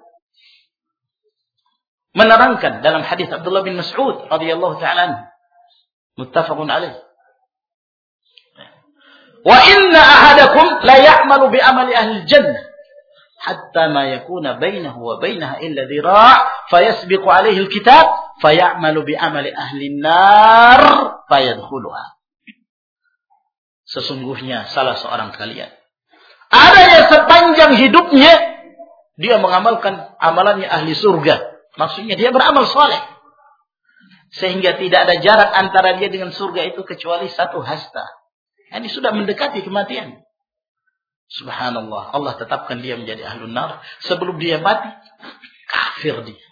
menerangkan dalam hadis Abdullah bin Mas'ud radhiyallahu ta'ala anhu, muttafaqun alaih. Wa inna ahadakum la ya'malu bi amali ahli jannah hatta ma yakuna bainahu wa bainaha illa dhira' fayasbiqu alaihi alkitab fayamalu bi amali ahli nar fayadkhuluha. Sesungguhnya salah seorang kalian ada yang sepanjang hidupnya dia mengamalkan amalannya ahli surga. Maksudnya dia beramal saleh sehingga tidak ada jarak antara dia dengan surga itu kecuali 1 hasta. Ini sudah mendekati kematian. Subhanallah, Allah tetapkan dia menjadi ahlun nar sebelum dia mati. Kafir dia.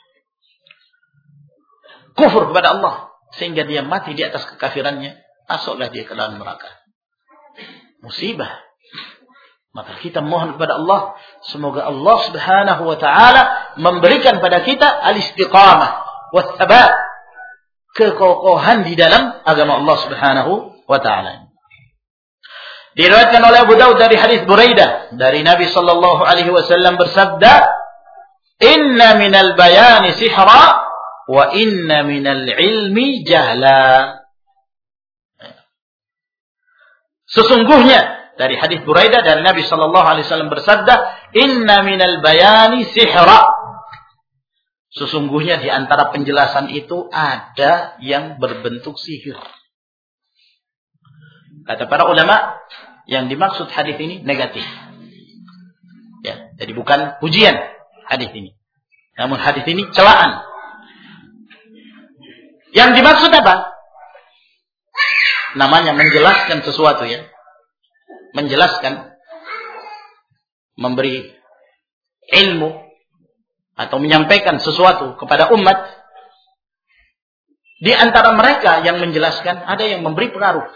Kufur kepada Allah sehingga dia mati di atas kekafirannya, masuklah dia ke dalam neraka. Musibah. Maka kita mohon kepada Allah, semoga Allah Subhanahu wa taala memberikan pada kita al-istiqamah was-sabat, kekokohan di dalam agama Allah Subhanahu wa taala. Diriwayatkan oleh Abu Daud dari hadis Buraidah dari Nabi sallallahu alaihi wasallam bersabda, "Inna minal bayani sihra wa inna minal ilmi jahla." Sesungguhnya dari hadis Buraidah dari Nabi sallallahu alaihi wasallam bersabda, "Inna minal bayani sihra." Sesungguhnya di antara penjelasan itu ada yang berbentuk sihir. Kata para ulama, yang dimaksud hadis ini negatif. Ya, jadi bukan pujian hadis ini. Namun hadis ini celaan. Yang dimaksud apa? Namanya menjelaskan sesuatu ya. Menjelaskan, memberi ilmu atau menyampaikan sesuatu kepada umat. Di antara mereka yang menjelaskan ada yang memberi pengaruh.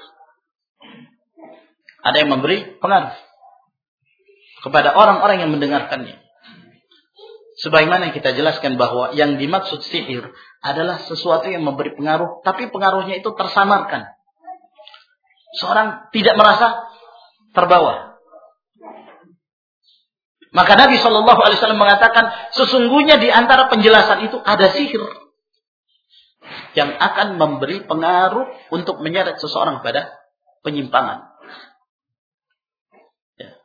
Ada yang memberi pengaruh kepada orang-orang yang mendengarkannya. Sebagaimana kita jelaskan bahwa yang dimaksud sihir adalah sesuatu yang memberi pengaruh, tapi pengaruhnya itu tersamarkan. Seorang tidak merasa terbawa. Maka Nabi SAW mengatakan, sesungguhnya di antara penjelasan itu ada sihir yang akan memberi pengaruh untuk menyeret seseorang pada penyimpangan.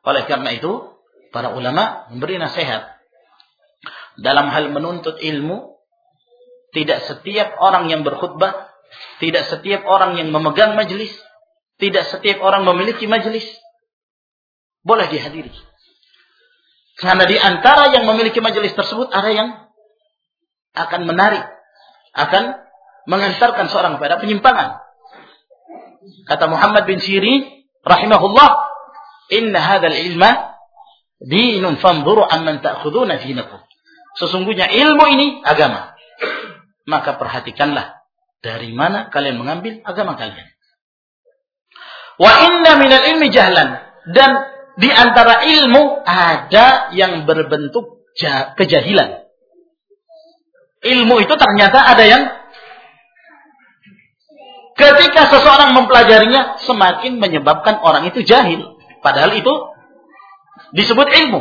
Oleh karena itu, para ulama memberi nasihat dalam hal menuntut ilmu. Tidak setiap orang yang berkhutbah, tidak setiap orang yang memegang majelis, tidak setiap orang memiliki majelis boleh dihadiri. Karena di antara yang memiliki majelis tersebut ada yang akan menarik, akan mengantarkan seorang pada penyimpangan. Kata Muhammad bin Sirin rahimahullah, "Inna hadzal ilma dinun fanzuru amman ta'khuduna dinakum." Sesungguhnya ilmu ini agama. Maka perhatikanlah dari mana kalian mengambil agama kalian. Wa inna minal ilmi jahlan, dan di antara ilmu ada yang berbentuk kejahilan. Ilmu itu ternyata ada yang ketika seseorang mempelajarinya semakin menyebabkan orang itu jahil. Padahal itu disebut ilmu.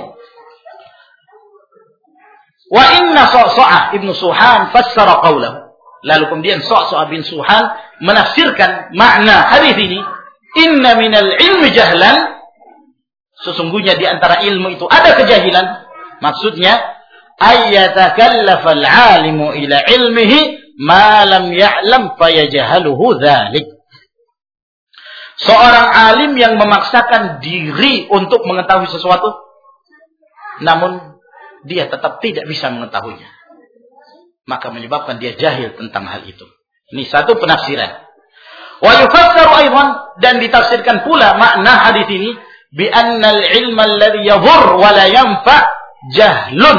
Wa inna Sa'sa'ah ibnu Suhan fassara qawlahu. Lalu kemudian Sa'sa'ah bin Suhan menafsirkan makna hadis ini. Inna minal ilmi jahlan. Sesungguhnya di antara ilmu itu ada kejahilan. Maksudnya, ayyatakallafal alimu ila ilmihi ma lam ya'lam fayajhaluhu dzalik. Seorang alim yang memaksakan diri untuk mengetahui sesuatu, namun dia tetap tidak bisa mengetahuinya, maka menyebabkan dia jahil tentang hal itu. Ini satu penafsiran. Wa yufassaru aidan, dan ditafsirkan pula makna hadis ini bi annal ilma alladhi yadhur wa la yanfa jahlun.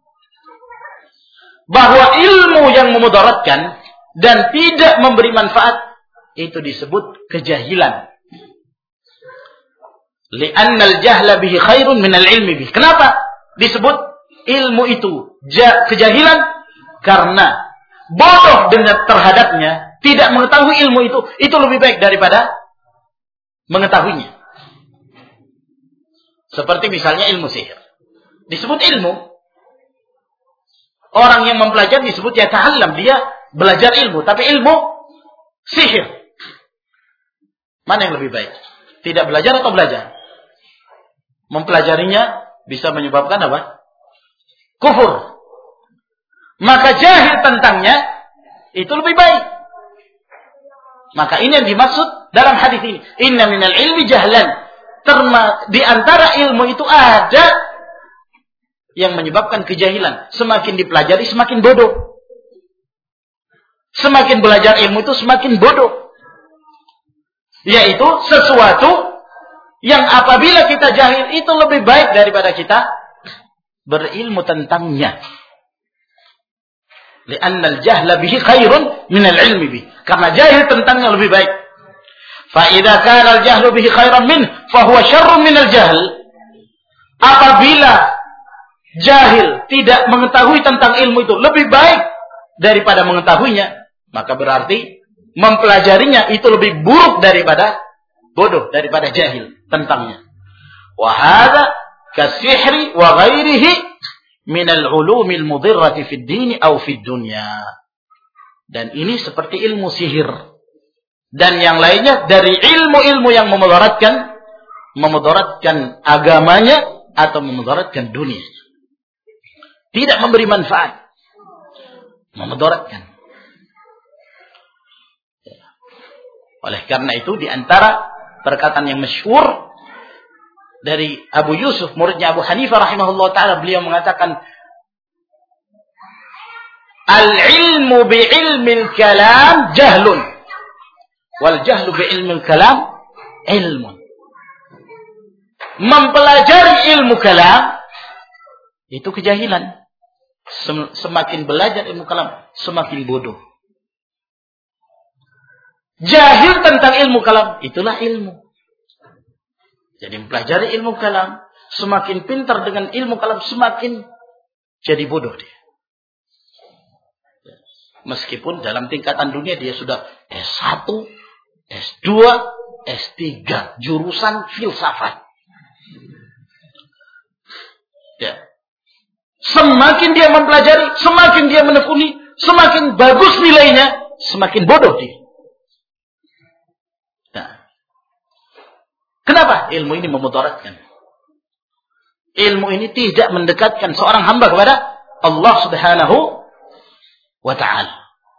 Bahwa ilmu yang memudaratkan dan tidak memberi manfaat itu disebut kejahilan. Li'annal jahla bihi khairun minal ilmi bihi. Kenapa disebut ilmu itu kejahilan? Karena bodoh dengan terhadapnya, tidak mengetahui ilmu itu lebih baik daripada mengetahuinya. Seperti misalnya ilmu sihir. Disebut ilmu. Orang yang mempelajari disebut ya ta'allam, dia belajar ilmu, tapi ilmu sihir. Mana yang lebih baik? Tidak belajar atau belajar? Mempelajarinya bisa menyebabkan apa? Kufur. Maka jahil tentangnya itu lebih baik. Maka ini yang dimaksud dalam hadis ini. Inna minal ilmi jahlan. Di antara ilmu itu ada yang menyebabkan kejahilan. Semakin dipelajari semakin bodoh. Semakin belajar ilmu itu semakin bodoh. Yaitu sesuatu yang apabila kita jahil itu lebih baik daripada kita berilmu tentangnya. Li'anna al-jahla bihi khairun min al-ilmi bihi. Karena jahil tentangnya lebih baik. Fa idza kana al-jahlu bihi khairan min fa huwa syarrun min al-jahl. Apabila jahil tidak mengetahui tentang ilmu itu lebih baik daripada mengetahuinya, maka berarti mempelajarinya itu lebih buruk daripada bodoh, daripada jahil tentangnya. Wa hadza kasihri wa ghairihi min al-ulumi al-mudirrati fid din aw fid dunya. Dan ini seperti ilmu sihir dan yang lainnya dari ilmu-ilmu yang memudaratkan agamanya atau memudaratkan dunia. Tidak memberi manfaat, memudaratkan. Oleh karena itu di antara perkataan yang masyhur dari Abu Yusuf, muridnya Abu Hanifah rahimahullah ta'ala, beliau mengatakan, al-ilmu bi'ilmil kalam jahlun, wal jahlu bi'ilmil kalam ilmun. Mempelajari ilmu kalam itu kejahilan. Semakin belajar ilmu kalam semakin bodoh. Jahil tentang ilmu kalam itulah ilmu. Jadi mempelajari ilmu kalam, semakin pintar dengan ilmu kalam semakin jadi bodoh dia. Meskipun dalam tingkatan dunia dia sudah S1, S2, S3, jurusan filsafat. Ya. Semakin dia mempelajari, semakin dia menekuni, semakin bagus nilainya, semakin bodoh dia. Nah. Kenapa? Ilmu ini memudaratkan. Ilmu ini tidak mendekatkan seorang hamba kepada Allah Subhanahu wa ta'ala.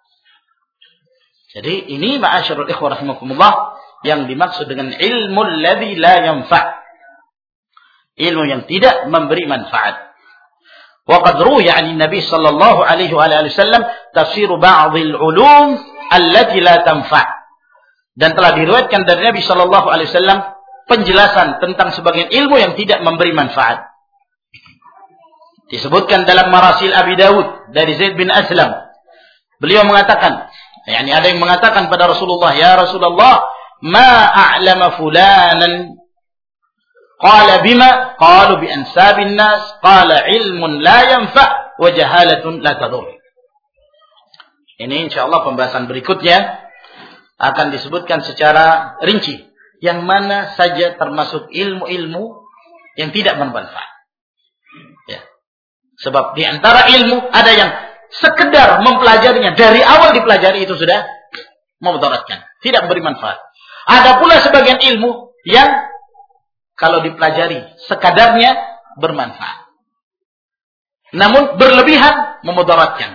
Jadi ini ma'asyarul ikhwah rahimakumullah yang dimaksud dengan ilmu alladzi la yanfa'. Ilmu yang tidak memberi manfaat. Wa qad ruwiya 'an Nabi sallallahu alaihi wasallam tafsir ba'd al-ulum allati la tanfa'. Dan telah diriwayatkan dari Nabi sallallahu alaihi wasallam penjelasan tentang sebagian ilmu yang tidak memberi manfaat. Disebutkan dalam Marasil Abi Dawud dari Zaid bin Aslam. Beliau mengatakan, yakni ada yang mengatakan pada Rasulullah, "Ya Rasulullah, ma a'lama fulanan." Qala bima? Qalu bi ansabin nas. Qala ilmun la yanfa' wa jahalatun la tadur. Ini insyaallah pembahasan berikutnya akan disebutkan secara rinci yang mana saja termasuk ilmu-ilmu yang tidak bermanfaat. Ya. Sebab di antara ilmu ada yang sekedar mempelajarinya, dari awal dipelajari itu sudah memudaratkan, tidak memberi manfaat. Ada pula sebagian ilmu yang kalau dipelajari sekadarnya bermanfaat, namun berlebihan memudaratkan.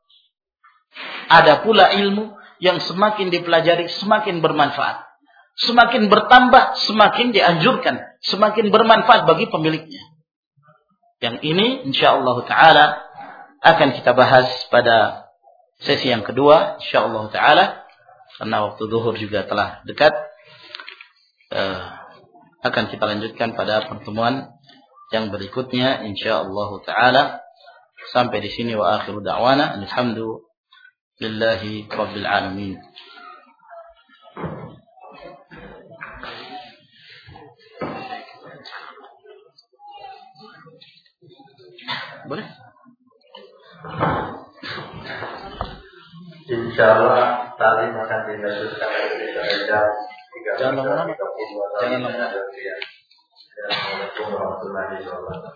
Ada pula ilmu yang semakin dipelajari semakin bermanfaat, semakin bertambah semakin dianjurkan, semakin bermanfaat bagi pemiliknya. Yang ini insyaallah taala akan kita bahas pada sesi yang kedua insyaallah taala, karena waktu zuhur juga telah dekat. Akan kita lanjutkan pada pertemuan yang berikutnya insyaallah taala. Sampai di sini wa akhiru da'wana alhamdulillahi rabbil alamin. Boleh? Insyaallah talim akan dilanjutkan pada jam 3. Jangan lama-lama. Jangan lama-lama. Assalamualaikum warahmatullahi wabarakatuh.